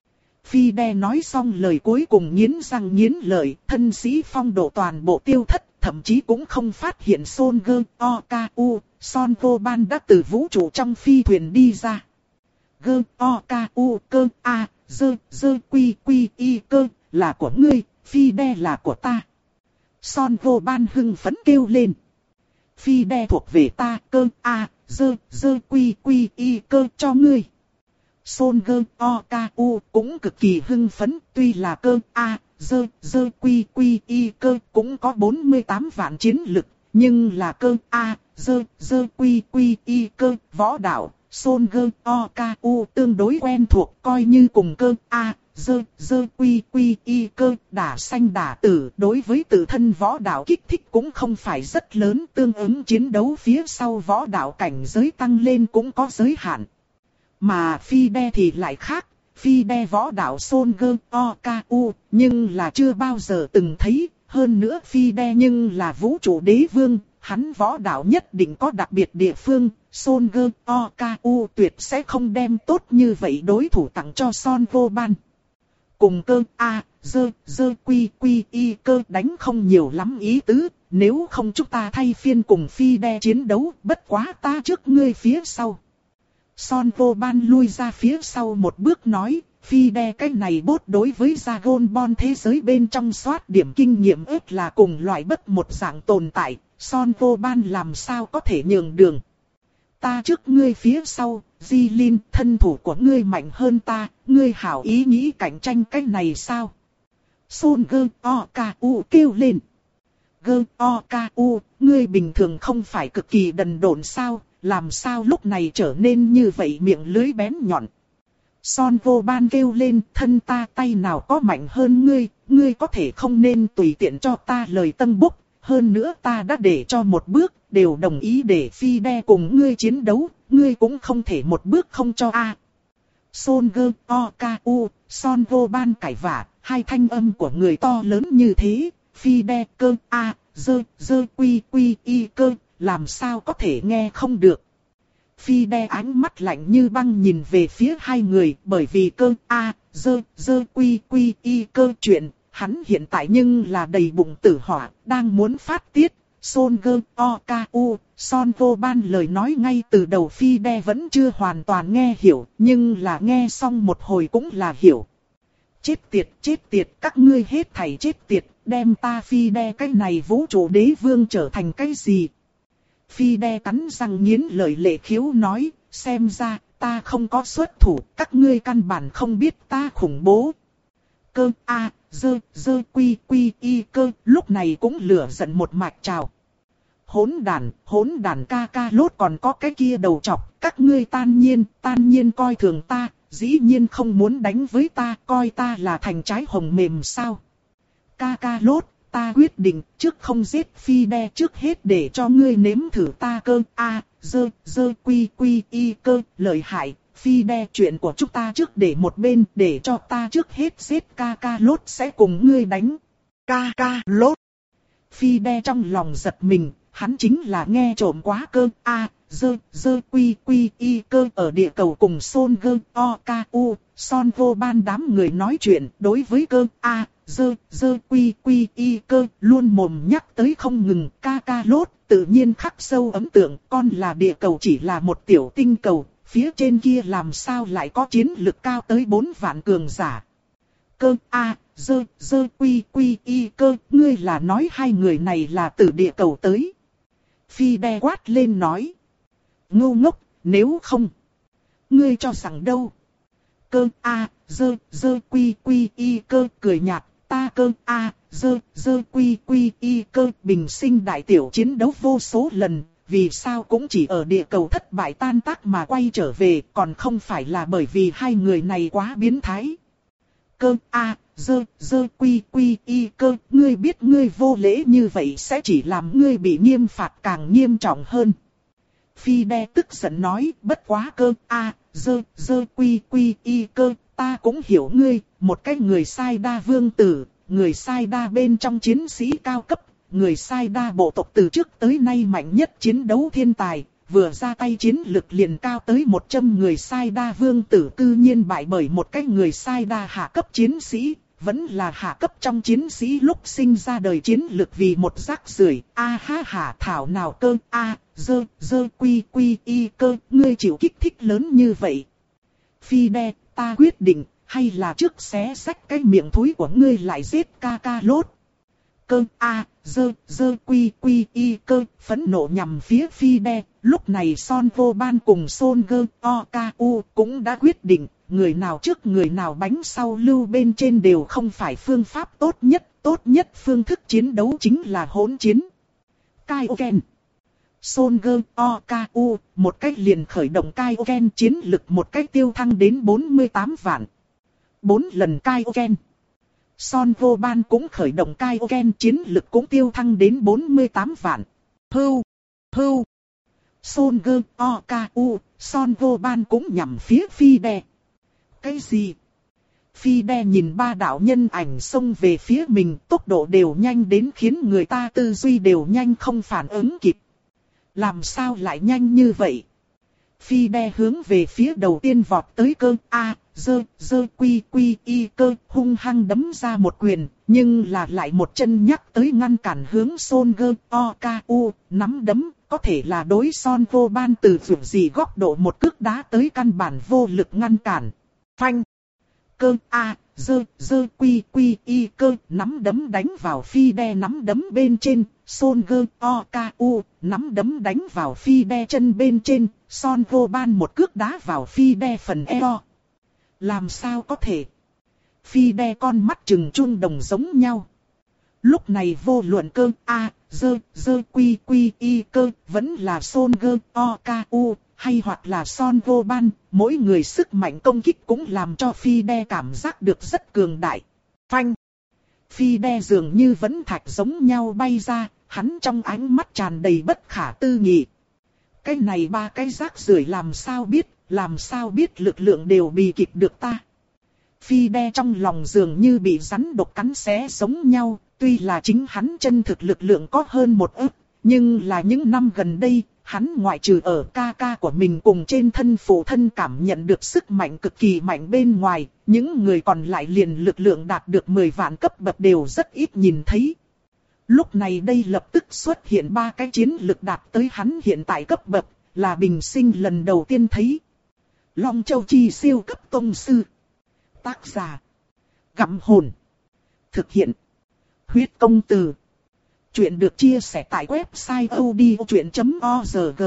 Phi đe nói xong lời cuối cùng nghiến răng nghiến lợi, thân sĩ phong độ toàn bộ tiêu thất, thậm chí cũng không phát hiện Son Go Oku, Son Goban đã từ vũ trụ trong phi thuyền đi ra. Go Oku cơ A, dơ, dơ quy quy y cơ, là của ngươi, phi đe là của ta. Son Goban hưng phấn kêu lên. Phi đe thuộc về ta, cơ A, dơ, dơ quy quy y cơ cho ngươi. Son Go Oku cũng cực kỳ hưng phấn, tuy là cơ A, dơ, dơ quy quy y cơ cũng có bốn mươi tám vạn chiến lực, nhưng là cơ A, dơ, dơ quy quy y cơ, võ đạo, Son Go Oku tương đối quen thuộc, coi như cùng cơ A, dơ, dơ quy quy y cơ, đả sanh đả tử, đối với tự thân võ đạo kích thích cũng không phải rất lớn, tương ứng chiến đấu phía sau võ đạo cảnh giới tăng lên cũng có giới hạn. Mà phi đe thì lại khác, phi đe võ đạo Son Gơ O K U, nhưng là chưa bao giờ từng thấy, hơn nữa phi đe nhưng là vũ trụ đế vương, hắn võ đạo nhất định có đặc biệt địa phương, Son Gơ O K U tuyệt sẽ không đem tốt như vậy đối thủ tặng cho Son Vô Ban. Cùng cơ A, dơ, dơ quy quy y cơ đánh không nhiều lắm ý tứ, nếu không chúng ta thay phiên cùng phi đe chiến đấu, bất quá ta trước ngươi phía sau. Son Vô Ban lui ra phía sau một bước nói, phi đe cái này bốt đối với Dragon Ball thế giới bên trong soát điểm kinh nghiệm ếp là cùng loại bất một dạng tồn tại, Son Vô Ban làm sao có thể nhường đường. Ta trước ngươi phía sau, Di Linh, thân thủ của ngươi mạnh hơn ta, ngươi hảo ý nghĩ cạnh tranh cái này sao? Son Gơ O K U kêu lên. Gơ O K U, ngươi bình thường không phải cực kỳ đần độn sao, làm sao lúc này trở nên như vậy miệng lưới bén nhọn. Son Vô Ban kêu lên, thân ta tay nào có mạnh hơn ngươi, ngươi có thể không nên tùy tiện cho ta lời tân bốc, hơn nữa ta đã để cho một bước, đều đồng ý để phi đe cùng ngươi chiến đấu, ngươi cũng không thể một bước không cho a. Son Gơ O K U, Son Vô Ban cãi vả, hai thanh âm của người to lớn như thế, phi đe cơ a, dơ, dơ quy quy y cơ, làm sao có thể nghe không được. Phi đe ánh mắt lạnh như băng nhìn về phía hai người, bởi vì cơ a, dơ, dơ quy quy y cơ chuyện, hắn hiện tại nhưng là đầy bụng tử hỏa, đang muốn phát tiết. Son Gơ O K U, Son Vô Ban lời nói ngay từ đầu phi đe vẫn chưa hoàn toàn nghe hiểu, nhưng là nghe xong một hồi cũng là hiểu. Chết tiệt, chết tiệt, các ngươi hết thảy chết tiệt, đem ta phi đe cái này vũ trụ đế vương trở thành cái gì? Phi đe cắn răng nghiến lợi lệ khiếu nói, xem ra, ta không có xuất thủ, các ngươi căn bản không biết ta khủng bố. Cơ a, dơ, dơ quy quy y cơ, lúc này cũng lửa giận một mạch trào. Hỗn đàn, hỗn đàn ca ca lốt còn có cái kia đầu chọc, các ngươi tan nhiên, tan nhiên coi thường ta, dĩ nhiên không muốn đánh với ta, coi ta là thành trái hồng mềm sao. Ca ca lốt, ta quyết định, trước không giết phi đe trước hết để cho ngươi nếm thử ta cơ a, dơ, dơ quy quy y cơ, lợi hại, phi đe chuyện của chúng ta trước để một bên, để cho ta trước hết giết ca ca lốt sẽ cùng ngươi đánh. Ca ca lốt. Phi đe trong lòng giật mình, hắn chính là nghe trộm quá cơ a, dơ, dơ quy quy y cơ ở địa cầu cùng Son Gơ O K U, Son Vô Ban đám người nói chuyện, đối với cơ a, dơ, dơ quy quy y cơ, luôn mồm nhắc tới không ngừng, ca ca lốt, tự nhiên khắc sâu ấn tượng, con là địa cầu chỉ là một tiểu tinh cầu, phía trên kia làm sao lại có chiến lực cao tới bốn vạn cường giả. Cơ a, dơ, dơ quy quy y cơ, ngươi là nói hai người này là từ địa cầu tới. Phi đe quát lên nói. Ngu ngốc, nếu không, ngươi cho rằng đâu. Cơ a, dơ, dơ quy quy y cơ cười nhạt, ta cơ a, dơ, dơ quy quy y cơ bình sinh đại tiểu chiến đấu vô số lần, vì sao cũng chỉ ở địa cầu thất bại tan tác mà quay trở về, còn không phải là bởi vì hai người này quá biến thái. Cơ a, dơ, dơ quy quy y cơ, ngươi biết ngươi vô lễ như vậy sẽ chỉ làm ngươi bị nghiêm phạt càng nghiêm trọng hơn. Phi đe tức giận nói, bất quá cơ a, dơ, dơ quy quy y cơ, ta cũng hiểu ngươi, một cái người sai đa vương tử, người sai đa bên trong chiến sĩ cao cấp, người sai đa bộ tộc từ trước tới nay mạnh nhất chiến đấu thiên tài, vừa ra tay chiến lực liền cao tới một trăm người sai đa vương tử cư nhiên bại bởi một cái người sai đa hạ cấp chiến sĩ, vẫn là hạ cấp trong chiến sĩ lúc sinh ra đời chiến lực vì một rác rưởi. A ha ha, thảo nào cơ a, dơ, dơ quy quy y cơ, ngươi chịu kích thích lớn như vậy. Phi đe, ta quyết định, hay là trước xé xách cái miệng thúi của ngươi lại giết ca ca lốt. Cơ a, dơ, dơ quy quy y cơ, phẫn nộ nhằm phía phi đe, lúc này Son Vô Ban cùng Son Gơ O K U cũng đã quyết định, người nào trước người nào bánh sau lưu bên trên đều không phải phương pháp tốt nhất, tốt nhất phương thức chiến đấu chính là hỗn chiến. Kaioken. Son Gơ O K U, một cách liền khởi động Kaioken chiến lực một cách tiêu thăng đến bốn mươi tám vạn. bốn lần Kaioken. Son vô ban cũng khởi động Kaioken, chiến lực cũng tiêu thăng đến bốn mươi tám vạn. Pưu, pưu. Son Gơ, O, K, U, Son vô ban cũng nhằm phía Phi Đe. Cái gì? Phi Đe nhìn ba đạo nhân ảnh xông về phía mình, tốc độ đều nhanh đến khiến người ta tư duy đều nhanh không phản ứng kịp. Làm sao lại nhanh như vậy? Phi Đe hướng về phía đầu tiên vọt tới cơ A, dơ, dơ quy quy y cơ, hung hăng đấm ra một quyền, nhưng là lại một chân nhắc tới ngăn cản hướng Son Gơ, O, K, U, nắm đấm, có thể là đối Son vô ban từ vượt gì góc độ một cước đá tới căn bản vô lực ngăn cản. Phanh! Cơ A, dơ, dơ quy quy y cơ, nắm đấm đánh vào Phi Đe nắm đấm bên trên, Son Gơ, O, K, U, nắm đấm đánh vào Phi Đe chân bên trên, Son vô ban một cước đá vào Phi Đe phần eo. Làm sao có thể? Phi Đe con mắt trừng trung đồng giống nhau. Lúc này vô luận cơ A, dơ, dơ quy quy y cơ, vẫn là Son Gơ, O, K, U, hay hoặc là Son vô ban, mỗi người sức mạnh công kích cũng làm cho Phi Đe cảm giác được rất cường đại. Phanh! Phi Đe dường như vẫn thạch giống nhau bay ra, hắn trong ánh mắt tràn đầy bất khả tư nghị. Cái này ba cái rác rưởi làm sao biết, làm sao biết lực lượng đều bị kịp được ta. Phi Đe trong lòng dường như bị rắn độc cắn xé giống nhau, tuy là chính hắn chân thực lực lượng có hơn một ức, nhưng là những năm gần đây, hắn ngoại trừ ở ca ca của mình cùng trên thân phụ thân cảm nhận được sức mạnh cực kỳ mạnh bên ngoài, những người còn lại liền lực lượng đạt được mười vạn cấp bậc đều rất ít nhìn thấy. Lúc này đây lập tức xuất hiện ba cái chiến lực đạt tới hắn hiện tại cấp bậc, là bình sinh lần đầu tiên thấy. Long Châu Chi siêu cấp tông sư. Tác giả: Gặm Hồn. Thực hiện: Huyết Công Từ. Chuyện được chia sẻ tại website odchuyện chấm org.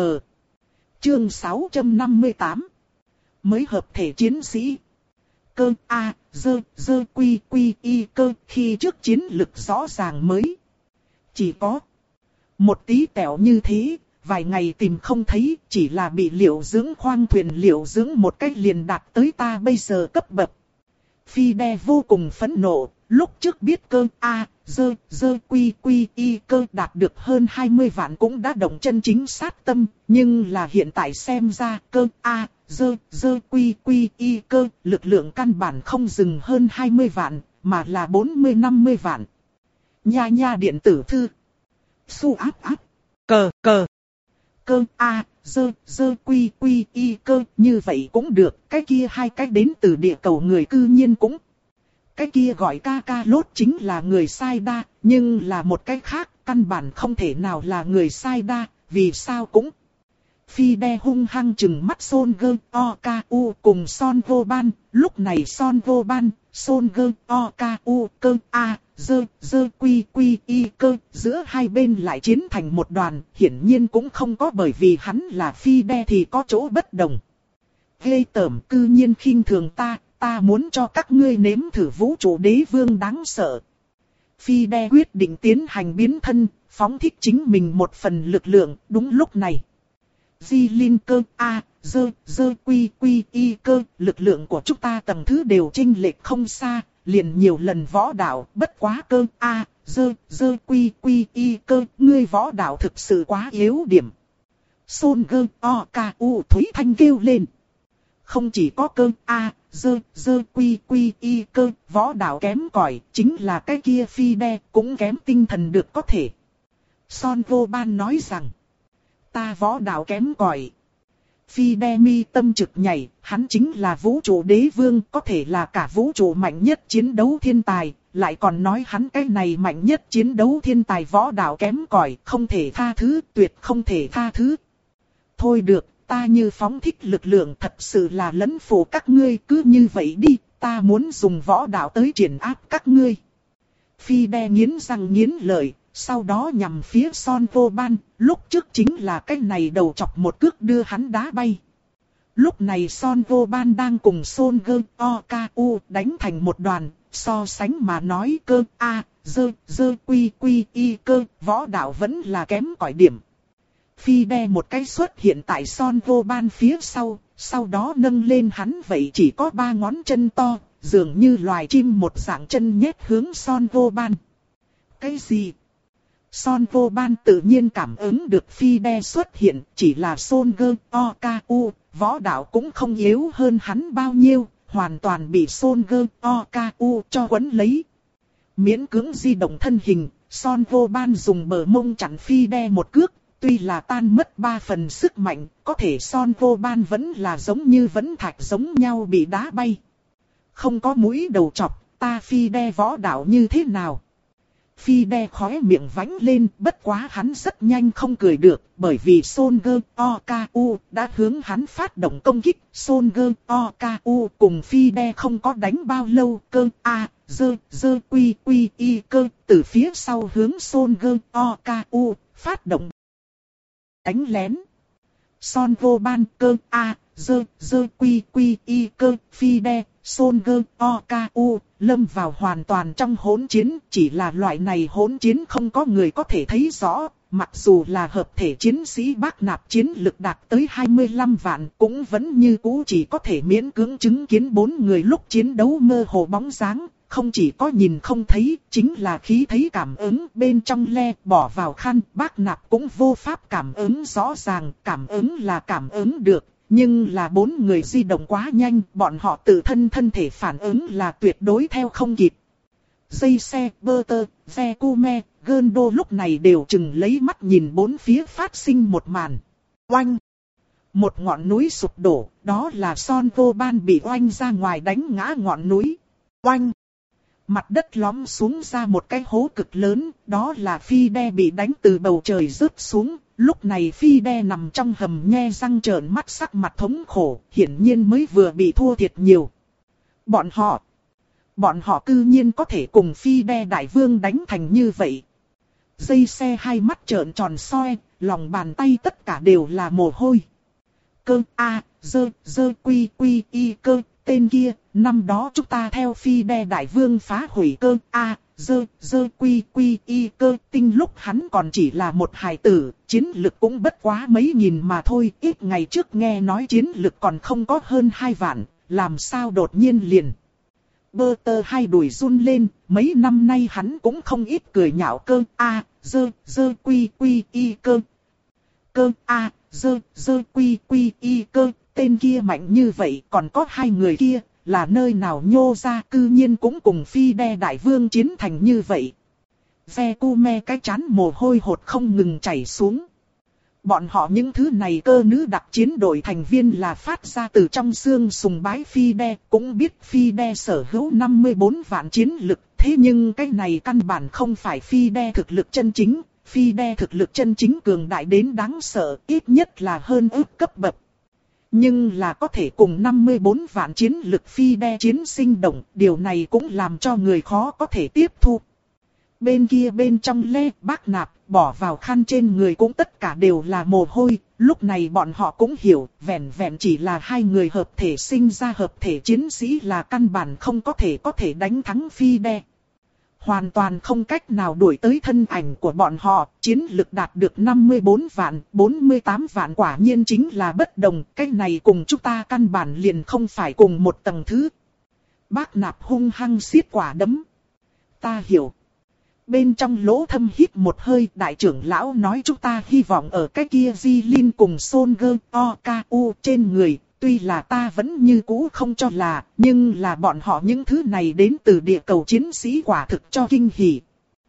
Chương sáu trăm năm mươi tám. Mới hợp thể chiến sĩ. Cơ A, dơ, dơ quy quy y cơ, khi trước chiến lực rõ ràng mới. Chỉ có một tí tẹo như thế, vài ngày tìm không thấy, chỉ là bị liệu dưỡng khoang thuyền liệu dưỡng một cách liền đạt tới ta bây giờ cấp bậc. Phi Đe vô cùng phẫn nộ, lúc trước biết cơ A, dơ, dơ quy quy y cơ đạt được hơn hai mươi vạn cũng đã động chân chính sát tâm, nhưng là hiện tại xem ra cơ A, dơ, dơ quy quy y cơ, lực lượng căn bản không dừng hơn hai mươi vạn, mà là bốn mươi năm mươi vạn. Nha nha điện tử thư. Su áp áp. Cờ cờ. Cơ A, dơ, dơ quy quy y cơ, như vậy cũng được, cái kia hai cái đến từ địa cầu người cư nhiên cũng. Cái kia gọi ca ca lốt chính là người sai đa, nhưng là một cái khác, căn bản không thể nào là người sai đa, vì sao cũng. Phi Đe hung hăng chừng mắt Son Gơ, O, K, U cùng Son vô ban, lúc này Son vô ban, Son Gơ, O, K, U, cơ A, dơ, dơ quy quy y cơ, giữa hai bên lại chiến thành một đoàn, hiển nhiên cũng không có bởi vì hắn là Phi Đe thì có chỗ bất đồng. Ghê tởm, cư nhiên khinh thường ta, ta muốn cho các ngươi nếm thử vũ trụ đế vương đáng sợ. Phi Đe quyết định tiến hành biến thân, phóng thích chính mình một phần lực lượng, đúng lúc này. Di Linh cơ A, dơ, dơ quy quy y cơ, lực lượng của chúng ta tầng thứ đều chênh lệch không xa, liền nhiều lần võ đạo, bất quá cơ A, dơ, dơ quy quy y cơ, ngươi võ đạo thực sự quá yếu điểm. Son Gơ, O, K, U Thúy Thanh kêu lên. Không chỉ có cơ A, dơ, dơ quy quy y cơ, võ đạo kém cỏi, chính là cái kia Phi Đe cũng kém tinh thần được có thể. Son vô ban nói rằng, ta võ đạo kém cỏi. Phi Đe mi tâm trực nhảy, hắn chính là vũ trụ đế vương, có thể là cả vũ trụ mạnh nhất chiến đấu thiên tài, lại còn nói hắn cái này mạnh nhất chiến đấu thiên tài võ đạo kém cỏi, không thể tha thứ, tuyệt không thể tha thứ. Thôi được, ta như phóng thích lực lượng thật sự là lấn phủ các ngươi, cứ như vậy đi, ta muốn dùng võ đạo tới triển áp các ngươi. Phi Đe nghiến răng nghiến lợi. Sau đó nhằm phía Son vô ban, lúc trước chính là cái này đầu chọc một cước đưa hắn đá bay. Lúc này Son vô ban đang cùng Son Gơ, O, K, U đánh thành một đoàn, so sánh mà nói cơ A, dơ, dơ quy quy y cơ, võ đạo vẫn là kém cỏi điểm. Phi Đe một cái xuất hiện tại Son vô ban phía sau, sau đó nâng lên hắn vậy chỉ có ba ngón chân to, dường như loài chim một dạng chân nhét hướng Son Vô Ban. Cái gì? Son Vô Ban tự nhiên cảm ứng được phi đe xuất hiện, chỉ là Son Gơ O K U, võ đạo cũng không yếu hơn hắn bao nhiêu, hoàn toàn bị Son Gơ O K U cho quấn lấy. Miễn cưỡng di động thân hình, Son Vô Ban dùng bờ mông chặn phi đe một cước, tuy là tan mất ba phần sức mạnh, có thể Son Vô Ban vẫn là giống như vẫn thạch giống nhau bị đá bay. Không có mũi đầu chọc, ta phi đe võ đạo như thế nào? Phi đe khóe miệng vánh lên, bất quá hắn rất nhanh không cười được, bởi vì Son Gơ O K U đã hướng hắn phát động công kích. Son Gơ O K U cùng phi đe không có đánh bao lâu, cơ A, dơ, dơ quy quy y cơ, từ phía sau hướng Son Gơ O K U phát động đánh lén. Son Vô Ban cơ A, dơ, dơ quy quy y cơ, phi đe, Son Gơ O K U lâm vào hoàn toàn trong hỗn chiến, chỉ là loại này hỗn chiến không có người có thể thấy rõ, mặc dù là hợp thể chiến sĩ Bác Nạp chiến lực đạt tới hai mươi lăm vạn cũng vẫn như cũ chỉ có thể miễn cưỡng chứng kiến bốn người lúc chiến đấu mơ hồ bóng dáng, không chỉ có nhìn không thấy, chính là khí thấy cảm ứng bên trong le bỏ vào khăn, Bác Nạp cũng vô pháp cảm ứng rõ ràng, cảm ứng là cảm ứng được. Nhưng là bốn người di động quá nhanh, bọn họ tự thân thân thể phản ứng là tuyệt đối theo không kịp. Dây xe, bơ tơ, ve cu me, gơn đô lúc này đều chừng lấy mắt nhìn bốn phía phát sinh một màn. Oanh! Một ngọn núi sụp đổ, đó là Son Vô Ban bị oanh ra ngoài đánh ngã ngọn núi. Oanh! Mặt đất lõm xuống ra một cái hố cực lớn, đó là phi đe bị đánh từ bầu trời rớt xuống. Lúc này phi đe nằm trong hầm nhe răng trợn mắt sắc mặt thống khổ, hiển nhiên mới vừa bị thua thiệt nhiều. Bọn họ, bọn họ cư nhiên có thể cùng phi đe đại vương đánh thành như vậy. Dây xe hai mắt trợn tròn soi, lòng bàn tay tất cả đều là mồ hôi. Cơ A, dơ, dơ quy quy y cơ, tên kia, năm đó chúng ta theo phi đe đại vương phá hủy cơ A. Dơ, dơ quy quy y cơ tinh lúc hắn còn chỉ là một hài tử, chiến lực cũng bất quá mấy nghìn mà thôi, ít ngày trước nghe nói chiến lực còn không có hơn hai vạn, làm sao đột nhiên liền. Bơ tơ hai đùi run lên, mấy năm nay hắn cũng không ít cười nhạo cơ A, dơ, dơ quy quy y cơ. Cơ A, dơ, dơ quy quy y cơ, tên kia mạnh như vậy, còn có hai người kia. Là nơi nào nhô ra cư nhiên cũng cùng phi đe đại vương chiến thành như vậy. Ve cu me cái chán mồ hôi hột không ngừng chảy xuống. Bọn họ những thứ này cơ nữ đặc chiến đội thành viên là phát ra từ trong xương sùng bái phi đe, cũng biết phi đe sở hữu năm mươi bốn vạn chiến lực. Thế nhưng cái này căn bản không phải phi đe thực lực chân chính, phi đe thực lực chân chính cường đại đến đáng sợ, ít nhất là hơn ước cấp bậc. Nhưng là có thể cùng năm mươi bốn vạn chiến lực phi đe chiến sinh động, điều này cũng làm cho người khó có thể tiếp thu. Bên kia bên trong le, Bác Nạp, bỏ vào khăn trên người cũng tất cả đều là mồ hôi, lúc này bọn họ cũng hiểu, vẹn vẹn chỉ là hai người hợp thể sinh ra hợp thể chiến sĩ là căn bản không có thể có thể đánh thắng phi đe. Hoàn toàn không cách nào đuổi tới thân ảnh của bọn họ, chiến lực đạt được năm mươi bốn vạn, bốn mươi tám vạn quả nhiên chính là bất đồng, cái này cùng chúng ta căn bản liền không phải cùng một tầng thứ. Bác Nạp hung hăng siết quả đấm. Ta hiểu. Bên trong lỗ thâm hít một hơi, đại trưởng lão nói chúng ta hy vọng ở cái kia Di Linh cùng Son Gơ O K U trên người. Tuy là ta vẫn như cũ không cho là, nhưng là bọn họ những thứ này đến từ địa cầu chiến sĩ quả thực cho kinh hỉ.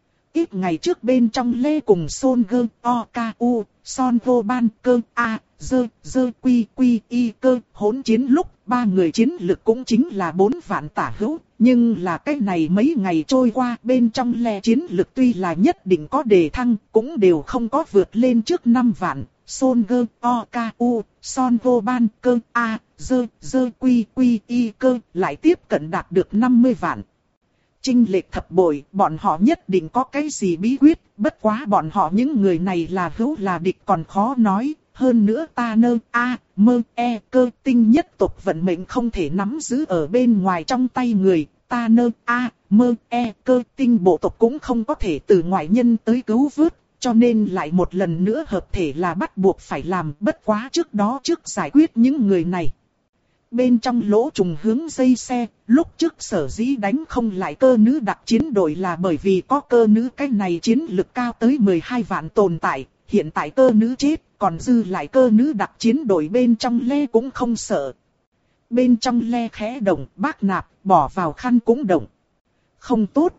Ít ngày trước bên trong lê cùng Son Gơ O K U, Son Vô Ban cơ A, dơ, dơ quy quy y cơ, hỗn chiến lúc, ba người chiến lực cũng chính là bốn vạn tả hữu. Nhưng là cái này mấy ngày trôi qua bên trong lê chiến lực tuy là nhất định có đề thăng, cũng đều không có vượt lên trước năm vạn. Son Gơ O K U, Son Vô Ban cơ A, dơ, dơ quy quy y cơ, lại tiếp cận đạt được năm mươi vạn. Chênh lệch thập bội, bọn họ nhất định có cái gì bí quyết, bất quá bọn họ những người này là hữu là địch còn khó nói. Hơn nữa ta nơ A, mơ e cơ tinh nhất tộc vận mệnh không thể nắm giữ ở bên ngoài trong tay người. Ta nơ A, mơ e cơ tinh bộ tộc cũng không có thể từ ngoại nhân tới cứu vớt. Cho nên lại một lần nữa hợp thể là bắt buộc phải làm, bất quá trước đó trước giải quyết những người này. Bên trong lỗ trùng hướng dây xe, lúc trước sở dĩ đánh không lại cơ nữ đặc chiến đội là bởi vì có cơ nữ cái này chiến lực cao tới mười hai vạn tồn tại, hiện tại cơ nữ chết, còn dư lại cơ nữ đặc chiến đội bên trong le cũng không sợ. Bên trong le khẽ động, bác nạp, bỏ vào khăn cũng động. Không tốt.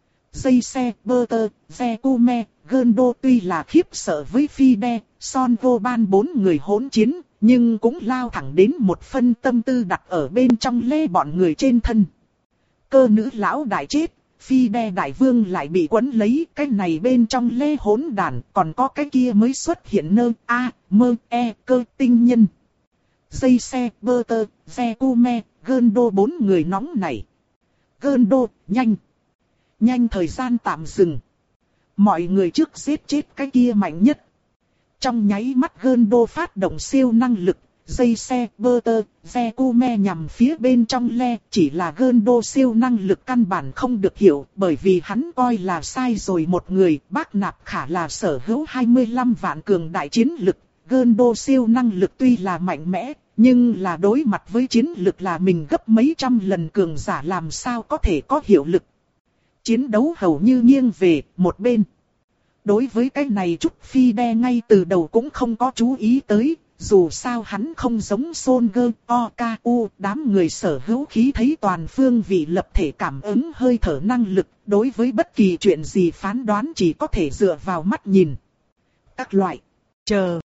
Dây xe, bơ tơ, xe cu me, gơn đô tuy là khiếp sợ với phi đe, son vô ban bốn người hỗn chiến, nhưng cũng lao thẳng đến một phân tâm tư đặt ở bên trong lê bọn người trên thân. Cơ nữ lão đại chết, phi đe đại vương lại bị quấn lấy, cái này bên trong lê hỗn đàn, còn có cái kia mới xuất hiện nơ, a, mơ, e, cơ tinh nhân. Dây xe, bơ tơ, xe cu me, gơn đô bốn người nóng nảy. Gơn đô, nhanh. Nhanh thời gian tạm dừng. Mọi người trước giết chết cái kia mạnh nhất. Trong nháy mắt gơn đô phát động siêu năng lực, dây xe, bơ tơ, xe cu me nhằm phía bên trong le, chỉ là gơn đô siêu năng lực căn bản không được hiểu, bởi vì hắn coi là sai rồi một người, bác nạp khả là sở hữu hai mươi lăm vạn cường đại chiến lực, gơn đô siêu năng lực tuy là mạnh mẽ, nhưng là đối mặt với chiến lực là mình gấp mấy trăm lần cường giả làm sao có thể có hiệu lực. Chiến đấu hầu như nghiêng về một bên. Đối với cái này Trúc Phi đe ngay từ đầu cũng không có chú ý tới, dù sao hắn không giống Son Gơ, O K U, đám người sở hữu khí thấy toàn phương vị lập thể cảm ứng hơi thở năng lực, đối với bất kỳ chuyện gì phán đoán chỉ có thể dựa vào mắt nhìn. Các loại, chờ.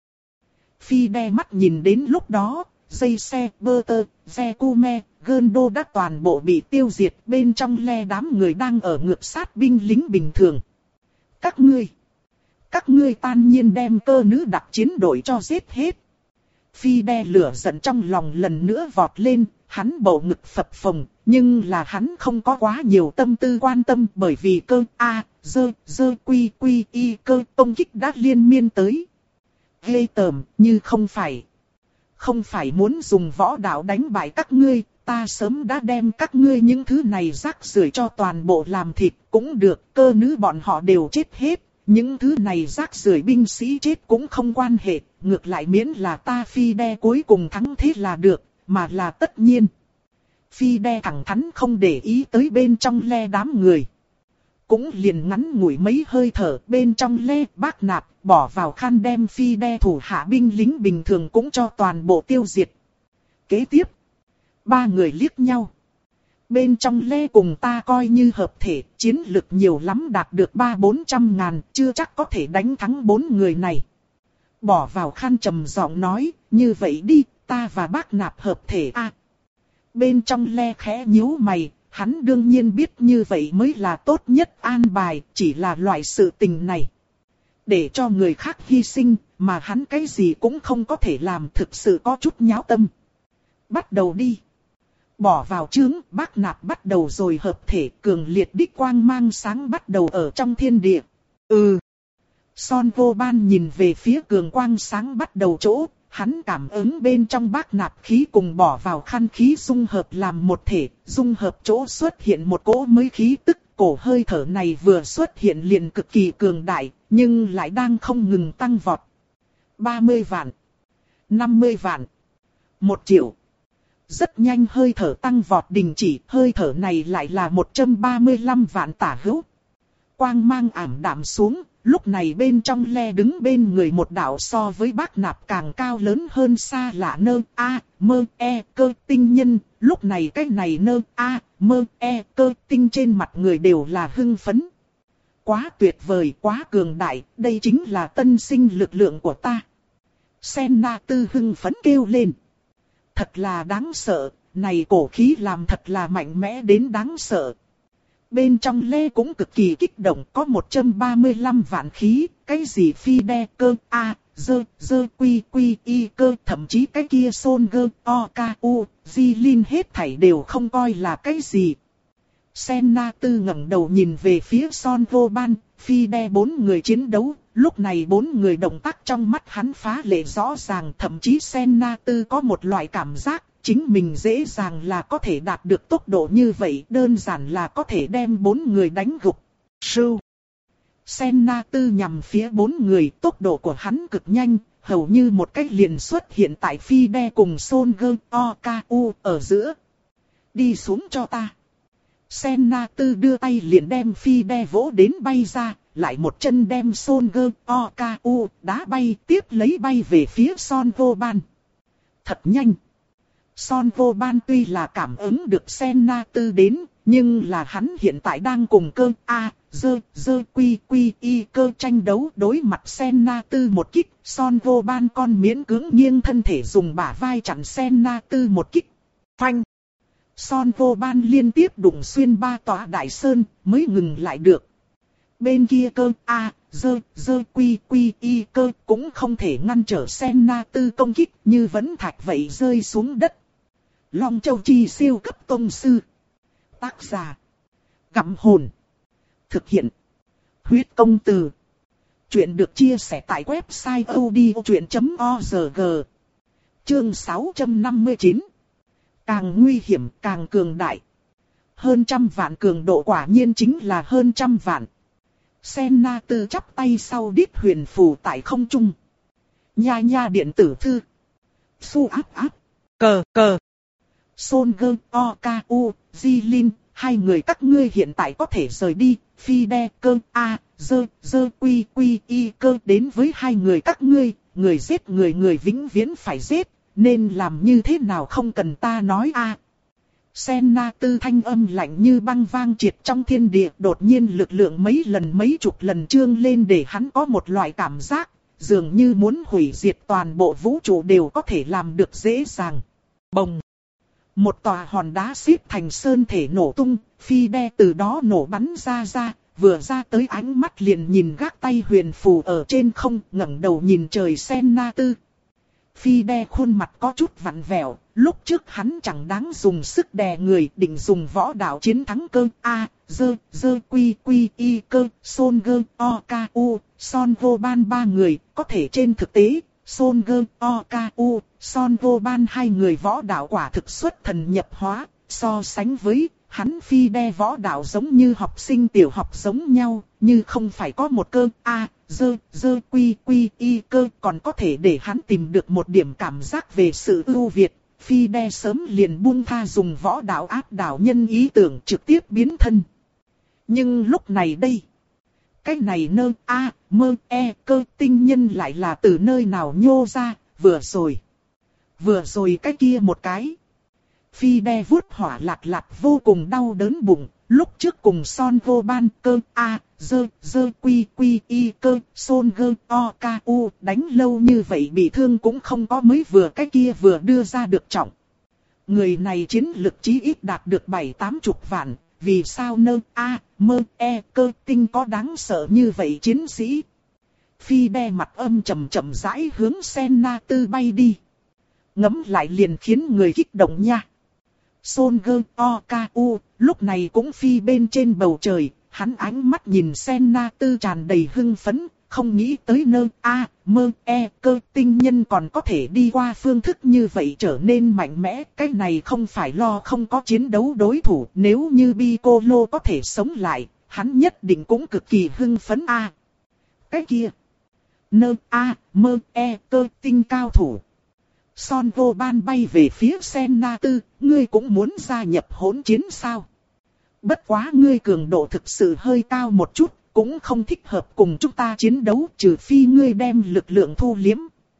Phi đe mắt nhìn đến lúc đó, dây xe, bơ tơ, xe cu me, gơn đô đã toàn bộ bị tiêu diệt, bên trong le đám người đang ở ngược sát binh lính bình thường. Các ngươi, các ngươi tan nhiên đem cơ nữ đặc chiến đội cho giết hết. Phi đe lửa giận trong lòng lần nữa vọt lên, hắn bầu ngực phập phồng, nhưng là hắn không có quá nhiều tâm tư quan tâm bởi vì cơ A, dơ, dơ quy quy y cơ công kích đã liên miên tới. Ghê tởm, như không phải. Không phải muốn dùng võ đạo đánh bại các ngươi, ta sớm đã đem các ngươi những thứ này rác rưởi cho toàn bộ làm thịt cũng được, cơ nữ bọn họ đều chết hết. Những thứ này rác rưởi binh sĩ chết cũng không quan hệ, ngược lại miễn là ta phi đe cuối cùng thắng thế là được, mà là tất nhiên. Phi đe thẳng thắn không để ý tới bên trong le đám người. Cũng liền ngắn ngủi mấy hơi thở bên trong le bác nạp, bỏ vào khăn đem phi đe thủ hạ binh lính bình thường cũng cho toàn bộ tiêu diệt. Kế tiếp, ba người liếc nhau. Bên trong lê cùng ta coi như hợp thể, chiến lực nhiều lắm đạt được ba bốn trăm ngàn, chưa chắc có thể đánh thắng bốn người này. Bỏ vào khăn trầm giọng nói, như vậy đi, ta và bác nạp hợp thể a. À, bên trong le khẽ nhíu mày, hắn đương nhiên biết như vậy mới là tốt nhất an bài, chỉ là loại sự tình này. Để cho người khác hy sinh, mà hắn cái gì cũng không có thể làm, thực sự có chút nháo tâm. Bắt đầu đi. Bỏ vào chướng, bác nạp bắt đầu rồi hợp thể, cường liệt đích quang mang sáng bắt đầu ở trong thiên địa. Ừ. Son vô ban nhìn về phía cường quang sáng bắt đầu chỗ, hắn cảm ứng bên trong bác nạp khí cùng bỏ vào khăn khí dung hợp làm một thể, dung hợp chỗ xuất hiện một cỗ mới khí tức, cổ hơi thở này vừa xuất hiện liền cực kỳ cường đại, nhưng lại đang không ngừng tăng vọt. ba mươi vạn, năm mươi vạn, một triệu. Rất nhanh hơi thở tăng vọt đình chỉ, hơi thở này lại là một trăm ba mươi lăm vạn tả hữu. Quang mang ảm đạm xuống, lúc này bên trong le đứng bên người một đạo so với bác nạp càng cao lớn hơn xa lạ nơ a, mơ e cơ tinh nhân, lúc này cái này nơ a, mơ e cơ tinh trên mặt người đều là hưng phấn. Quá tuyệt vời, quá cường đại, đây chính là tân sinh lực lượng của ta. Senna Tư hưng phấn kêu lên. Thật là đáng sợ, này cổ khí làm thật là mạnh mẽ đến đáng sợ. Bên trong lê cũng cực kỳ kích động, có một trăm ba mươi lăm vạn khí, cái gì phi đe cơ a, dơ, dơ quy quy y cơ, thậm chí cái kia Son Gơ, O K U, Di Linh hết thảy đều không coi là cái gì. Senna Tư ngẩng đầu nhìn về phía Son vô ban, phi đe bốn người chiến đấu, lúc này bốn người động tác trong mắt hắn phá lệ rõ ràng, thậm chí Senna Tư có một loại cảm giác, chính mình dễ dàng là có thể đạt được tốc độ như vậy, đơn giản là có thể đem bốn người đánh gục. Sưu. Senna Tư nhằm phía bốn người, tốc độ của hắn cực nhanh, hầu như một cách liền xuất hiện tại Fide cùng Son Go Oku ở giữa. Đi xuống cho ta. Senna Tư đưa tay liền đem Fide vỗ đến bay ra, lại một chân đem Son Go Oku đá bay, tiếp lấy bay về phía Son Goban. Thật nhanh. Son Goban tuy là cảm ứng được Senna Tư đến, nhưng là hắn hiện tại đang cùng cơ A, dơ, dơ quy quy y cơ tranh đấu đối mặt Senna Tư một kích. Son Goban con miễn cưỡng nghiêng thân thể dùng bả vai chặn Senna Tư một kích. Phanh. Son Goban liên tiếp đụng xuyên ba tòa đại sơn mới ngừng lại được. Bên kia cơ A, dơ, dơ quy quy y cơ cũng không thể ngăn trở Senna Tư công kích, như vẫn thạch vậy rơi xuống đất. Long Châu Chi siêu cấp tông sư. Tác giả. Gặm hồn. Thực hiện. Huyết công từ. Chuyện được chia sẻ tại website odchuyện chấm org. Chương sáu trăm năm mươi chín. Càng nguy hiểm càng cường đại. Hơn trăm vạn cường độ quả nhiên chính là hơn trăm vạn. Senna Tư chắp tay sau đít huyền phù tại không trung. Nha nha điện tử thư. Su áp áp. Cờ cờ. Son Go Oku, Jilin, hai người các ngươi hiện tại có thể rời đi. Fide cơ A, dơ, dơ quy quy y cơ đến với hai người các ngươi. Người giết người người vĩnh viễn phải giết. Nên làm như thế nào không cần ta nói a. À. Senna Tư thanh âm lạnh như băng vang triệt trong thiên địa, đột nhiên lực lượng mấy lần mấy chục lần trương lên để hắn có một loại cảm giác, dường như muốn hủy diệt toàn bộ vũ trụ đều có thể làm được dễ dàng. Bồng! Một tòa hòn đá xếp thành sơn thể nổ tung, Fide từ đó nổ bắn ra ra, vừa ra tới ánh mắt liền nhìn gác tay huyền phù ở trên không, ngẩng đầu nhìn trời Senna Tư. Fide khuôn mặt có chút vặn vẹo, lúc trước hắn chẳng đáng dùng sức đè người, định dùng võ đạo chiến thắng cơ A, dơ, dơ quy quy y cơ, Son Go Oku, Son Goban ba người, có thể trên thực tế, Son Go Oku, Son Goban hai người võ đạo quả thực xuất thần nhập hóa, so sánh với hắn Fide võ đạo giống như học sinh tiểu học giống nhau, như không phải có một cơ A, dơ, dơ quy quy y cơ còn có thể để hắn tìm được một điểm cảm giác về sự ưu việt. Fide sớm liền buông tha dùng võ đạo áp đảo nhân ý tưởng trực tiếp biến thân. Nhưng lúc này đây, cái này nơ A, mơ e cơ tinh nhân lại là từ nơi nào nhô ra, vừa rồi. Vừa rồi cái kia một cái. Fide vuốt hỏa lạt lạt vô cùng đau đớn bụng, lúc trước cùng Son Goban cơ A, dơ, dơ quy quy y cơ, Son Go Oku đánh lâu như vậy bị thương cũng không có mới vừa cái kia vừa đưa ra được trọng. Người này chiến lực chí ít đạt được bảy tám chục vạn, vì sao nơ A, mơ e cơ tinh có đáng sợ như vậy chiến sĩ. Fide mặt âm trầm trầm rãi hướng Senna Tư bay đi. Ngẫm lại liền khiến người kích động nha. Son Go Oku lúc này cũng phi bên trên bầu trời, hắn ánh mắt nhìn Senna Tư tràn đầy hưng phấn, không nghĩ tới nơ A, mơ e cơ tinh nhân còn có thể đi qua phương thức như vậy trở nên mạnh mẽ. Cái này không phải lo không có chiến đấu đối thủ, nếu như Piccolo có thể sống lại, hắn nhất định cũng cực kỳ hưng phấn a. À, cái kia, nơ A, mơ e cơ tinh cao thủ. Son Goban bay về phía Senna Tư, ngươi cũng muốn gia nhập hỗn chiến sao? Bất quá ngươi cường độ thực sự hơi cao một chút, cũng không thích hợp cùng chúng ta chiến đấu, trừ phi ngươi đem lực lượng thu liếm.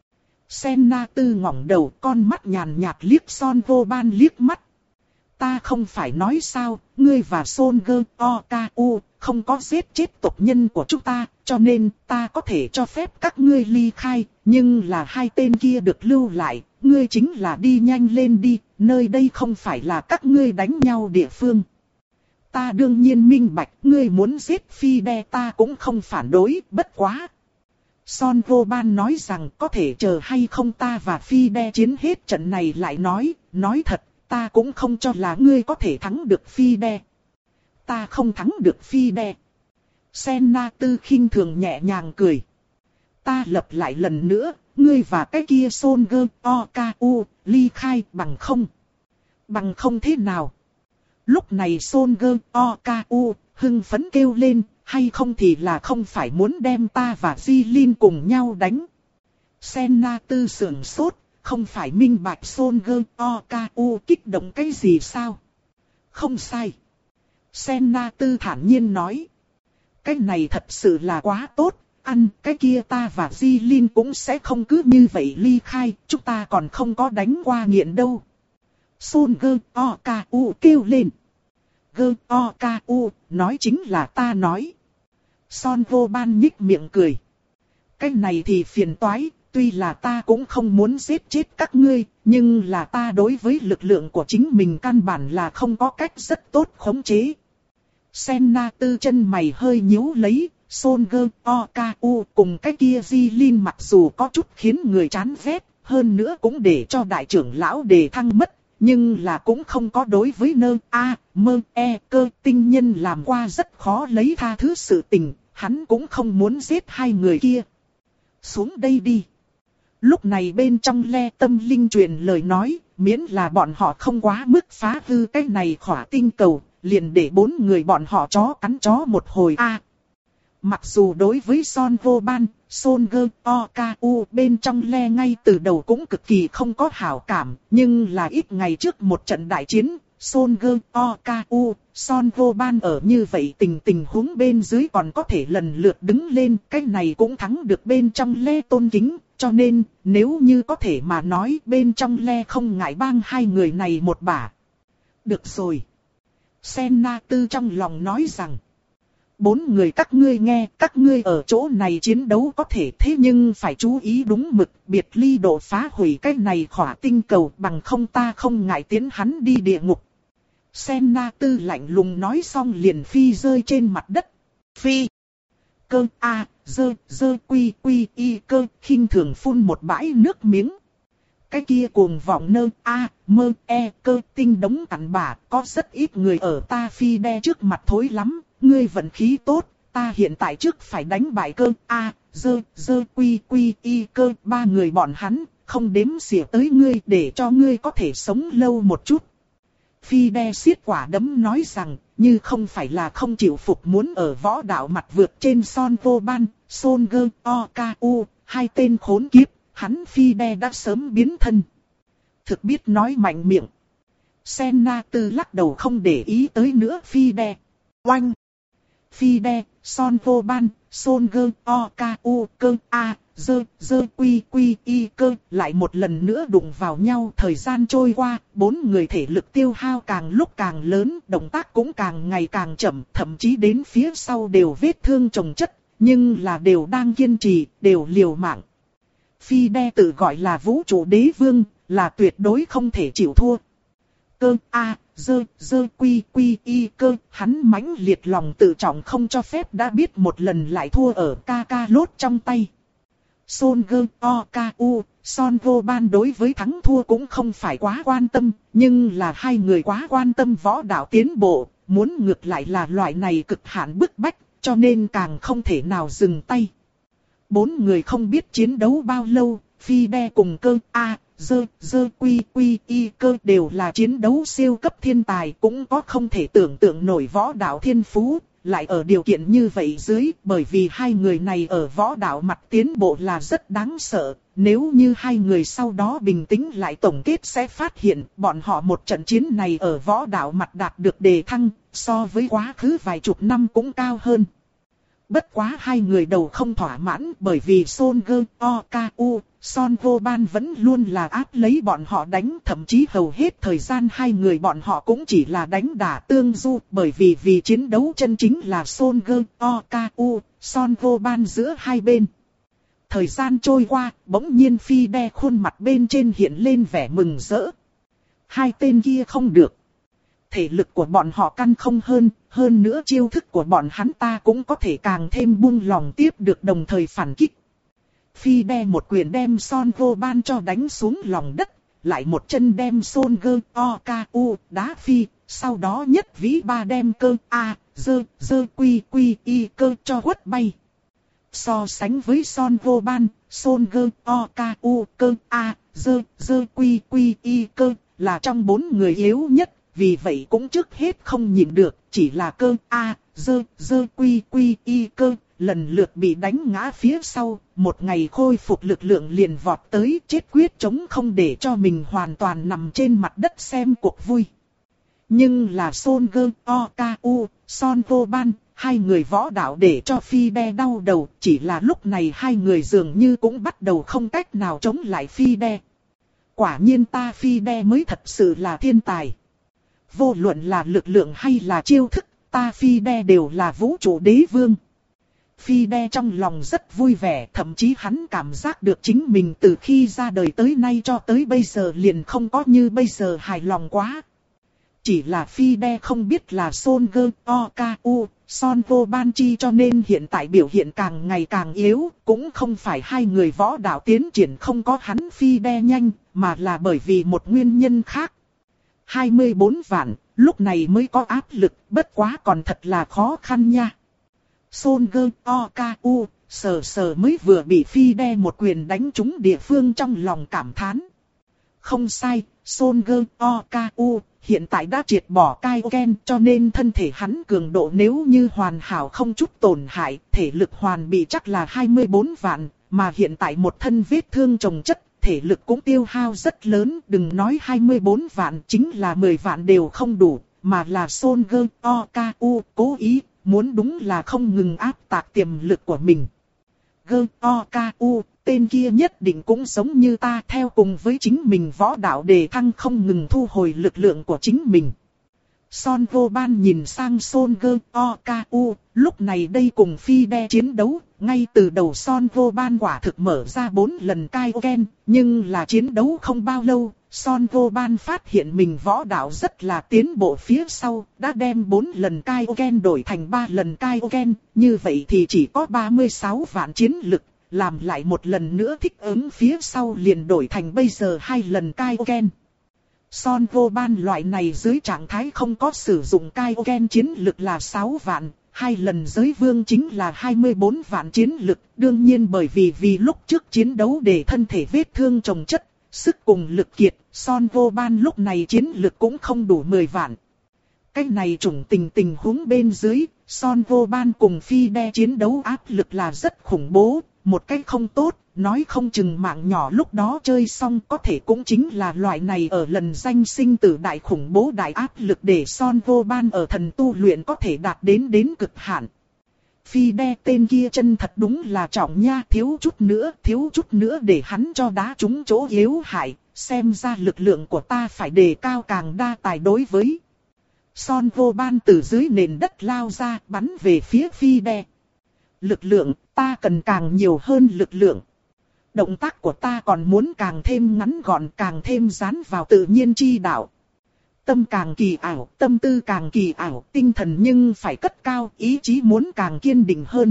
Senna Tư ngẩng đầu, con mắt nhàn nhạt liếc Son Goban liếc mắt. Ta không phải nói sao, ngươi và Son Go Oku không có giết chết tộc nhân của chúng ta, cho nên ta có thể cho phép các ngươi ly khai, nhưng là hai tên kia được lưu lại, ngươi chính là đi nhanh lên đi, nơi đây không phải là các ngươi đánh nhau địa phương. Ta đương nhiên minh bạch, ngươi muốn giết Fide ta cũng không phản đối, bất quá. Son Goban nói rằng có thể chờ hay không ta và Fide chiến hết trận này lại nói, nói thật, ta cũng không cho là ngươi có thể thắng được Fide. Ta không thắng được Fide. Senna Tư khinh thường nhẹ nhàng cười. Ta lặp lại lần nữa, ngươi và cái kia Son Go Oku ly khai bằng không. Bằng không thế nào. Lúc này Son Go Oku hưng phấn kêu lên, hay không thì là không phải muốn đem ta và Di Linh cùng nhau đánh. Senna Tư sưởng sốt, không phải minh bạch Son Gơ O K U kích động cái gì sao? Không sai. Senna Tư thản nhiên nói. Cái này thật sự là quá tốt, ăn cái kia ta và Di Linh cũng sẽ không cứ như vậy ly khai, chúng ta còn không có đánh qua nghiện đâu. Son Gơ O K U kêu lên. Gơ O K U, nói chính là ta nói. Son Vô Ban nhích miệng cười. Cái này thì phiền toái, tuy là ta cũng không muốn giết chết các ngươi, nhưng là ta đối với lực lượng của chính mình căn bản là không có cách rất tốt khống chế. Senna Tư chân mày hơi nhíu lấy, Son Gơ O K U cùng cái kia Di Linh mặc dù có chút khiến người chán ghét, hơn nữa cũng để cho đại trưởng lão đề thăng mất, nhưng là cũng không có đối với nơ a mơ e cơ tinh nhân làm qua rất khó lấy tha thứ sự tình, hắn cũng không muốn giết hai người kia. Xuống đây đi. Lúc này bên trong Le Tâm Linh truyền lời nói, miễn là bọn họ không quá mức phá hư cái này khỏa tinh cầu, liền để bốn người bọn họ chó cắn chó một hồi a. À, mặc dù đối với Son Vô Ban, Son Gơ O K U bên trong Le ngay từ đầu cũng cực kỳ không có hảo cảm, nhưng là ít ngày trước một trận đại chiến, Son Gơ O K U, Son Vô Ban ở như vậy tình tình huống bên dưới còn có thể lần lượt đứng lên, cái này cũng thắng được bên trong Le tôn kính, cho nên nếu như có thể mà nói bên trong Le không ngại bang hai người này một bả. Được rồi. Senna Tư trong lòng nói rằng, bốn người các ngươi nghe, các ngươi ở chỗ này chiến đấu có thể thế nhưng phải chú ý đúng mực, biệt ly độ phá hủy cái này khỏa tinh cầu bằng không ta không ngại tiến hắn đi địa ngục. Senna Tư lạnh lùng nói xong liền phi rơi trên mặt đất. Phi. Cơ a, dơ, dơ quy quy y cơ, khinh thường phun một bãi nước miếng. Cái kia cuồng vọng nơ a, mơ e cơ tinh đống cặn bả, có rất ít người ở ta phi đe trước mặt thối lắm, ngươi vận khí tốt, ta hiện tại trước phải đánh bại cơ a, dơ, dơ quy quy y cơ, ba người bọn hắn, không đếm xỉa tới ngươi để cho ngươi có thể sống lâu một chút. Phi đe xiết quả đấm nói rằng, như không phải là không chịu phục muốn ở võ đạo mặt vượt trên Son Vô Ban, Son Gơ O K U, hai tên khốn kiếp, hắn Phi đe đã sớm biến thân. Thực biết nói mạnh miệng. Senna Tư lắc đầu không để ý tới nữa Phi đe. Oanh! Phi đe, Son Vô Ban, Son Gơ O K U cơ a, dơ, dơ quy quy y cơ, lại một lần nữa đụng vào nhau. Thời gian trôi qua, bốn người thể lực tiêu hao càng lúc càng lớn, động tác cũng càng ngày càng chậm, thậm chí đến phía sau đều vết thương chồng chất, nhưng là đều đang kiên trì, đều liều mạng. Phi đe tự gọi là vũ trụ đế vương, là tuyệt đối không thể chịu thua. Cơ a, dơ, dơ quy quy y cơ, hắn mãnh liệt lòng tự trọng không cho phép đã biết một lần lại thua ở ca ca lốt trong tay. Son Gơ O K U, Son Vô Ban đối với thắng thua cũng không phải quá quan tâm, nhưng là hai người quá quan tâm võ đạo tiến bộ, muốn ngược lại là loại này cực hạn bức bách, cho nên càng không thể nào dừng tay. Bốn người không biết chiến đấu bao lâu, Phi đe cùng cơ a, dơ, dơ quy quy y cơ đều là chiến đấu siêu cấp thiên tài, cũng có không thể tưởng tượng nổi võ đạo thiên phú. Lại ở điều kiện như vậy dưới, bởi vì hai người này ở võ đạo mặt tiến bộ là rất đáng sợ. Nếu như hai người sau đó bình tĩnh lại tổng kết sẽ phát hiện bọn họ một trận chiến này ở võ đạo mặt đạt được đề thăng, so với quá khứ vài chục năm cũng cao hơn. Bất quá hai người đầu không thỏa mãn bởi vì Son Gơ O K U, Son Vô Ban vẫn luôn là áp lấy bọn họ đánh, thậm chí hầu hết thời gian hai người bọn họ cũng chỉ là đánh đả tương du, bởi vì vì chiến đấu chân chính là Son Gơ O K U, Son Vô Ban giữa hai bên. Thời gian trôi qua, bỗng nhiên Phi đe khuôn mặt bên trên hiện lên vẻ mừng rỡ. Hai tên kia không được. Thể lực của bọn họ căn không hơn, hơn nữa chiêu thức của bọn hắn ta cũng có thể càng thêm buông lòng tiếp được đồng thời phản kích. Phi đe một quyền đem Son Vô Ban cho đánh xuống lòng đất, lại một chân đem Son Gơ O K U đá phi, sau đó nhất vĩ ba đem cơ a, dơ, dơ quy quy y cơ cho quất bay. So sánh với Son Vô Ban, Son Gơ O K U cơ a, dơ, dơ quy quy y cơ là trong bốn người yếu nhất. vì vậy cũng trước hết không nhịn được, chỉ là cơ a, dơ, dơ quy quy y cơ, lần lượt bị đánh ngã phía sau, một ngày khôi phục lực lượng liền vọt tới chết quyết chống không để cho mình hoàn toàn nằm trên mặt đất xem cuộc vui. Nhưng là Son Gơ, O K U, Son Vô Ban, hai người võ đạo để cho Phi Đe đau đầu, chỉ là lúc này hai người dường như cũng bắt đầu không cách nào chống lại Phi Đe. Quả nhiên ta Phi Đe mới thật sự là thiên tài. Vô luận là lực lượng hay là chiêu thức, ta Phi Đe đều là vũ trụ đế vương. Phi Đe trong lòng rất vui vẻ, thậm chí hắn cảm giác được chính mình từ khi ra đời tới nay cho tới bây giờ liền không có như bây giờ hài lòng quá. Chỉ là Phi Đe không biết là Son Gơ, O K U, Son Vô Ban chi cho nên hiện tại biểu hiện càng ngày càng yếu, cũng không phải hai người võ đạo tiến triển không có hắn Phi Đe nhanh, mà là bởi vì một nguyên nhân khác. hai mươi bốn vạn, lúc này mới có áp lực, bất quá còn thật là khó khăn nha. Son Gơ, O K U, sờ sờ mới vừa bị Phi Đe một quyền đánh trúng địa phương trong lòng cảm thán. Không sai, Son Gơ, O K U, hiện tại đã triệt bỏ Kaioken cho nên thân thể hắn cường độ nếu như hoàn hảo không chút tổn hại, thể lực hoàn bị chắc là hai mươi bốn vạn, mà hiện tại một thân vết thương chồng chất, thể lực cũng tiêu hao rất lớn, đừng nói hai mươi bốn vạn, chính là mười vạn đều không đủ, mà là Son Gơ, O K U, cố ý, muốn đúng là không ngừng áp tạc tiềm lực của mình. Gơ, O K U, tên kia nhất định cũng giống như ta theo cùng với chính mình võ đạo đề thăng không ngừng thu hồi lực lượng của chính mình. Son Vô Ban nhìn sang Son Gơ, O K U, lúc này đây cùng Phi Đe chiến đấu, ngay từ đầu Son Vô Ban quả thực mở ra bốn lần Kaioken, nhưng là chiến đấu không bao lâu, Son Vô Ban phát hiện mình võ đạo rất là tiến bộ phía sau, đã đem bốn lần Kaioken đổi thành ba lần Kaioken, như vậy thì chỉ có ba mươi sáu vạn chiến lực, làm lại một lần nữa thích ứng phía sau liền đổi thành bây giờ hai lần Kaioken. Son Vô Ban loại này dưới trạng thái không có sử dụng Kaioken chiến lực là sáu vạn, hai lần giới vương chính là hai mươi bốn vạn chiến lực, đương nhiên bởi vì vì lúc trước chiến đấu để thân thể vết thương chồng chất, sức cùng lực kiệt, Son Vô Ban lúc này chiến lực cũng không đủ mười vạn. Cái này chủng tình tình huống bên dưới, Son Vô Ban cùng Phi Đe chiến đấu áp lực là rất khủng bố, một cách không tốt, nói không chừng mạng nhỏ lúc đó chơi xong có thể cũng chính là loại này ở lần danh sinh tử đại khủng bố đại áp lực để Son Vô Ban ở thần tu luyện có thể đạt đến đến cực hạn. Phi Đe tên kia chân thật đúng là trọng nha, thiếu chút nữa, thiếu chút nữa để hắn cho đá trúng chỗ yếu hại, xem ra lực lượng của ta phải đề cao càng đa tài đối với. Son Vô Ban từ dưới nền đất lao ra, bắn về phía Phi Đe. Lực lượng, ta cần càng nhiều hơn lực lượng. Động tác của ta còn muốn càng thêm ngắn gọn, càng thêm dán vào tự nhiên chi đạo. Tâm càng kỳ ảo, tâm tư càng kỳ ảo, tinh thần nhưng phải cất cao, ý chí muốn càng kiên định hơn.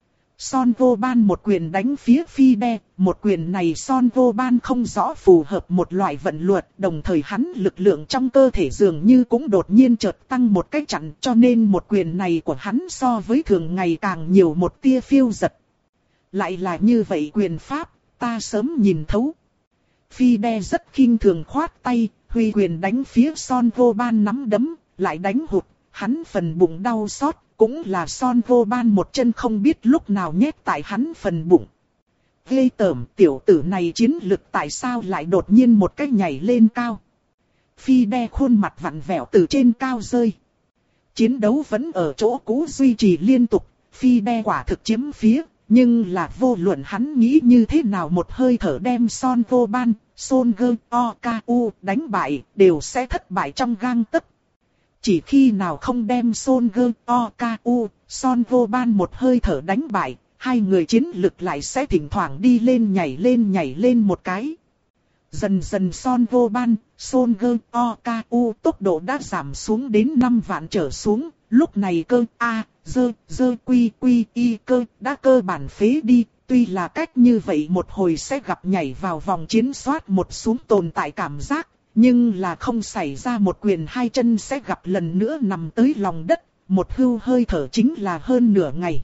Son Vô Ban một quyền đánh phía Phi Đe, một quyền này Son Vô Ban không rõ phù hợp một loại vận luật, đồng thời hắn lực lượng trong cơ thể dường như cũng đột nhiên chợt tăng một cách chặn, cho nên một quyền này của hắn so với thường ngày càng nhiều một tia phiêu giật. Lại là như vậy quyền pháp, ta sớm nhìn thấu. Phi Đe rất khinh thường khoát tay, huy quyền đánh phía Son Vô Ban nắm đấm, lại đánh hụt, hắn phần bụng đau xót. Cũng là Son Vô Ban một chân không biết lúc nào nhét tại hắn phần bụng. Ghê tởm, tiểu tử này chiến lực tại sao lại đột nhiên một cái nhảy lên cao. Phi Đe khuôn mặt vặn vẹo từ trên cao rơi. Chiến đấu vẫn ở chỗ cũ duy trì liên tục, Phi Đe quả thực chiếm phía, nhưng là vô luận hắn nghĩ như thế nào một hơi thở đem Son Vô Ban, Son Gơ, O K U đánh bại, đều sẽ thất bại trong gang tấc. Chỉ khi nào không đem Son Gơ, O K U, Son Vô Ban một hơi thở đánh bại, hai người chiến lực lại sẽ thỉnh thoảng đi lên nhảy lên nhảy lên một cái. Dần dần Son Vô Ban, Son Gơ, O K U tốc độ đã giảm xuống đến năm vạn trở xuống, lúc này cơ A, dơ, dơ quy quy y cơ đã cơ bản phế đi, tuy là cách như vậy một hồi sẽ gặp nhảy vào vòng chiến soát một xuống tồn tại cảm giác. Nhưng là không xảy ra một quyền hai chân sẽ gặp lần nữa nằm tới lòng đất, một hưu hơi thở chính là hơn nửa ngày.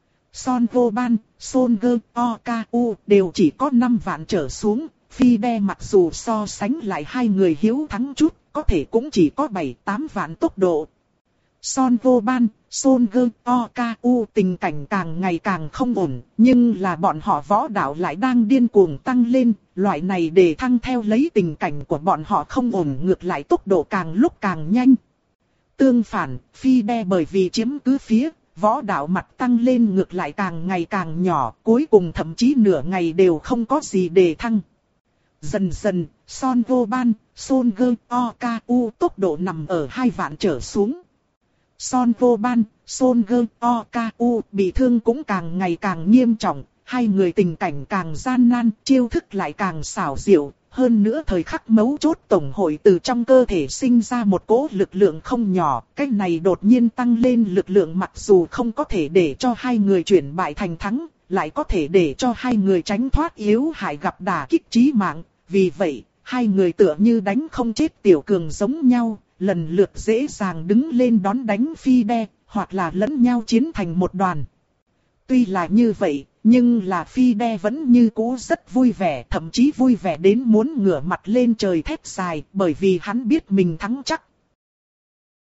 Son Vô Ban, Son Gơ, O K U đều chỉ có năm vạn trở xuống, Phi Đe mặc dù so sánh lại hai người hiếu thắng chút, có thể cũng chỉ có bảy tám vạn tốc độ. Son Vô Ban, Son Gơ, O K U tình cảnh càng ngày càng không ổn, nhưng là bọn họ võ đạo lại đang điên cuồng tăng lên, loại này để thăng theo lấy tình cảnh của bọn họ không ổn ngược lại tốc độ càng lúc càng nhanh. Tương phản, Phi Đe bởi vì chiếm cứ phía, võ đạo mặt tăng lên ngược lại càng ngày càng nhỏ, cuối cùng thậm chí nửa ngày đều không có gì để thăng. Dần dần, Son Vô Ban, Son Gơ, O K U tốc độ nằm ở hai vạn trở xuống. Son Vô Ban, Son Gơ, O K U bị thương cũng càng ngày càng nghiêm trọng, hai người tình cảnh càng gian nan, chiêu thức lại càng xảo diệu. Hơn nữa thời khắc mấu chốt tổng hội từ trong cơ thể sinh ra một cỗ lực lượng không nhỏ, cái này đột nhiên tăng lên lực lượng mặc dù không có thể để cho hai người chuyển bại thành thắng, lại có thể để cho hai người tránh thoát yếu hại gặp đả kích chí mạng. Vì vậy, hai người tựa như đánh không chết tiểu cường giống nhau, lần lượt dễ dàng đứng lên đón đánh Phi Đe, hoặc là lẫn nhau chiến thành một đoàn. Tuy là như vậy, nhưng là Phi Đe vẫn như cũ rất vui vẻ, thậm chí vui vẻ đến muốn ngửa mặt lên trời thét dài, bởi vì hắn biết mình thắng chắc.